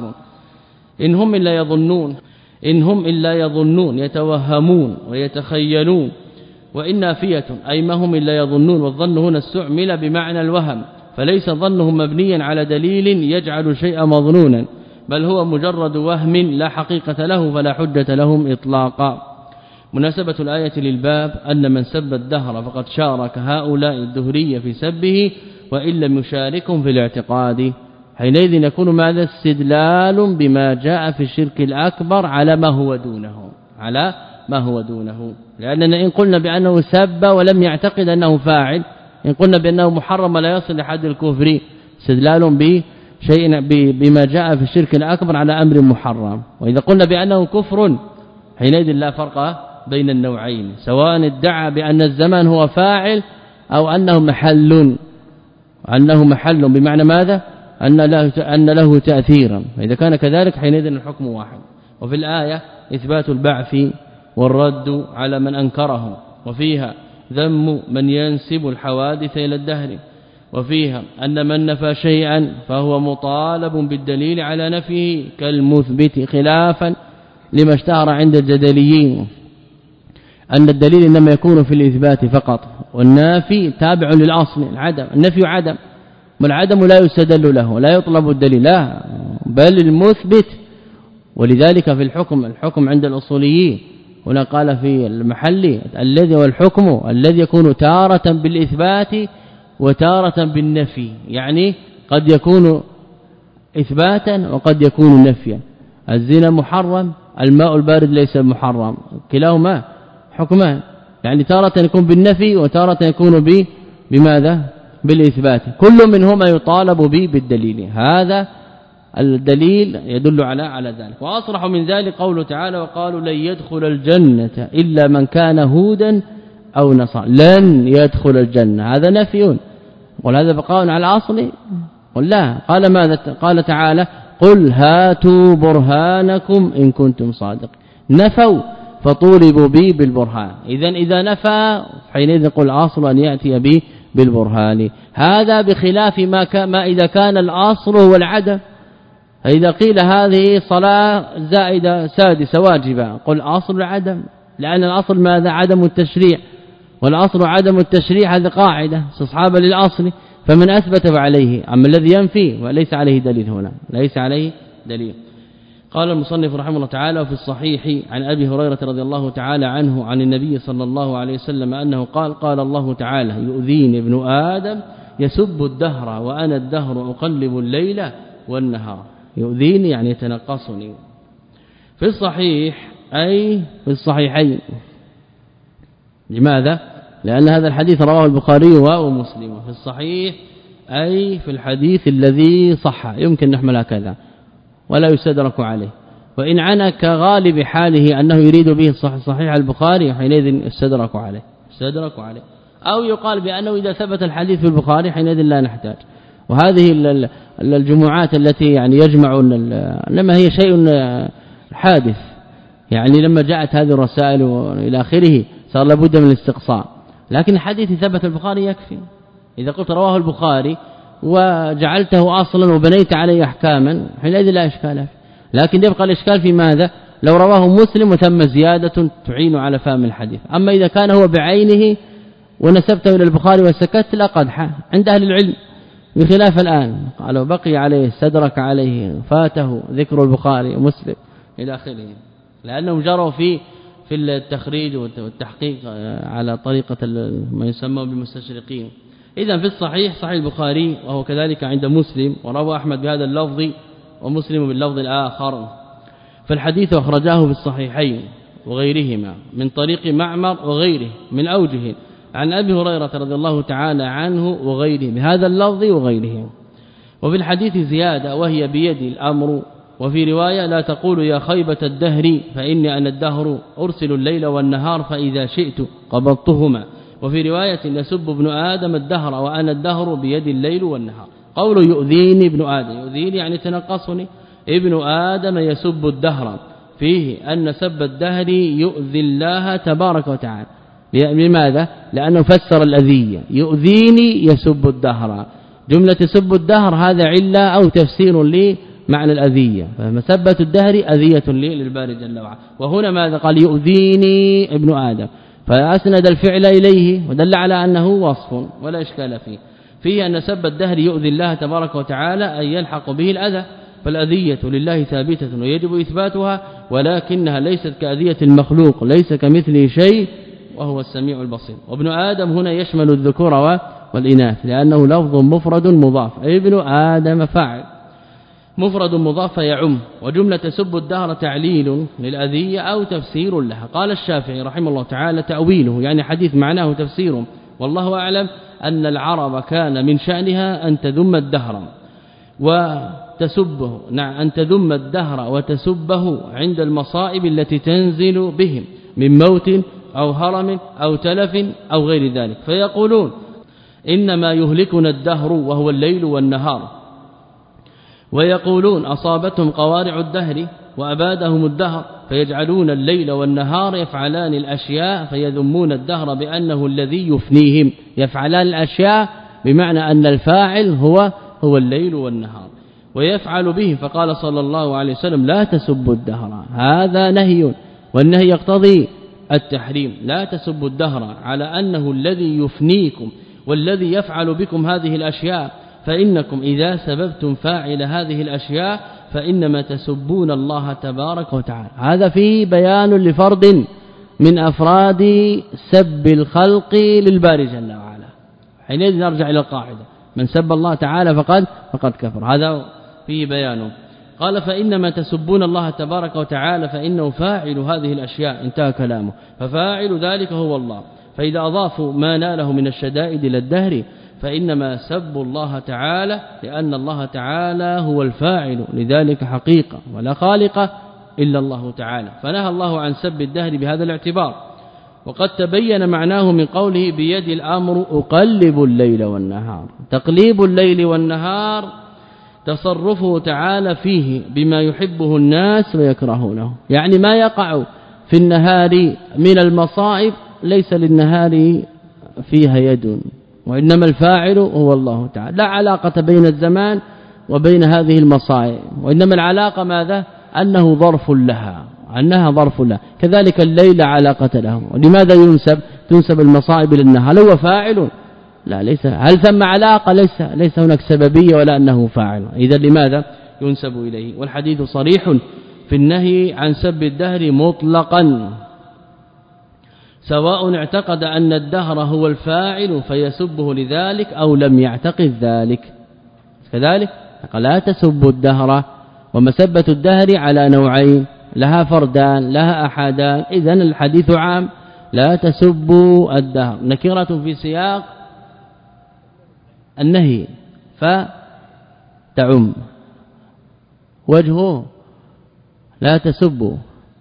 Speaker 2: إن هم إلا يظنون، إن هم إلا يظنون يتوهمون ويتخيلون، وإن نافية أي ما هم إلا يظنون، والظن هنا استعمل بمعنى الوهم، فليس ظنهم مبنيا على دليل يجعل شيئا مظنونا، بل هو مجرد وهم لا حقيقة له فلا حجة لهم إطلاقا. مناسبة الآية للباب أن من سب الدهر فقد شارك هؤلاء الدهرية في سبه وإن لم يشاركهم في الاعتقاد، حينئذ يكون ماذا؟ استدلال بما جاء في الشرك الأكبر على ما هو دونه، على ما هو دونه، لأننا إن قلنا بأنه سب ولم يعتقد أنه فاعل، إن قلنا بأنه محرم لا يصل لحد الكفر، استدلال بشيء بما جاء في الشرك الأكبر على أمر محرم. وإذا قلنا بأنه كفر حينئذ لا فرق بين النوعين، سواء ادعى بأن الزمان هو فاعل أو أنه محل، أنه محل بمعنى ماذا؟ أن له أن له تأثيرا، فإذا كان كذلك حينئذ الحكم واحد. وفي الآية إثبات البعث والرد على من أنكره، وفيها ذم من ينسب الحوادث إلى الدهر، وفيها أن من نفى شيئا فهو مطالب بالدليل على نفيه كالمثبت، خلافا لما اشتهر عند الجدليين أن الدليل إنما يكون في الإثبات فقط، والنافي تابع للأصل العدم، النفي عدم، والعدم لا يستدل له، لا يطلب الدليل، لا بل المثبت. ولذلك في الحكم الحكم عند الأصوليين هنا قال في المحل الذي والحكم الذي يكون تارة بالإثبات وتارة بالنفي، يعني قد يكون إثباتا وقد يكون نفيا. الزنا محرم، الماء البارد ليس محرم، كلاهما حكمان، يعني تارة يكون بالنفي وتارة يكون بماذا؟ بالإثبات، كل منهما يطالب به بالدليل، هذا الدليل يدل على على ذلك. واصرح من ذلك قوله تعالى وقالوا لن يدخل الجنة إلا من كان هودا أو نصارى، لن يدخل الجنة، هذا نفي، وهذا بقاء على الاصل، قل لا، قال ماذا؟ قال تعالى قل هاتوا برهانكم إن كنتم صادق، نفوا فطولبوا به بالبرهان. اذا اذا نفى حينئذ قل اصل ان ياتي به بالبرهان، هذا بخلاف ما ما اذا كان الاصل هو العدم. فاذا قيل هذه صلاه زائده سادسه واجبه، قل اصل العدم، لأن الاصل ماذا؟ عدم التشريع، والاصل عدم التشريع، هذه قاعده استصحابا للاصل، فمن اثبت فعليه، اما الذي ينفي وليس عليه دليل، هنا ليس عليه دليل. قال المصنف رحمه الله تعالى وفي الصحيح عن أبي هريرة رضي الله تعالى عنه عن النبي صلى الله عليه وسلم أنه قال قال الله تعالى يؤذيني ابن آدم يسب الدهر وأنا الدهر أقلب الليل والنهار، يؤذيني يعني يتنقصني. في الصحيح أي في الصحيحين، لماذا؟ لأن هذا الحديث رواه البخاري ومسلم، في الصحيح أي في الحديث الذي صح، يمكن نحمل هكذا ولا يستدرك عليه، وإن عنا كغالب حاله أنه يريد به صحيح البخاري حينئذ يستدرك عليه يستدرك عليه أو يقال بأنه إذا ثبت الحديث في البخاري حينئذ لا نحتاج. وهذه الجمعات التي يعني يجمع لما هي شيء حادث، يعني لما جاءت هذه الرسائل إلى آخره صار لابد من الاستقصاء، لكن الحديث ثبت البخاري يكفي. إذا قلت رواه البخاري وجعلته اصلا وبنيت عليه احكاما حينئذ لا اشكال، لكن يبقى الاشكال في ماذا؟ لو رواه مسلم وثم زيادة تعين على فهم الحديث. أما إذا كان هو بعينه ونسبته إلى البخاري وسكت لا قدح عند أهل العلم، بخلاف الآن قالوا بقي عليه استدرك عليه فاته ذكر البخاري ومسلم إلى آخره، لأنهم جروا في في التخريج والتحقيق على طريقة ما يسمى بالمستشرقين. إذا في الصحيح صحيح البخاري وهو كذلك عند مسلم، وروى أحمد بهذا اللفظ ومسلم باللفظ الآخر، فالحديث أخرجاه في الصحيحين وغيرهما من طريق معمر وغيره من أوجه عن أبي هريرة رضي الله تعالى عنه وغيره بهذا اللفظ وغيره. وفي الحديث زيادة وهي بيدي الأمر، وفي رواية لا تقول يا خيبة الدهر فإني أنا الدهر أرسل الليل والنهار فإذا شئت قبضتهما، وفي رواية يسب ابن آدم الدهر وأنا الدهر بيد الليل والنهار. قوله يؤذيني ابن آدم، يؤذيني يعني تنقصني، ابن آدم يسب الدهر، فيه أن سب الدهر يؤذي الله تبارك وتعالى. لماذا؟ لأنه فسر الأذية، يؤذيني يسب الدهر، جملة سب الدهر هذا علة أو تفسير لمعنى الأذية، فمسبة الدهر أذية لي للباري جل وعلا. وهنا ماذا قال؟ يؤذيني ابن آدم، فأسند الفعل إليه ودل على أنه وصف ولا إشكال فيه فيه أن سب الدهر يؤذي الله تبارك وتعالى أن يلحق به الأذى، فالأذية لله ثابتة ويجب إثباتها، ولكنها ليست كأذية المخلوق، ليس كمثله شيء وهو السميع البصير. وابن آدم هنا يشمل الذكور والإناث لأنه لفظ مفرد مضاف، أي ابن آدم فاعل مفرد مضاف يعم. وجملة سب الدهر تعليل للأذية أو تفسير لها. قال الشافعي رحمه الله تعالى تأويله يعني حديث معناه تفسيره، والله أعلم أن العرب كان من شأنها أن تذم الدهر وتسبه، نعم أن تذم الدهر وتسبه عند المصائب التي تنزل بهم من موت أو هرم أو تلف أو غير ذلك، فيقولون إنما يهلكنا الدهر وهو الليل والنهار، ويقولون أصابتهم قوارع الدهر وأبادهم الدهر، فيجعلون الليل والنهار يفعلان الأشياء فيذمون الدهر بأنه الذي يفنيهم، يفعلان الأشياء بمعنى أن الفاعل هو هو الليل والنهار ويفعل به. فقال صلى الله عليه وسلم لا تسبوا الدهر، هذا نهي، والنهي يقتضي التحريم، لا تسبوا الدهر على أنه الذي يفنيكم والذي يفعل بكم هذه الأشياء، فإنكم إذا سببتم فاعل هذه الأشياء فإنما تسبون الله تبارك وتعالى. هذا فيه بيان لفرد من أفراد سب الخلق للباري جل وعلا، حينئذ نرجع إلى القاعدة من سب الله تعالى فقد فقد كفر، هذا فيه بيانه. قال فإنما تسبون الله تبارك وتعالى فإنه فاعل هذه الأشياء، انتهى كلامه، ففاعل ذلك هو الله. فإذا أضافوا ما ناله من الشدائد إلى الدهر فإنما سبوا الله تعالى، لأن الله تعالى هو الفاعل لذلك حقيقة ولا خالق إلا الله تعالى، فنهى الله عن سب الدهر بهذا الاعتبار. وقد تبين معناه من قوله بيد الأمر أقلب الليل والنهار، تقليب الليل والنهار تصرفه تعالى فيه بما يحبه الناس ويكرهونه، يعني ما يقع في النهار من المصائب ليس للنهار فيها يد، وإنما الفاعل هو الله تعالى، لا علاقة بين الزمان وبين هذه المصائب، وإنما العلاقة ماذا؟ أنه ظرف لها، أنها ظرف لها. كذلك الليل علاقة له، ولماذا ينسب تنسب المصائب للنهار؟ هو فاعل؟ لا، ليس. هل ثم علاقة؟ ليس ليس هناك سببية ولا أنه فاعل، إذا لماذا ينسب إليه؟ والحديث صريح في النهي عن سب الدهر مطلقا، سواء اعتقد أن الدهر هو الفاعل فيسبه لذلك أو لم يعتقد ذلك. كذلك لا تسبوا الدهر، ومسبة الدهر على نوعين، لها فردان لها أحدان، إذن الحديث عام، لا تسبوا الدهر نكرة في سياق النهي فتعم، وجهه لا تسبوا،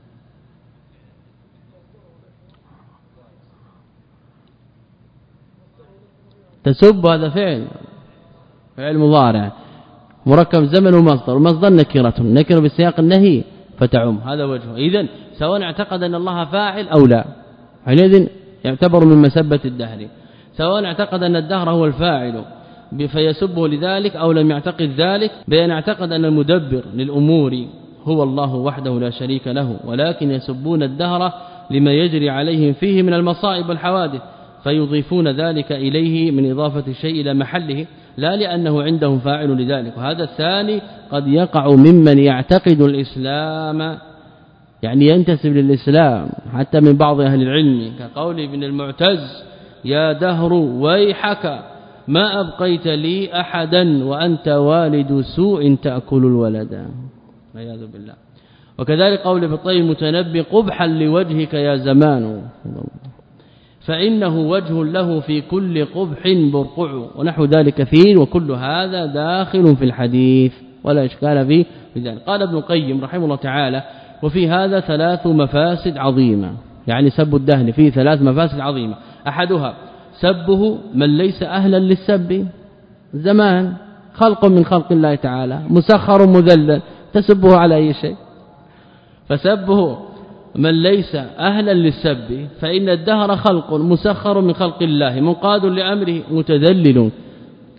Speaker 2: تسب هذا فعل فعل مضارع مركب زمن ومصدر، ومصدر نكرة نكرة بسياق النهي فتعم، هذا وجهه. إذن سواء اعتقد أن الله فاعل أو لا، حينئذ يعتبر من مسبة الدهر، سواء اعتقد أن الدهر هو الفاعل فيسبه لذلك أو لم يعتقد ذلك، بأن اعتقد أن المدبر للأمور هو الله وحده لا شريك له، ولكن يسبون الدهر لما يجري عليهم فيه من المصائب والحوادث، فيضيفون ذلك إليه من إضافة الشيء إلى محله، لا لأنه عندهم فاعل لذلك. وهذا الثاني قد يقع ممن يعتقد الإسلام، يعني ينتسب للإسلام، حتى من بعض أهل العلم كقول ابن المعتز يا دهر ويحك ما أبقيت لي أحدا وأنت والد سوء تأكل الولد، والعياذ بالله. وكذلك قول ابن الطيب المتنبي قبحا لوجهك يا زمان فإنه وجه له في كل قبح برقع، ونحو ذلك كثير، وكل هذا داخل في الحديث ولا إشكال فيه بذلك. قال ابن القيم رحمه الله تعالى وفي هذا ثلاث مفاسد عظيمة، يعني سب الدهن فيه ثلاث مفاسد عظيمة. أحدها سبه من ليس أهلا للسب، زمان خلق من خلق الله تعالى مسخر مذلل، تسبه على أي شيء، فسبه من ليس أهلا للسب، فإن الدهر خلق مسخر من خلق الله منقاد لأمره متذلل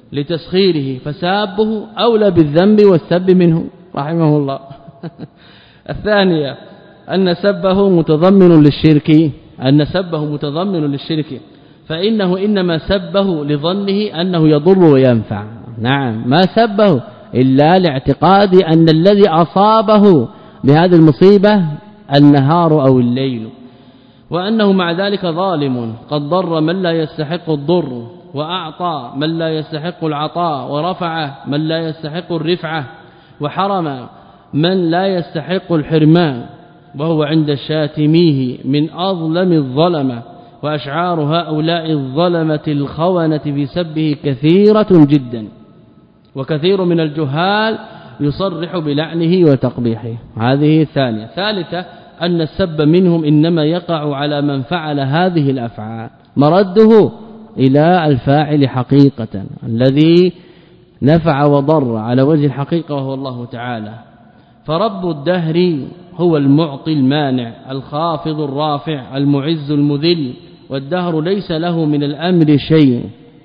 Speaker 2: لتسخيره فسابه أولى بالذنب والسب منه رحمه الله. الثانية أن سبه متضمن للشرك أن سبه متضمن للشرك فإنه إنما سبه لظنه أنه يضر وينفع. نعم ما سبه إلا لاعتقاد أن الذي أصابه بهذه المصيبة النهار أو الليل وأنه مع ذلك ظالم قد ضر من لا يستحق الضر وأعطى من لا يستحق العطاء ورفع من لا يستحق الرفعة وحرم من لا يستحق الحرمان وهو عند الشاتميه من أظلم الظلمة وأشعار هؤلاء الظلمة الخونة في سبه كثيرة جدا وكثير من الجهال يصرح بلعنه وتقبيحه. هذه الثانية. ثالثة أن السب منهم إنما يقع على من فعل هذه الأفعال مرده إلى الفاعل حقيقة الذي نفع وضر على وجه الحقيقة وهو الله تعالى. فرب الدهر هو المعطي المانع الخافض الرافع المعز المذل والدهر ليس له من الأمر شيء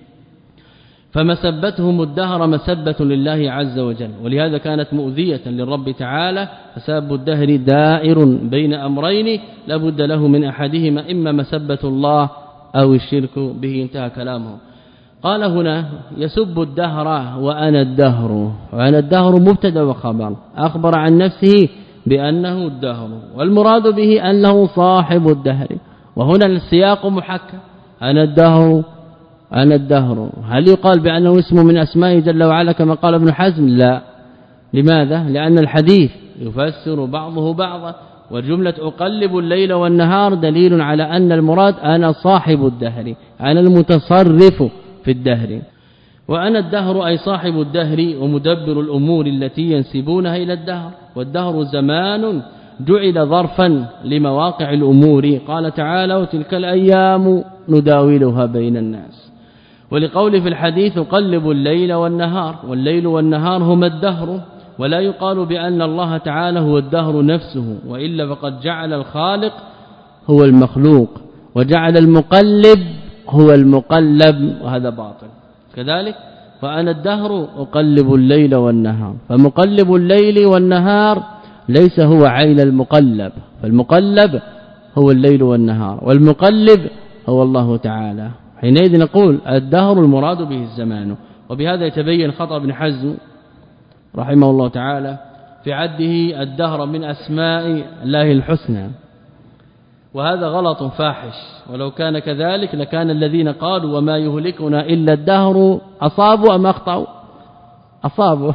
Speaker 2: فمسبتهم الدهر مسبة لله عز وجل ولهذا كانت مؤذية للرب تعالى فساب الدهر دائر بين أمرين لابد له من أحدهما إما مسبة الله أو الشرك به. انتهى كلامه. قال هنا يسب الدهر وأنا الدهر وأنا الدهر مبتدا وخبر أخبر عن نفسه بأنه الدهر والمراد به أنه صاحب الدهر وهنا السياق محكم أنا الدهر أنا الدهر. هل يقال بأنه اسم من أسمائه جل وعلا كما قال ابن حزم؟ لا. لماذا؟ لأن الحديث يفسر بعضه بعضا والجملة أقلب الليل والنهار دليل على أن المراد أنا صاحب الدهر أنا المتصرف في الدهر وأنا الدهر أي صاحب الدهر ومدبر الأمور التي ينسبونها إلى الدهر والدهر زمان جعل ظرفا لمواقع الأمور قال تعالى وتلك الأيام نداولها بين الناس ولقول في الحديث قلب الليل والنهار والليل والنهار هما الدهر ولا يقال بأن الله تعالى هو الدهر نفسه وإلا فقد جعل الخالق هو المخلوق وجعل المقلب هو المقلب وهذا باطل. كذلك فأنا الدهر أقلب الليل والنهار فمقلب الليل والنهار ليس هو عين المقلب فالمقلب هو الليل والنهار والمقلب هو الله تعالى. حينئذ نقول الدهر المراد به الزمان وبهذا يتبين خطأ ابن حزم رحمه الله تعالى في عده الدهر من أسماء الله الحسنى وهذا غلط فاحش ولو كان كذلك لكان الذين قالوا وما يهلكنا إلا الدهر أصابوا أم أخطأوا؟ أصابوا.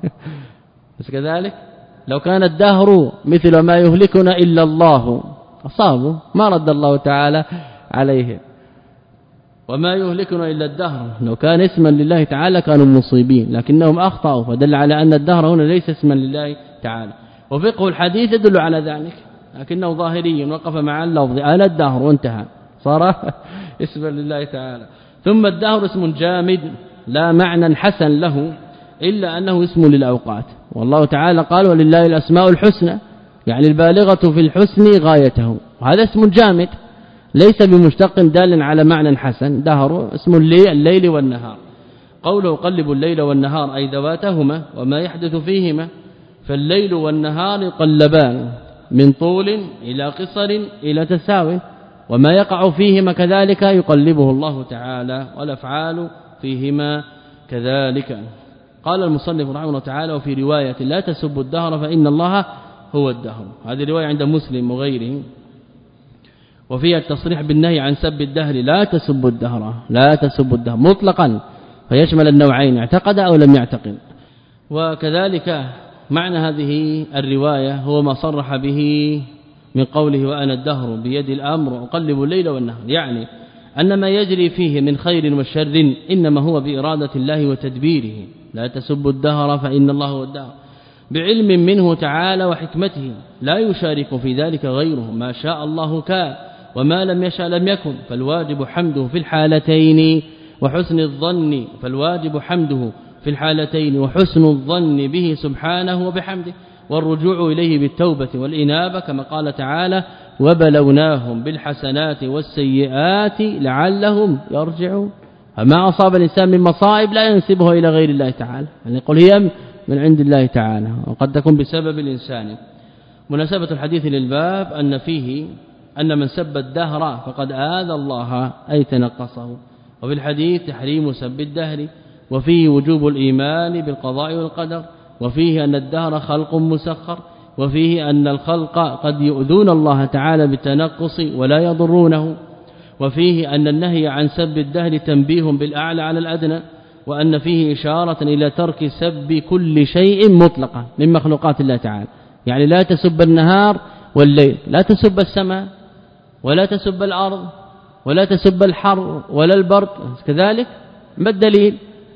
Speaker 2: بس كذلك لو كان الدهر مثل ما يهلكنا إلا الله أصابوا ما رد الله تعالى عليه. وما يهلكنا إلا الدهر لو كان اسما لله تعالى كانوا مصيبين لكنهم أخطأوا فدل على أن الدهر هنا ليس اسما لله تعالى. وفقه الحديث يدل على ذلك لكنه ظاهري وقف مع اللفظ أنا الدهر وانتهى صار اسما لله تعالى. ثم الدهر اسم جامد لا معنى حسن له إلا أنه اسم للأوقات والله تعالى قال ولله الأسماء الحسنى يعني البالغة في الحسن غايته وهذا اسم جامد ليس بمشتق دال على معنى حسن. دهر اسم الليل والنهار قوله قلب الليل والنهار أي ذواتهما وما يحدث فيهما فالليل والنهار يقلبان من طول إلى قصر إلى تساو وما يقع فيهما كذلك يقلبه الله تعالى والأفعال فيهما كذلك. قال المصنف رحمه الله تعالى وفي رواية لا تسبوا الدهر فإن الله هو الدهر هذه رواية عند مسلم وغيره وفيها التصريح بالنهي عن سب الدهر لا تسبوا الدهر لا تسبوا الدهر مطلقا فيشمل النوعين اعتقد أو لم يعتقد. وكذلك معنى هذه الرواية هو ما صرح به من قوله وأنا الدهر بيد الأمر أقلب الليل والنهار يعني أن ما يجري فيه من خير وشر إنما هو بإرادة الله وتدبيره لا تسبوا الدهر فإن الله هو الدهر بعلم منه تعالى وحكمته لا يشارك في ذلك غيره ما شاء الله كان وما لم يشاء لم يكن فالواجب حمده في الحالتين وحسن الظن فالواجب حمده في الحالتين وحسن الظن به سبحانه وبحمده والرجوع إليه بالتوبة والإنابة كما قال تعالى وبلوناهم بالحسنات والسيئات لعلهم يرجعون فما أصاب الإنسان من مصائب لا ينسبه إلى غير الله تعالى، يعني يقول هي من عند الله تعالى، وقد تكون بسبب الإنسان. مناسبة الحديث للباب أن فيه أن من سب الدهر فقد آذى الله أي تنقصه، وفي الحديث تحريم سب الدهر، وفيه وجوب الإيمان بالقضاء والقدر، وفيه أن الدهر خلق مسخر، وفيه أن الخلق قد يؤذون الله تعالى بالتنقص ولا يضرونه، وفيه أن النهي عن سب الدهر تنبيه بالأعلى على الأدنى، وأن فيه إشارة إلى ترك سب كل شيء مطلقا من مخلوقات الله تعالى، يعني لا تسب النهار والليل، لا تسب السماء ولا تسب الأرض ولا تسب الحر ولا البرد كذلك. ما الدليل؟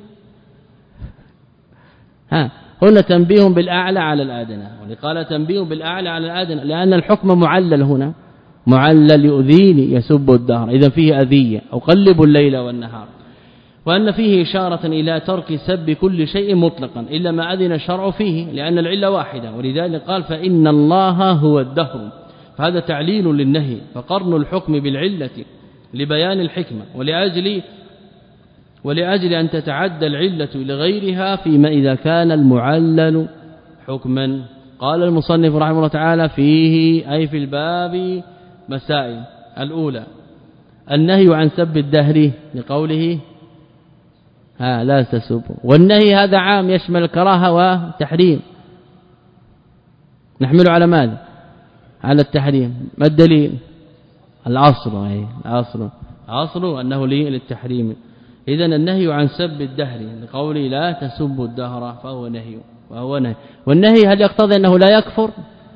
Speaker 2: ها هنا تنبيه بالأعلى على الأدنى، وقال تنبيه بالأعلى على الأدنى لأن الحكم معلل هنا، معلل يؤذيني يسب الدهر، إذا فيه أذية أو قلب الليل والنهار، وأن فيه إشارة إلى ترك سب كل شيء مطلقا إلا ما أذن الشرع فيه، لأن العلة واحدة، ولذلك قال فإن الله هو الدهر، فهذا تعليل للنهي، فقرن الحكم بالعلة لبيان الحكمة، ولأجل ولأجل أن تتعدى العلة لغيرها فيما إذا كان المعلل حكما. قال المصنف رحمه الله تعالى فيه أي في الباب مسائل. الأولى النهي عن سب الدهر لقوله ها لا تسبوا، والنهي هذا عام يشمل الكراهه وتحريم، نحمله على ماذا؟ على التحريم. ما الدليل؟ العصر، اي العصر عصر انه للتحريم. اذا النهي عن سب الدهر لقوله لا تسبوا الدهر فهو نهي، وهو نهي. والنهي هل يقتضي انه لا يكفر؟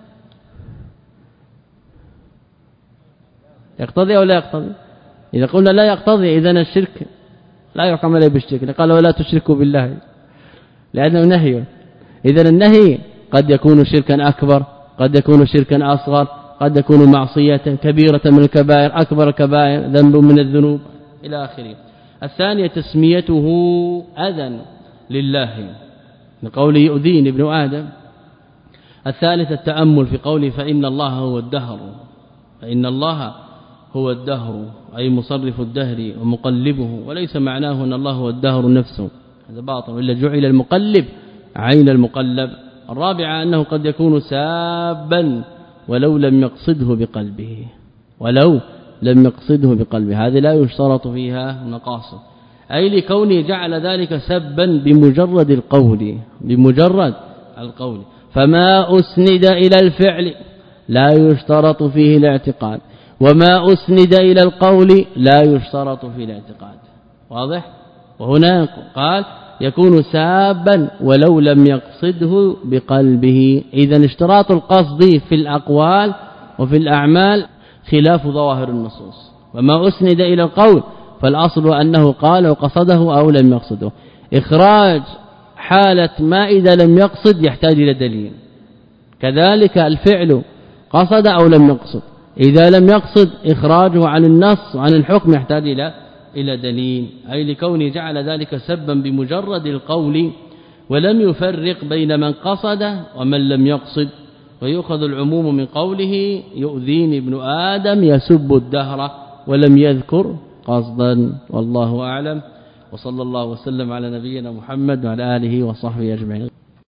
Speaker 2: يقتضي او لا يقتضي؟ اذا قلنا لا يقتضي اذا الشرك لا يحكم عليه بالشرك، قال ولا تشركوا بالله لانه نهي. اذا النهي قد يكون شركا اكبر، قد يكون شركا اصغر، قد يكون معصيه كبيره من الكبائر، اكبر الكبائر، ذنب من الذنوب الى اخره. الثانيه تسميته اذى لله لقوله يؤذين ابن آدم. الثالث التأمل في قوله فإن الله هو الدهر، فإن الله هو الدهر أي مصرف الدهر ومقلبه، وليس معناه أن الله هو الدهر نفسه، هذا باطل، إلا جعل المقلب عين المقلب. الرابعة أنه قد يكون سابا ولو لم يقصده بقلبه، ولو لم يقصده بقلبه، هذه لا يشترط فيها نقاص، أي لكونه جعل ذلك سبا بمجرد القول، بمجرد القول. فما أسند إلى الفعل لا يشترط فيه الاعتقاد، وما أسند إلى القول لا يشترط فيه الاعتقاد. واضح؟ وهنا قال يكون سابا ولو لم يقصده بقلبه. إذا اشتراط القصد في الأقوال وفي الأعمال خلاف ظواهر النصوص. وما أسند إلى القول فالأصل أنه قال وقصده أو لم يقصده. إخراج حالة ما إذا لم يقصد يحتاج إلى دليل، كذلك الفعل قصد أو لم يقصد، إذا لم يقصد إخراجه عن النص وعن الحكم يحتاج إلى إلى دليل، أي لكونه جعل ذلك سبا بمجرد القول ولم يفرق بين من قصد ومن لم يقصد. ويؤخذ العموم من قوله يؤذيني ابن آدم يسب الدهر ولم يذكر قصدا. والله أعلم، وصلى الله وسلم على نبينا محمد وعلى آله وصحبه أجمعين.